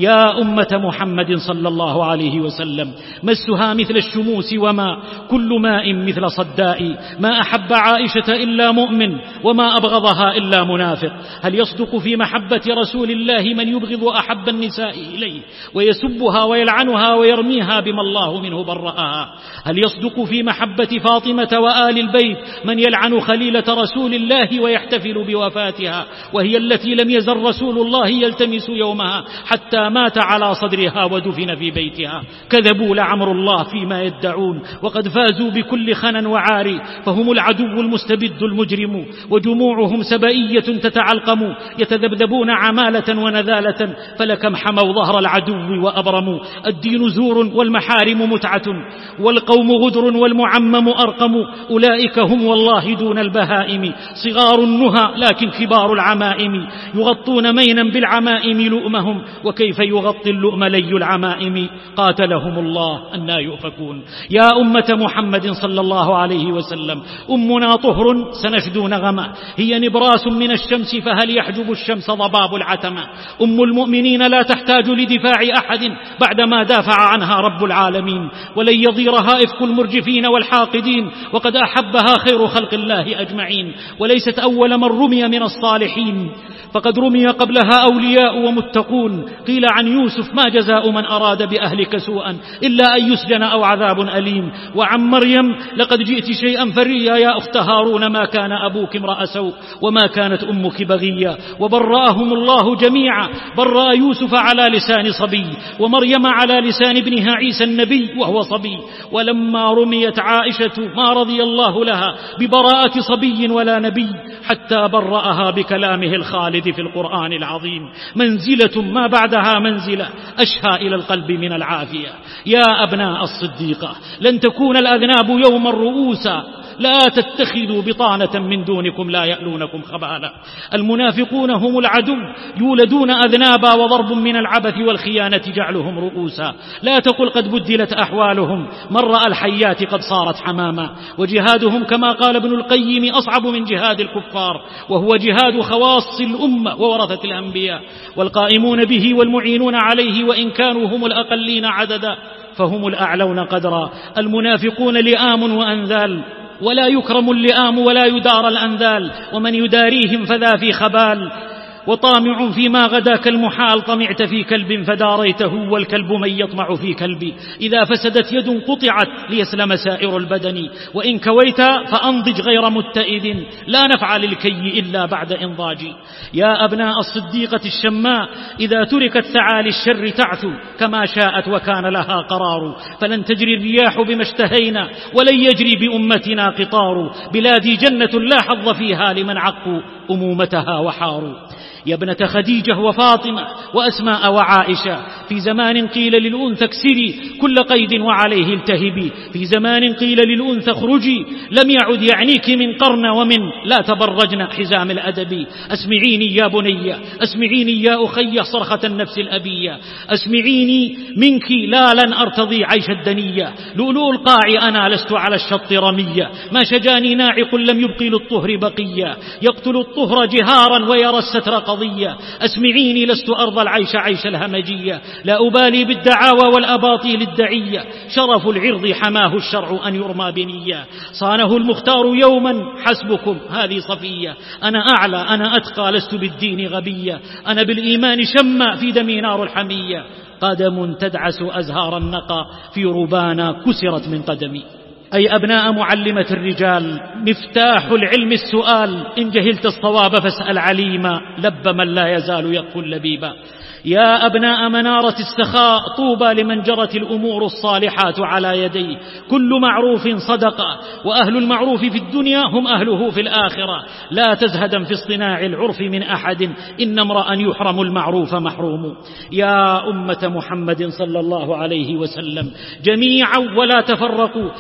يا أمة محمد صلى الله عليه وسلم مسها مثل الشموس وما كل ماء مثل صداء، ما أحب عائشة إلا مؤمن وما أبغضها إلا منافق. هل يصدق في محبة رسول الله من يبغض أحب النساء إليه ويسبها ويلعنها ويرميها بما الله منه برأها؟ هل يصدق في محبة فاطمة وآل البيت من يلعن خليلة رسول الله ويحتفل بوفاتها وهي التي لم يزل رسول الله يلتمس يومها حتى مات على صدرها ودفن في بيتها؟ كذبوا لعمر الله فيما يدعون وقد فازوا بكل خنا وعار، فهم العدو المستبد المجرم وجموعهم سبائية تتعلقم، يتذبذبون عمالة ونذالة فلكم حموا ظهر العدو وأبرموا. الدين زور والمحارم متعة والقوم غدر والمعمم أرقم، أولئك هم والله دون البهائم صغار النهى لكن كبار العمائم، يغطون مينا بالعمائم لؤمهم وكيف يغطي اللؤم لي العمائم، قاتلهم الله أنى يؤفكون. يا أمة محمد صلى الله عليه وسلم أمنا طهر سنشدو نغما، هي نبراس من الشمس فهل يحجب الشمس ضباب العتمة. أم المؤمنين لا تحتاج لدفاع أحد بعدما دافع عنها رب العالمين، ولن يضيرها إفك المرجفين والحاقدين وقد أحبها خير خلق الله أجمعين، وليست أول من رمي من الصالحين فقد رمي قبلها أولياء ومتقون. قيل عن يوسف ما جزاء من أراد بأهلك سوءا إلا أن يسجن أو عذاب أليم. وعن مريم لقد جئت شيئا فريا يا أخت هارون ما كان أبوك امرأ سوء وما كانت أمك بغيا. وبرأهم الله جميعا، برأ يوسف على لسان صبي ومريم على لسان ابنها عيسى النبي وهو صبي. ولما رميت عائشة ما رضي الله لها ببراءة صبي ولا نبي حتى برأها بكلامه الخالد في القرآن العظيم. منزلة ما بعدها منزلة أشهى إلى القلب من العافية. يا أبناء الصديقة لن تكون الأذناب يوما رؤوسا، لا تتخذوا بطانة من دونكم لا يألونكم خبالا. المنافقون هم العدو يولدون أذنابا وضرب من العبث والخيانة جعلهم رؤوسا. لا تقل قد بدلت أحوالهم، من رأى الحيات قد صارت حماما. وجهادهم كما قال ابن القيم أصعب من جهاد الكفار، وهو جهاد خواص الأمة وورثة الأنبياء، والقائمون به والمعينون عليه وإن كانوا هم الأقلين عددا فهم الأعلون قدرا. المنافقون لئام وأنذال ولا يكرم اللئام ولا يدار الأنذال، ومن يداريهم فذا في خبال. وطامع فيما غدا كالمحال طمعت في كلب فداريته، والكلب من يطمع في كلبي. إذا فسدت يد قطعت ليسلم سائر البدن، وإن كويت فأنضج غير متئد، لا نفع للكي إلا بعد إنضاج. يا أبناء الصديقة الشماء إذا تركت ثعالي الشر تعثو كما شاءت وكان لها قرار، فلن تجري الرياح بما اشتهينا ولن يجري بأمتنا قطار. بلادي جنة لا حظ فيها لمن عقوا أمومتها وحاروا. يا ابنة خديجة وفاطمة وأسماء وعائشة، في زمان قيل للأنثى اكسري كل قيد وعليه التهبي، في زمان قيل للأنثى اخرجي لم يعد يعنيك من قرن ومن لا تبرجن حزام الأدب. أسمعيني يا بني أسمعيني يا أخي صرخة النفس الأبية، أسمعيني منك لا لن أرتضي عيش الدنية. لؤلؤ القاع أنا لست على الشط رمية، ما شجاني ناعق لم يبقي للطهر بقية، يقتل الطهر جهارا ويرى الستر قضية. أسمعيني لست أرضى العيش عيش الهمجية، لا أبالي بالدعاوى والأباطيل الدعية، شرف العرض حماه الشرع أن يرمى بنية. صانه المختار يوما حسبكم هذه صفية، أنا أعلى أنا أتقى لست بالدين غبية، أنا بالإيمان شمى في دمي نار الحمية، قدم تدعس أزهار النقى في ربانا كسرت من قدمي. أي أبناء معلمة الرجال مفتاح العلم السؤال، إن جهلت الصواب فاسأل عليما، لب من لا يزال يقول لبيبا. يا أبناء منارة السخاء طوبى لمن جرت الأمور الصالحات على يديه، كل معروف صدقة وأهل المعروف في الدنيا هم أهله في الآخرة. لا تزهدا في اصطناع العرف من أحد، إن امرأ يحرم المعروف محروم. يا أمة محمد صلى الله عليه وسلم جميعا ولا تفرقوا، إن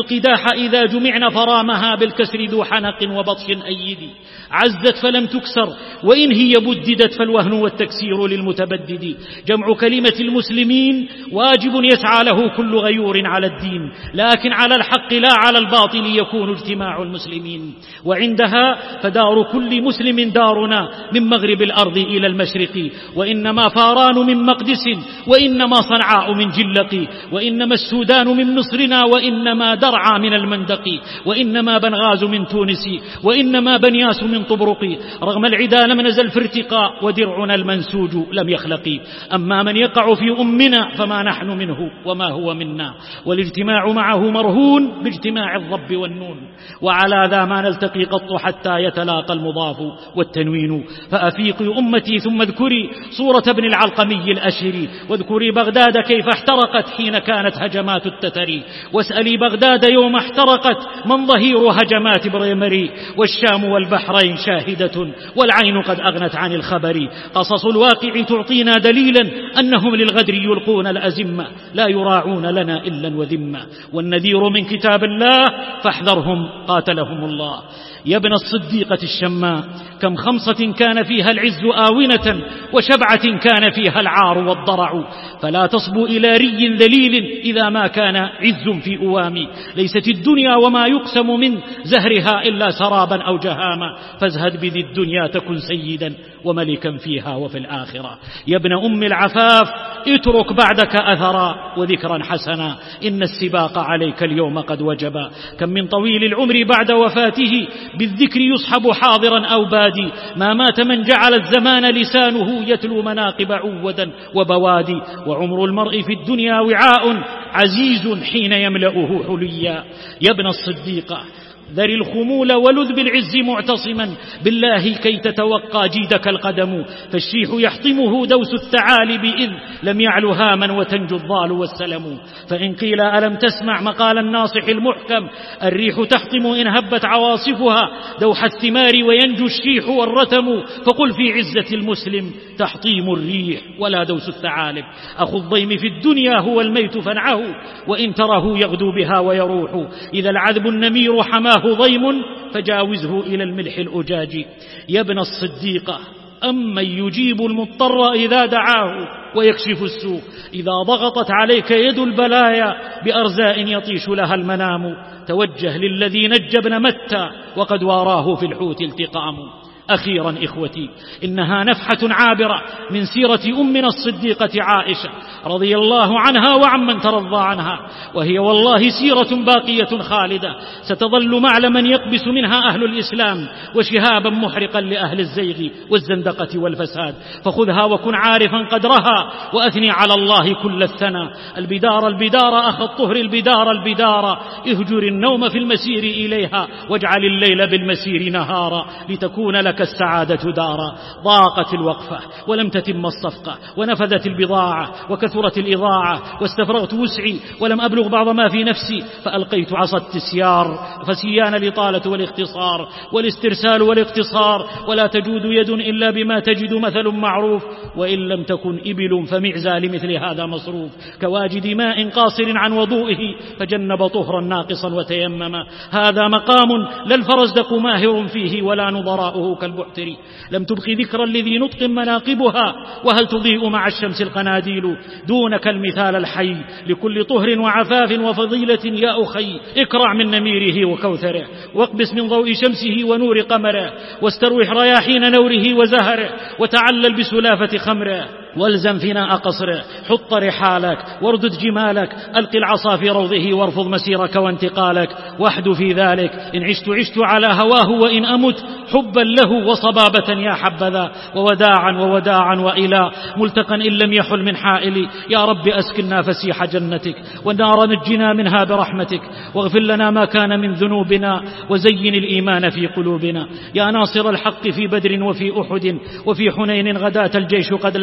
القداح إذا جمعن فرامها بالكسر ذو حنق وبطش أيد، عزت فلم تكسر وإن هي بددت فالوهن والتكسير للمتبدد. جمع كلمة المسلمين واجب يسعى له كل غيور على الدين، لكن على الحق لا على الباطل يكون اجتماع المسلمين، وعندها فدار كل مسلم دارنا من مغرب الأرض إلى المشرق، وإنما فاران من مقدس، وإنما صنعاء من جلق، وإنما السودان من مصرنا، وإنما درعا من المندق، وإنما بنغاز من تونس، وإنما بنياس من طبرق. رغم العدا لم نزل في ارتقاء، ودرعنا المنسوج لم يخلق. أما من يقع في أمنا فما نحن منه وما هو منا، والاجتماع معه مرهون باجتماع الضب والنون، وعلى ذا ما نلتقي قط حتى يتلاقى المضاف والتنوين. فأفيقي أمتي ثم اذكري صورة ابن العلقمي الأشري، واذكري بغداد كيف احترقت حين كانت هجمات التتري، واسألي بغداد يوم احترقت من ظهير هجمات بريمري. والشام والبحرين شاهدة والعين قد أغنت عن الخبر، قصص الواقع تعطينا دليلا أنهم للغدر يلقون الأزمة، لا يراعون لنا إلا وذمة. والنذير من كتاب الله فاحذرهم قاتلهم الله. يا ابن الصديقة الشماء، كم خمصة كان فيها العز آونة، وشبعة كان فيها العار والضرع، فلا تصبو إلى ري ذليل إذا ما كان عز في أوامي. ليست الدنيا وما يقسم من زهرها إلا سرابا أو جهاما، فازهد بذي الدنيا تكن سيدا وملكا فيها وفي الآخرة. يا ابن أم العفاف اترك بعدك أثرا وذكرا حسنا، إن السباق عليك اليوم قد وجبا. كم من طويل العمر بعد وفاته بالذكر يصحب حاضرا أو بادي، ما مات من جعل الزمان لسانه يتلو مناقب عودا وبوادي. وعمر المرء في الدنيا وعاء عزيز حين يملأه حليا. يا ابن الصديقة ذر الخمول ولذ بالعز معتصما بالله كي تتوقى جيدك القدم، فالشيح يحطمه دوس الثعالب إذ لم يعل هاما وتنجو الضال والسلم. فإن قيل ألم تسمع مقال الناصح المحكم، الريح تحطم إن هبت عواصفها دوح الثمار وينجو الشيح والرتم، فقل في عزة المسلم تحطيم الريح ولا دوس الثعالب. أخو الضيم في الدنيا هو الميت فانعه، وإن تره يغدو بها ويروح، إذا العذب النمير حماه ضيم فجاوزه إلى الملح الأجاج. يا ابن الصديقة أمن يجيب المضطر إذا دعاه ويكشف السوء، إذا ضغطت عليك يد البلايا بأرزاء يطيش لها المنام، توجه للذي نجى ابن متى وقد واراه في الحوت التقام. أخيرا إخوتي، إنها نفحة عابرة من سيرة أمنا الصديقة عائشة رضي الله عنها وعمن ترضى عنها، وهي والله سيرة باقية خالدة ستظل معلما يقبس منها أهل الإسلام، وشهابا محرقا لأهل الزيغ والزندقة والفساد. فخذها وكن عارفا قدرها، وأثني على الله كل الثنى. البدار البدار أخ الطهر البدار البدار، اهجر النوم في المسير إليها، واجعل الليل بالمسير نهارا، لتكون لك السعادة دارا. ضاقت الوقفة ولم تتم الصفقة، ونفذت البضاعة وكثرت الإضاعة، واستفرغت وسعي ولم أبلغ بعض ما في نفسي، فألقيت عصا التسيار. فسيان الإطالة والاختصار والاسترسال والاقتصار، ولا تجود يد إلا بما تجد مثل معروف، وإن لم تكن إبل فمعزى لمثل هذا مصروف. كواجد ماء قاصر عن وضوئه فجنب طهرا ناقصا وتيمم، هذا مقام لا الفرزدق ماهر فيه ولا نظراؤه كالبحتري. لم تبقي ذكرا الذي نطق مناقبها، وهل تضيء مع الشمس القناديل دونك المثال الحي. لكل طهر وعفاف وفضيلة يا أخي، اكرع من نميره وكوثره، واقبس من ضوء شمسه ونور قمره، واستروح رياحين نوره وزهره، وتعلل بسلافة خمره، والزم فناء قصره. حط رحالك واردد جمالك، ألق العصا في روضه وارفض مسيرك وانتقالك، واحد في ذلك إن عشت عشت على هواه، وإن أمت حبا له وصبابة يا حبذا، ووداعا ووداعا وإلى ملتقا إن لم يحل من حائل. يا رب أسكننا فسيح جنتك، والنار نجنا منها برحمتك، واغفر لنا ما كان من ذنوبنا، وزين الإيمان في قلوبنا. يا ناصر الحق في بدر وفي أحد وفي حنين غداة الجيش قد لانا،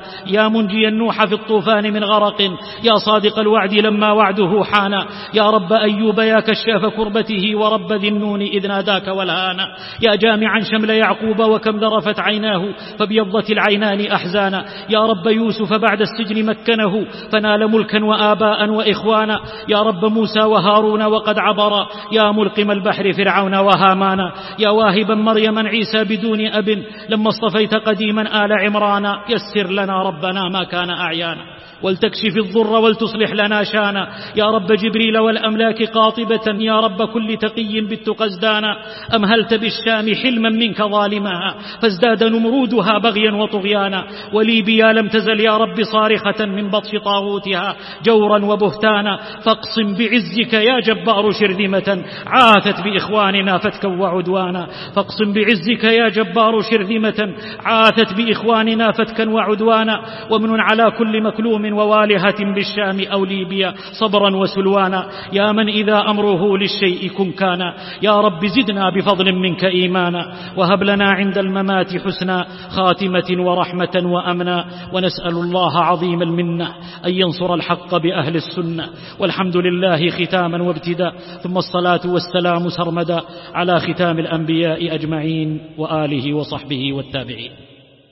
يا منجي النوح في الطوفان من غرق، يا صادق الوعد لما وعده حان، يا رب أيوب يا كشاف كربته ورب ذي النون إذ ناداك والهان، يا جامعا شمل يعقوب وكم ذرفت عيناه فابيضت العينان أحزانا، يا رب يوسف بعد السجن مكنه فنال ملكا وآباء وإخوانا، يا رب موسى وهارون وقد عبرا، يا ملقم البحر فرعون وهامان، يا واهبا مريم عيسى بدون أب لما اصطفيت قديما آل عمران، يسر لنا ربنا ما كان أعيانا ولتكشف الضر ولتصلح لنا شانا، يا رب جبريل والأملاك قاطبة، يا رب كل تقي بالتقى ازدانا، أمهلت بالشام حلما منك ظالمها فازداد نمرودها بغيا وطغيانا، وليبيا لم تزل يا رب صارخة من بطش طاغوتها جورا وبهتانا، فاقصم بعزك يا جبار شرذمة عاثت بإخواننا فتكا وعدوانا، فاقصم بعزك يا جبار شرذمة عاثت بإخواننا فتكا وعدوانا، ومن على كل مكلوم ووالهة بالشام أو ليبيا صبرا وسلوانا، يا من إذا أمره للشيء كن كان، يا رب زدنا بفضل منك إيمانا، وهب لنا عند الممات حسنا خاتمة ورحمة وأمنا، ونسأل الله عظيم المنة أن ينصر الحق بأهل السنة، والحمد لله ختاما وابتداء، ثم الصلاة والسلام سرمدا على ختام الأنبياء أجمعين وآله وصحبه والتابعين.